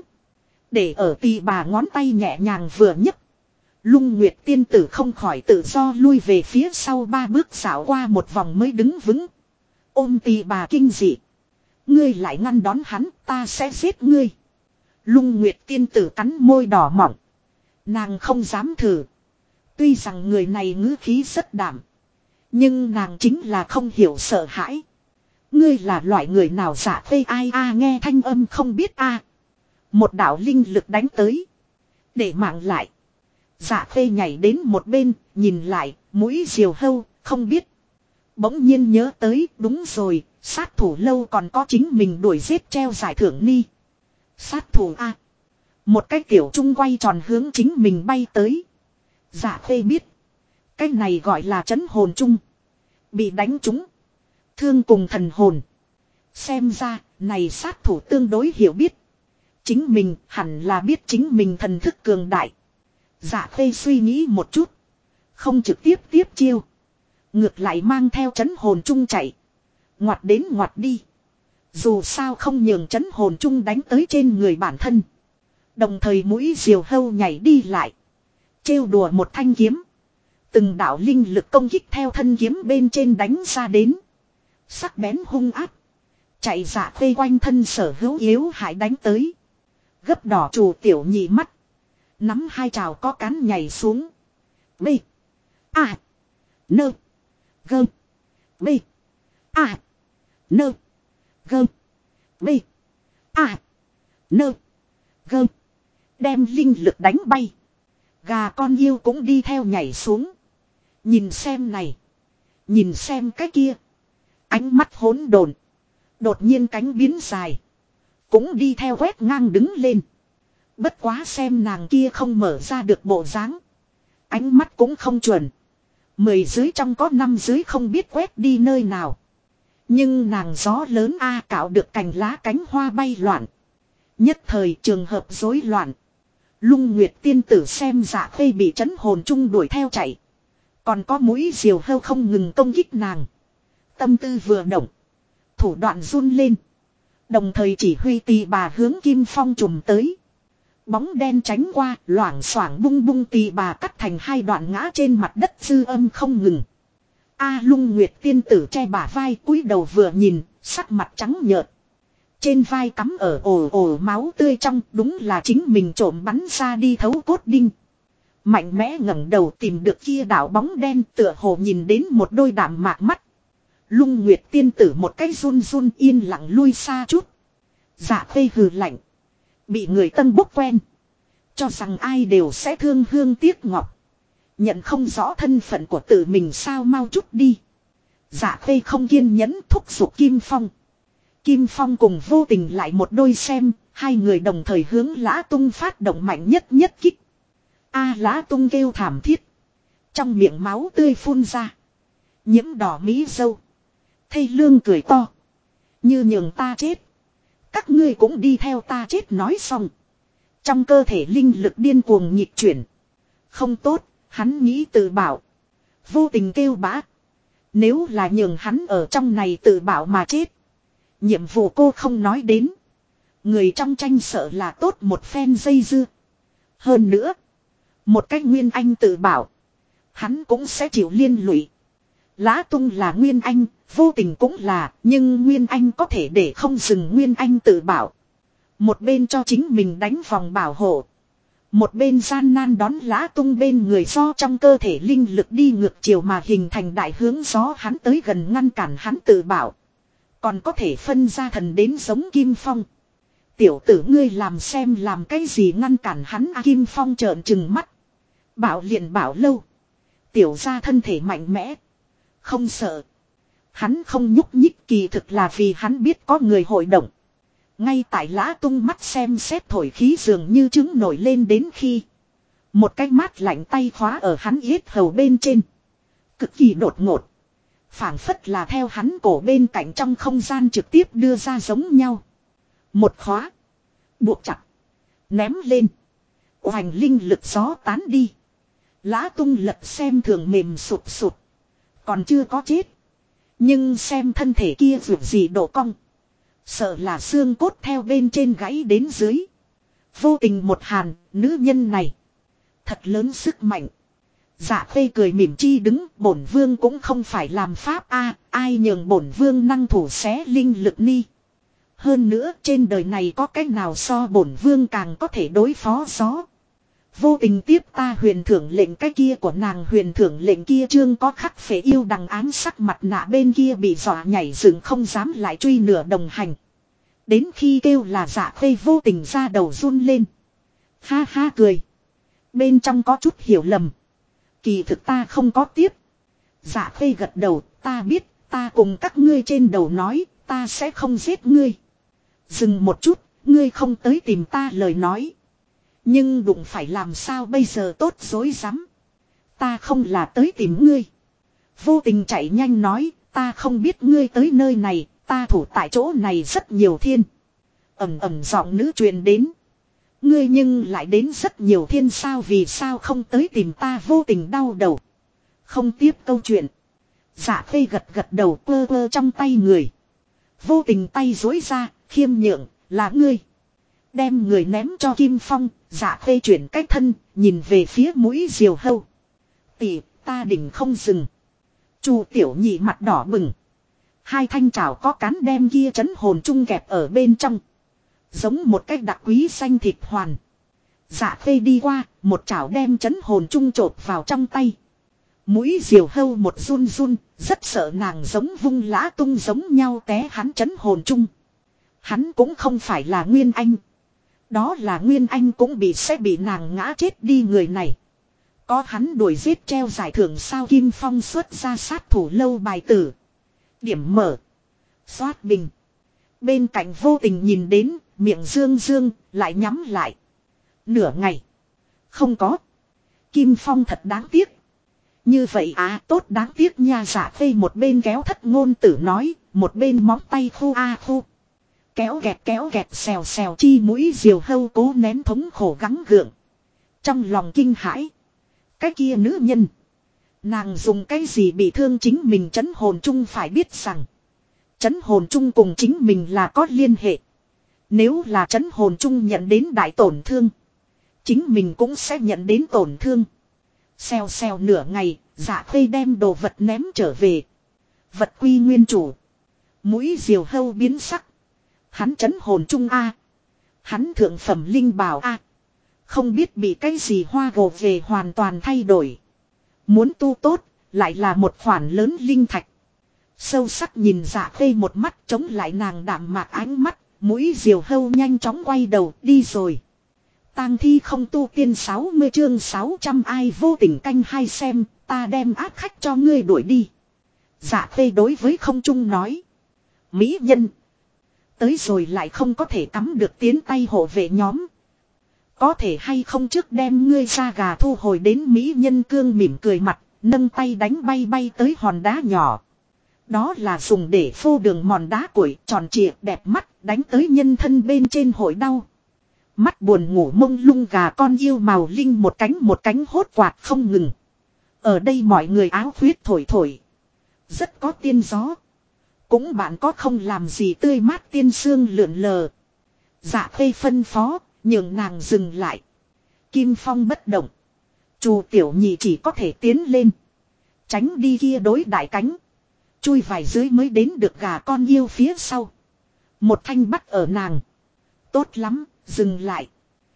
Để ở tì bà ngón tay nhẹ nhàng vừa nhấc. Lung Nguyệt tiên tử không khỏi tự do lui về phía sau 3 bước xảo qua một vòng mới đứng vững. Ôm tì bà kinh dị. Ngươi lại ngăn đón hắn, ta sẽ giết ngươi. Lung Nguyệt tiên tử cắn môi đỏ mỏng. Nàng không dám thử. Tuy rằng người này ngữ khí rất đảm. Nhưng nàng chính là không hiểu sợ hãi. Ngươi là loại người nào giả phê ai nghe thanh âm không biết Một đạo linh lực đánh tới. Để mạng lại. Dạ phê nhảy đến một bên, nhìn lại, mũi diều hâu, không biết. Bỗng nhiên nhớ tới, đúng rồi, sát thủ lâu còn có chính mình đuổi giết treo giải thưởng ni. Sát thủ Một cái tiểu trung quay tròn hướng chính mình bay tới. Dạ phê biết. Cái này gọi là trấn hồn trung. Bị đánh trúng. Thương cùng thần hồn. Xem ra, này sát thủ tương đối hiểu biết. Chính mình hẳn là biết chính mình thần thức cường đại. Dạ phê suy nghĩ một chút. Không trực tiếp tiếp chiêu. Ngược lại mang theo trấn hồn trung chạy. Ngoặt đến ngoặt đi. Dù sao không nhường trấn hồn trung đánh tới trên người bản thân. Đồng thời mũi diều hâu nhảy đi lại. Trêu đùa một thanh kiếm. Từng đạo linh lực công kích theo thân kiếm bên trên đánh ra đến. Sắc bén hung áp. Chạy dạ phê quanh thân sở hữu yếu hại đánh tới. Gấp đỏ chủ tiểu nhị mắt. Nắm hai trào có cán nhảy xuống. B. A. Nơ. Gơ. B. A. Nơ. Gơ. B. A. Nơ. Gơ. Đem linh lực đánh bay. Gà con yêu cũng đi theo nhảy xuống. Nhìn xem này. Nhìn xem cái kia. Ánh mắt hỗn độn. Đột nhiên cánh biến dài. Cũng đi theo quét ngang đứng lên. Bất quá xem nàng kia không mở ra được bộ dáng. Ánh mắt cũng không chuẩn. 10 dưới trong có 5 dưới không biết quét đi nơi nào. Nhưng nàng gió lớn cạo được cành lá cánh hoa bay loạn. Nhất thời trường hợp rối loạn. Lung Nguyệt tiên tử xem dạ phê bị trấn hồn chung đuổi theo chạy. Còn có mũi diều hâu không ngừng công kích nàng. Tâm tư vừa động. Thủ đoạn run lên. Đồng thời chỉ huy tì bà hướng Kim Phong trùm tới. Bóng đen tránh qua, loảng xoảng bung bung tì bà cắt thành 2 đoạn ngã trên mặt đất dư âm không ngừng. Lung Nguyệt tiên tử che bả vai cúi đầu vừa nhìn, sắc mặt trắng nhợt. Trên vai cắm ở ồ máu tươi trong, đúng là chính mình trộm bắn ra đi thấu cốt đinh. Mạnh mẽ ngẩng đầu tìm được kia đạo bóng đen tựa hồ nhìn đến một đôi đạm mạc mắt. Lung Nguyệt tiên tử một cái run run yên lặng lui xa chút. Dạ phê hừ lạnh. Bị người tân bốc quen. Cho rằng ai đều sẽ thương hương tiếc ngọc. Nhận không rõ thân phận của tự mình sao mau chút đi. Dạ phê không kiên nhẫn thúc giục Kim Phong. Kim Phong cùng vô tình lại một đôi xem. Hai người đồng thời hướng Lã Tung phát động mạnh nhất nhất kích. Lã Tung kêu thảm thiết. Trong miệng máu tươi phun ra. Nhiễm đỏ mí dâu. Thây lương cười to. Như nhường ta chết. Các ngươi cũng đi theo ta chết nói xong. Trong cơ thể linh lực điên cuồng nhịp chuyển. Không tốt, hắn nghĩ tự bảo. Vô tình kêu bã. Nếu là nhường hắn ở trong này tự bảo mà chết. Nhiệm vụ cô không nói đến. Người trong tranh sợ là tốt một phen dây dưa. Hơn nữa. Một cách Nguyên Anh tự bảo. Hắn cũng sẽ chịu liên lụy. Lã Tung là Nguyên Anh, vô tình cũng là, nhưng Nguyên Anh có thể để không dừng Nguyên Anh tự bảo. Một bên cho chính mình đánh vòng bảo hộ. Một bên gian nan đón Lã Tung bên người do trong cơ thể linh lực đi ngược chiều mà hình thành đại hướng gió hắn tới gần ngăn cản hắn tự bảo. Còn có thể phân ra thần đến giống Kim Phong. Tiểu tử ngươi làm xem làm cái gì ngăn cản hắn Kim Phong trợn trừng mắt. Bảo liền bảo lâu. Tiểu ra thân thể mạnh mẽ. Không sợ. Hắn không nhúc nhích kỳ thực là vì hắn biết có người hội động. Ngay tại Lã Tung mắt xem xét thổi khí dường như trứng nổi lên đến khi. Một cái mát lạnh tay khóa ở hắn yết hầu bên trên. Cực kỳ đột ngột. Phảng phất là theo hắn cổ bên cạnh trong không gian trực tiếp đưa ra giống nhau. Một khóa. Buộc chặt. Ném lên. Hoành linh lực gió tán đi. Lã Tung lật xem thường mềm sụt sụt. Còn chưa có chết. Nhưng xem thân thể kia vượt gì độ cong. Sợ là xương cốt theo bên trên gãy đến dưới. Vô tình một hàn, nữ nhân này. Thật lớn sức mạnh. Dạ khê cười mỉm chi đứng, bổn vương cũng không phải làm pháp a, ai nhường bổn vương năng thủ xé linh lực ni. Hơn nữa trên đời này có cách nào so bổn vương càng có thể đối phó gió. Vô tình tiếp ta huyền thưởng lệnh cái kia của nàng huyền thưởng lệnh kia chương có khắc phế yêu đằng ám sắc mặt nạ bên kia bị dọa nhảy dựng không dám lại truy nửa đồng hành. Đến khi kêu là dạ khê vô tình ra đầu run lên. Ha ha cười. Bên trong có chút hiểu lầm. Kỳ thực ta không có tiếp. Dạ khê gật đầu, ta biết, ta cùng các ngươi trên đầu nói, ta sẽ không giết ngươi. Dừng một chút, ngươi không tới tìm ta lời nói. Nhưng đụng phải làm sao bây giờ tốt dối rắm. Ta không là tới tìm ngươi. Vô tình chạy nhanh nói, ta không biết ngươi tới nơi này, ta thủ tại chỗ này rất nhiều thiên. Ẩm ẩm giọng nữ truyền đến. Ngươi nhưng lại đến rất nhiều thiên sao vì sao không tới tìm ta vô tình đau đầu. Không tiếp câu chuyện. Dạ khê gật gật đầu quơ quơ trong tay người. Vô tình tay dối ra, khiêm nhượng, là ngươi. Đem người ném cho Kim Phong, dạ khê chuyển cách thân, nhìn về phía mũi diều hâu. Tỷ, ta đỉnh không dừng. Chu tiểu nhị mặt đỏ bừng. Hai thanh chảo có cán đem kia trấn hồn chung kẹp ở bên trong. Giống một cách đặc quý xanh thịt hoàn. Dạ khê đi qua, một chảo đem trấn hồn chung trột vào trong tay. Mũi diều hâu một run run, rất sợ nàng giống vung lã tung giống nhau té hắn trấn hồn chung. Hắn cũng không phải là Nguyên Anh. Đó là Nguyên Anh cũng sẽ bị nàng ngã chết đi người này. Có hắn đuổi giết treo giải thưởng sao Kim Phong xuất ra sát thủ lâu bài tử. Điểm mở. Xoát bình. Bên cạnh vô tình nhìn đến, miệng dương dương, lại nhắm lại. Nửa ngày. Không có. Kim Phong thật đáng tiếc. Như vậy à tốt đáng tiếc nha giả phê một bên kéo thất ngôn tử nói, một bên móng tay khu a khu. Kéo gẹt xèo xèo chi mũi diều hâu cố nén thống khổ gắng gượng. Trong lòng kinh hãi. Cái kia nữ nhân. Nàng dùng cái gì bị thương chính mình trấn hồn chung phải biết rằng. Trấn hồn chung cùng chính mình là có liên hệ. Nếu là trấn hồn chung nhận đến đại tổn thương. Chính mình cũng sẽ nhận đến tổn thương. Xèo xèo nửa ngày, dạ khê đem đồ vật ném trở về. Vật quy nguyên chủ. Mũi diều hâu biến sắc. Hắn trấn hồn chung a, hắn thượng phẩm linh bảo a, không biết bị cái gì hoa gồ về hoàn toàn thay đổi. Muốn tu tốt, lại là một khoản lớn linh thạch. Sâu sắc nhìn dạ khê một mắt chống lại nàng đạm mạc ánh mắt, mũi diều hâu nhanh chóng quay đầu đi rồi. Tang thi không tu tiên 60 chương 600 ai vô tình canh hai xem, ta đem ác khách cho ngươi đuổi đi. Dạ khê đối với không trung nói. Mỹ nhân. Tới rồi lại không có thể cắm được tiến tay hộ vệ nhóm. Có thể hay không trước đem ngươi ra gà thu hồi đến Mỹ nhân cương mỉm cười mặt, nâng tay đánh bay bay tới hòn đá nhỏ. Đó là dùng để phô đường mòn đá củi tròn trịa đẹp mắt đánh tới nhân thân bên trên hội đau. Mắt buồn ngủ mông lung gà con yêu màu linh một cánh hốt quạt không ngừng. Ở đây mọi người áo khuyết thổi thổi. Rất có tiên gió. Cũng bạn có không làm gì tươi mát tiên sương lượn lờ. Dạ khê phân phó, nhường nàng dừng lại. Kim Phong bất động. Chu tiểu nhị chỉ có thể tiến lên. Tránh đi kia đối đại cánh. Chui vài dưới mới đến được gà con yêu phía sau. Một thanh bắt ở nàng. Tốt lắm, dừng lại.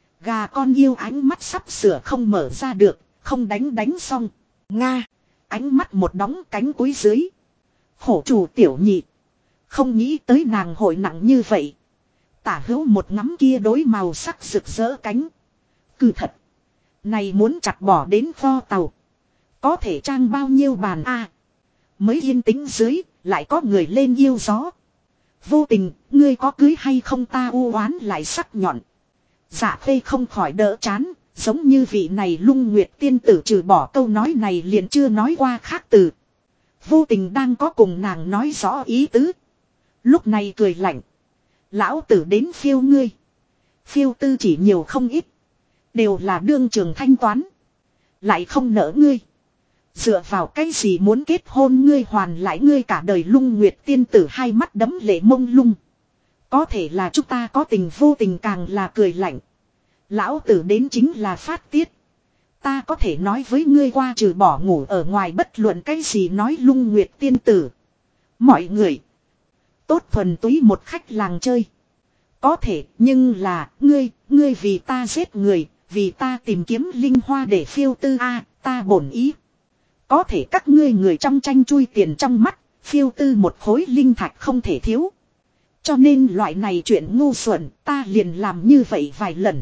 Gà con yêu ánh mắt sắp sửa không mở ra được, không đánh xong. Nga, ánh mắt một đóng cánh cuối dưới. Khổ chủ tiểu nhị. Không nghĩ tới nàng hội nặng như vậy. Tả hữu một ngắm kia đối màu sắc rực rỡ cánh. Cứ thật. Này muốn chặt bỏ đến kho tàu. Có thể trang bao nhiêu bàn a? Mới yên tĩnh dưới, lại có người lên yêu gió. Vô tình, ngươi có cưới hay không ta u oán lại sắc nhọn. Dạ khê không khỏi đỡ chán, giống như vị này Lung Nguyệt tiên tử trừ bỏ câu nói này liền chưa nói qua khác từ. Vô tình đang có cùng nàng nói rõ ý tứ. Lúc này cười lạnh. Lão tử đến phiêu ngươi. Phiêu tư chỉ nhiều không ít. Đều là đương trường thanh toán. Lại không nỡ ngươi. Dựa vào cái gì muốn kết hôn ngươi hoàn lại ngươi cả đời Lung Nguyệt tiên tử hai mắt đấm lệ mông lung. Có thể là chúng ta có tình vô tình càng là cười lạnh. Lão tử đến chính là phát tiết. Ta có thể nói với ngươi qua trừ bỏ ngủ ở ngoài bất luận cái gì nói Lung Nguyệt tiên tử. Mọi người. Tốt thuần túy một khách làng chơi. Có thể nhưng là ngươi vì ta giết người. Vì ta tìm kiếm linh hoa để phiêu tư ta bổn ý. Có thể các ngươi người trong tranh chui tiền trong mắt. Phiêu tư một khối linh thạch không thể thiếu. Cho nên loại này chuyện ngu xuẩn ta liền làm như vậy vài lần.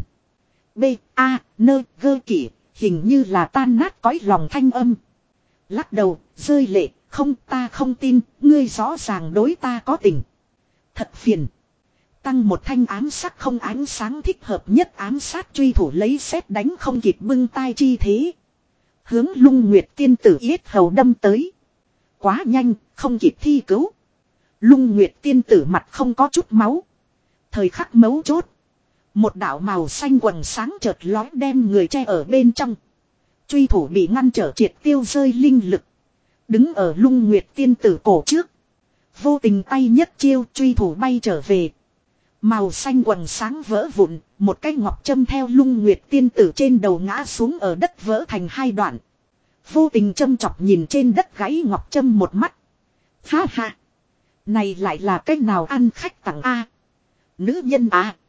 Gơ kỷ hình như là tan nát cõi lòng thanh âm. Lắc đầu rơi lệ không ta không tin ngươi rõ ràng đối ta có tình. Thật phiền. Tăng một thanh ám sắc không ánh sáng thích hợp nhất ám sát truy thủ lấy sét đánh không kịp bưng tai chi thế. Hướng Lung Nguyệt tiên tử yết hầu đâm tới. Quá nhanh không kịp thi cứu. Lung Nguyệt tiên tử mặt không có chút máu. Thời khắc mấu chốt. Một đạo màu xanh quần sáng chợt lói đem người che ở bên trong. Truy thủ bị ngăn trở triệt tiêu rơi linh lực. Đứng ở Lung Nguyệt tiên tử cổ trước. Vô tình tay nhất chiêu truy thủ bay trở về. Màu xanh quần sáng vỡ vụn. Một cái ngọc châm theo Lung Nguyệt tiên tử trên đầu ngã xuống ở đất vỡ thành hai đoạn. Vô tình châm chọc nhìn trên đất gãy ngọc châm một mắt. Ha ha. Này lại là cách nào ăn khách tặng nữ nhân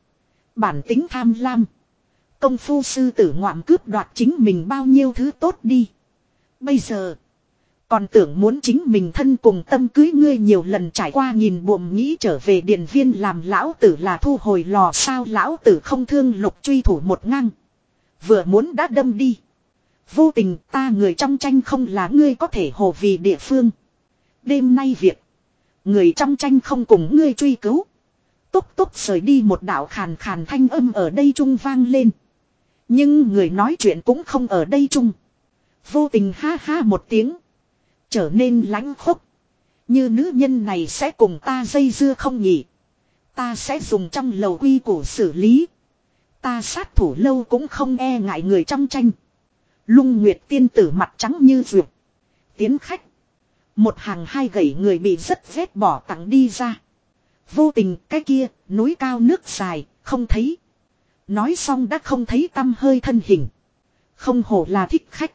bản tính tham lam. Công phu sư tử ngoạm cướp đoạt chính mình bao nhiêu thứ tốt đi. Bây giờ. Còn tưởng muốn chính mình thân cùng tâm cưới ngươi nhiều lần trải qua nhìn buồm nghĩ trở về điện viên làm lão tử là thu hồi lò sao lão tử không thương lục truy thủ một ngang. Vừa muốn đã đâm đi. Vô tình ta người trong tranh không là ngươi có thể hồ vì địa phương. Đêm nay việc. Người trong tranh không cùng ngươi truy cứu. Túc túc rời đi một đạo khàn khàn thanh âm ở đây trung vang lên. Nhưng người nói chuyện cũng không ở đây trung. Vô tình ha ha một tiếng. Trở nên lãnh khốc. Như nữ nhân này sẽ cùng ta dây dưa không nhỉ. Ta sẽ dùng trong lầu quy củ xử lý. Ta sát thủ lâu cũng không e ngại người trong tranh. Lung Nguyệt tiên tử mặt trắng như ruột. Tiến khách. Một hàng hai gậy người bị rất vết bỏ tặng đi ra. Vô tình cái kia núi cao nước dài không thấy. Nói xong đã không thấy tăm hơi thân hình. Không hổ là thích khách.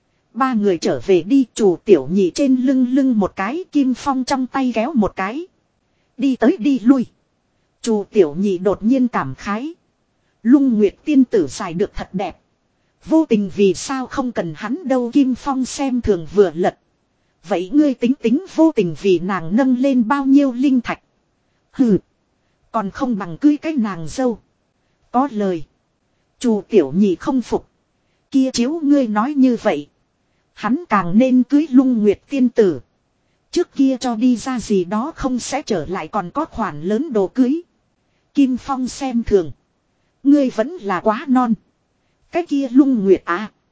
Ba người trở về đi chủ tiểu nhị trên lưng một cái Kim Phong trong tay kéo một cái. Đi tới đi lui. Chủ tiểu nhị đột nhiên cảm khái. Lung Nguyệt tiên tử xài được thật đẹp. Vô tình vì sao không cần hắn đâu Kim Phong xem thường vừa lật. Vậy ngươi tính tính vô tình vì nàng nâng lên bao nhiêu linh thạch. Hừ. Còn không bằng cưới cái nàng dâu. Có lời. Chủ tiểu nhị không phục. Kia chiếu ngươi nói như vậy. Hắn càng nên cưới Lung Nguyệt tiên tử. Trước kia cho đi ra gì đó không sẽ trở lại còn có khoản lớn đồ cưới. Kim Phong xem thường. Ngươi vẫn là quá non. Cái kia Lung Nguyệt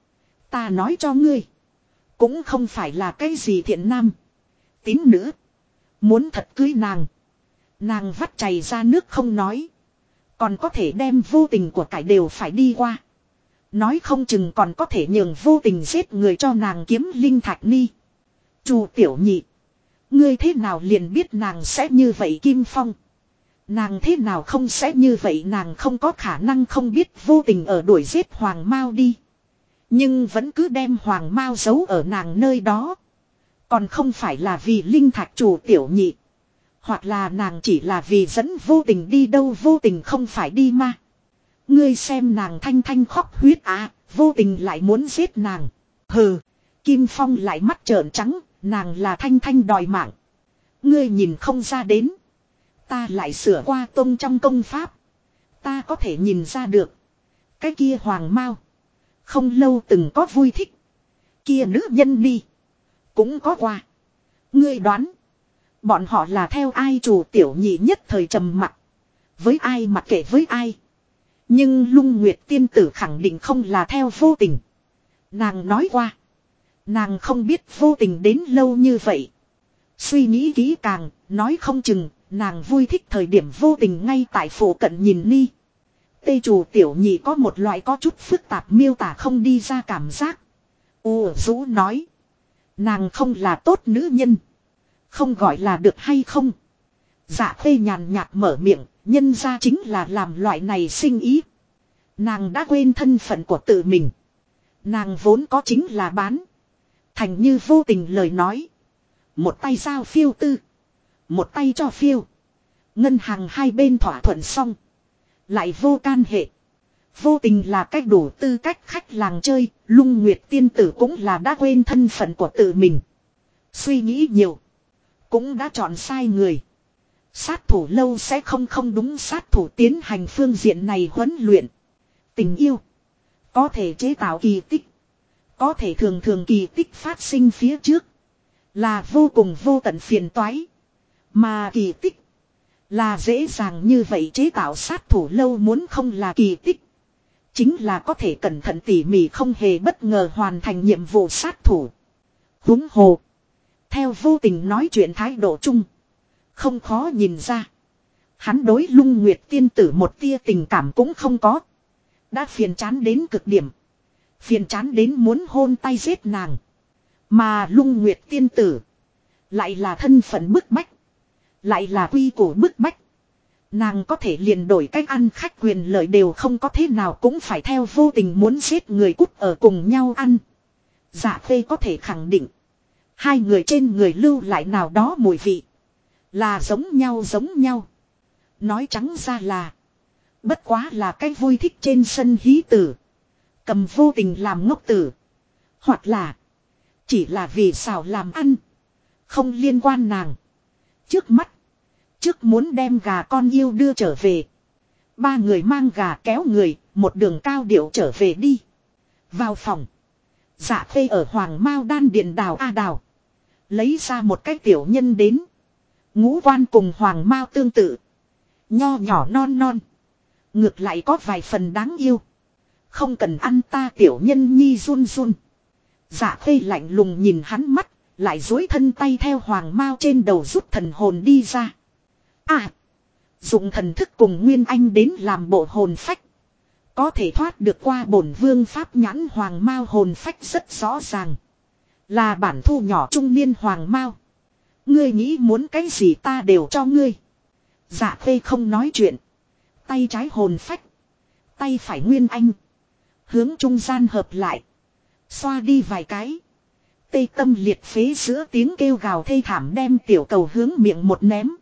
ta nói cho ngươi. Cũng không phải là cái gì thiện nam. Tín nữ. Muốn thật cưới nàng. Nàng vắt chảy ra nước không nói. Còn có thể đem vô tình của cải đều phải đi qua. Nói không chừng còn có thể nhường vô tình giết người cho nàng kiếm linh thạch ni. Chu tiểu nhị. Ngươi thế nào liền biết nàng sẽ như vậy Kim Phong. Nàng thế nào không sẽ như vậy nàng không có khả năng không biết vô tình ở đuổi giết Hoàng Mao đi. Nhưng vẫn cứ đem Hoàng Mao giấu ở nàng nơi đó. Còn không phải là vì linh thạch chủ tiểu nhị. Hoặc là nàng chỉ là vì dẫn vô tình đi đâu vô tình không phải đi mà. Ngươi xem nàng thanh thanh khóc huyết vô tình lại muốn giết nàng. Hừ, Kim Phong lại mắt trợn trắng, nàng là thanh thanh đòi mạng. Ngươi nhìn không ra đến. Ta lại sửa qua tông trong công pháp. Ta có thể nhìn ra được. Cái kia Hoàng Mao. Không lâu từng có vui thích. Kia nữ nhân đi. Cũng có qua. Ngươi đoán. Bọn họ là theo ai chủ tiểu nhị nhất thời trầm mặc. Với ai mặc kệ với ai. Nhưng Lung Nguyệt tiên tử khẳng định không là theo vô tình. Nàng nói qua. Nàng không biết vô tình đến lâu như vậy. Suy nghĩ kỹ càng, nói không chừng, nàng vui thích thời điểm vô tình ngay tại phủ cận nhìn ni. Tê chủ tiểu nhị có một loại có chút phức tạp miêu tả không đi ra cảm giác. Rũ nói. Nàng không là tốt nữ nhân. Không gọi là được hay không. Dạ Khê nhàn nhạt mở miệng, nhân ra chính là làm loại này sinh ý. Nàng đã quên thân phận của tự mình. Nàng vốn có chính là bán. Thành như vô tình lời nói. Một tay giao phiêu tư. Một tay cho phiêu. Ngân hàng hai bên thỏa thuận xong. Lại vô can hệ. Vô tình là cách đủ tư cách khách làng chơi. Lung Nguyệt tiên tử cũng là đã quên thân phận của tự mình. Suy nghĩ nhiều. Cũng đã chọn sai người. Sát thủ lâu sẽ không đúng sát thủ tiến hành phương diện này huấn luyện. Tình yêu. Có thể chế tạo kỳ tích. Có thể thường kỳ tích phát sinh phía trước. Là vô cùng vô tận phiền toái. Mà kỳ tích. Là dễ dàng như vậy chế tạo sát thủ lâu muốn không là kỳ tích. Chính là có thể cẩn thận tỉ mỉ không hề bất ngờ hoàn thành nhiệm vụ sát thủ. Huống hồ. Theo vô tình nói chuyện thái độ chung. Không khó nhìn ra. Hắn đối Lung Nguyệt tiên tử một tia tình cảm cũng không có. Đã phiền chán đến cực điểm. Phiền chán đến muốn hôn tay giết nàng. Mà Lung Nguyệt tiên tử. Lại là thân phận bức bách. Lại là quy củ bức bách. Nàng có thể liền đổi cách ăn khách quyền lợi đều không có thế nào cũng phải theo vô tình muốn giết người cút ở cùng nhau ăn. Dạ Khê có thể khẳng định. Hai người trên người lưu lại nào đó mùi vị. Là giống nhau. Nói trắng ra là. Bất quá là cái vui thích trên sân hí tử. Cầm vô tình làm ngốc tử. Hoặc là. Chỉ là vì xào làm ăn. Không liên quan nàng. Trước mắt. Trước muốn đem gà con yêu đưa trở về. Ba người mang gà kéo người. Một đường cao điệu trở về đi. Vào phòng. Dạ Khê ở Hoàng Mao Đan điện đào a đào. Lấy ra một cái tiểu nhân đến. Ngũ quan cùng Hoàng Mao tương tự. Nho nhỏ non. Ngược lại có vài phần đáng yêu. Không cần ăn ta tiểu nhân nhi run. Dạ Khê lạnh lùng nhìn hắn mắt. Lại dối thân tay theo Hoàng Mao trên đầu rút thần hồn đi ra. Dụng thần thức cùng Nguyên Anh đến làm bộ hồn phách. Có thể thoát được qua bổn vương pháp nhãn Hoàng Mao hồn phách rất rõ ràng. Là bản thu nhỏ trung niên Hoàng Mao. Ngươi nghĩ muốn cái gì ta đều cho ngươi. Dạ Khê không nói chuyện. Tay trái hồn phách. Tay phải Nguyên Anh. Hướng trung gian hợp lại. Xoa đi vài cái. Tê tâm liệt phế giữa tiếng kêu gào thê thảm đem tiểu cầu hướng miệng một ném.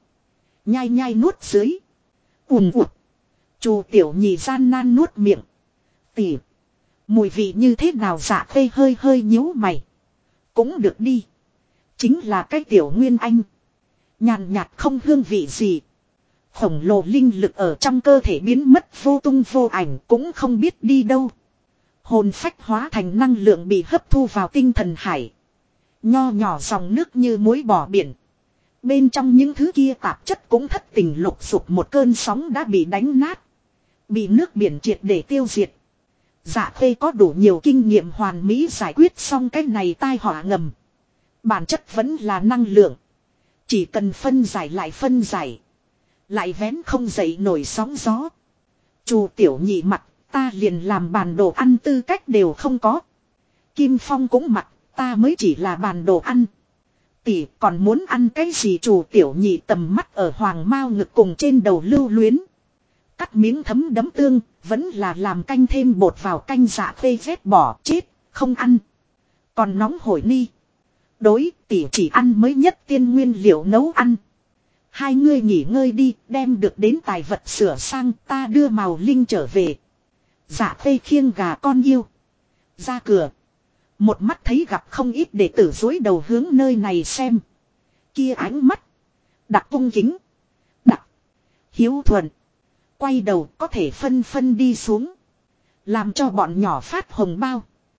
Nhai nuốt dưới. Ùm ụt. Chù tiểu nhị gian nan nuốt miệng. Tỉ. Mùi vị như thế nào Dạ Khê hơi nhíu mày. Cũng được đi. Chính là cái tiểu Nguyên Anh. Nhàn nhạt không hương vị gì. Khổng lồ linh lực ở trong cơ thể biến mất vô tung vô ảnh cũng không biết đi đâu. Hồn phách hóa thành năng lượng bị hấp thu vào tinh thần hải. Nho nhỏ dòng nước như muối bỏ biển. Bên trong những thứ kia tạp chất cũng thất tình lục dục một cơn sóng đã bị đánh nát. Bị nước biển triệt để tiêu diệt. Dạ Khê có đủ nhiều kinh nghiệm hoàn mỹ giải quyết xong cái này tai họa ngầm. Bản chất vẫn là năng lượng. Chỉ cần phân giải lại phân giải. Lại vén không dậy nổi sóng gió. Chù tiểu nhị mặt, ta liền làm bàn đồ ăn tư cách đều không có. Kim Phong cũng mặt, ta mới chỉ là bàn đồ ăn. Tỷ còn muốn ăn cái gì chù tiểu nhị tầm mắt ở Hoàng Mao ngực cùng trên đầu lưu luyến. Cắt miếng thấm đấm tương, vẫn là làm canh thêm bột vào canh Dạ Khê vét bỏ chết, không ăn. Còn nóng hổi ni. Đối tỷ chỉ ăn mới nhất tiên nguyên liệu nấu ăn. Hai ngươi nghỉ ngơi đi, đem được đến tài vật sửa sang ta đưa Màu Linh trở về. Dạ Khê khiêng gà con yêu. Ra cửa. Một mắt thấy gặp không ít đệ tử dối đầu hướng nơi này xem. Kia ánh mắt. Đặc cung kính. Đặc. Hiếu thuận. Quay đầu có thể phân đi xuống. Làm cho bọn nhỏ phát hồng bao.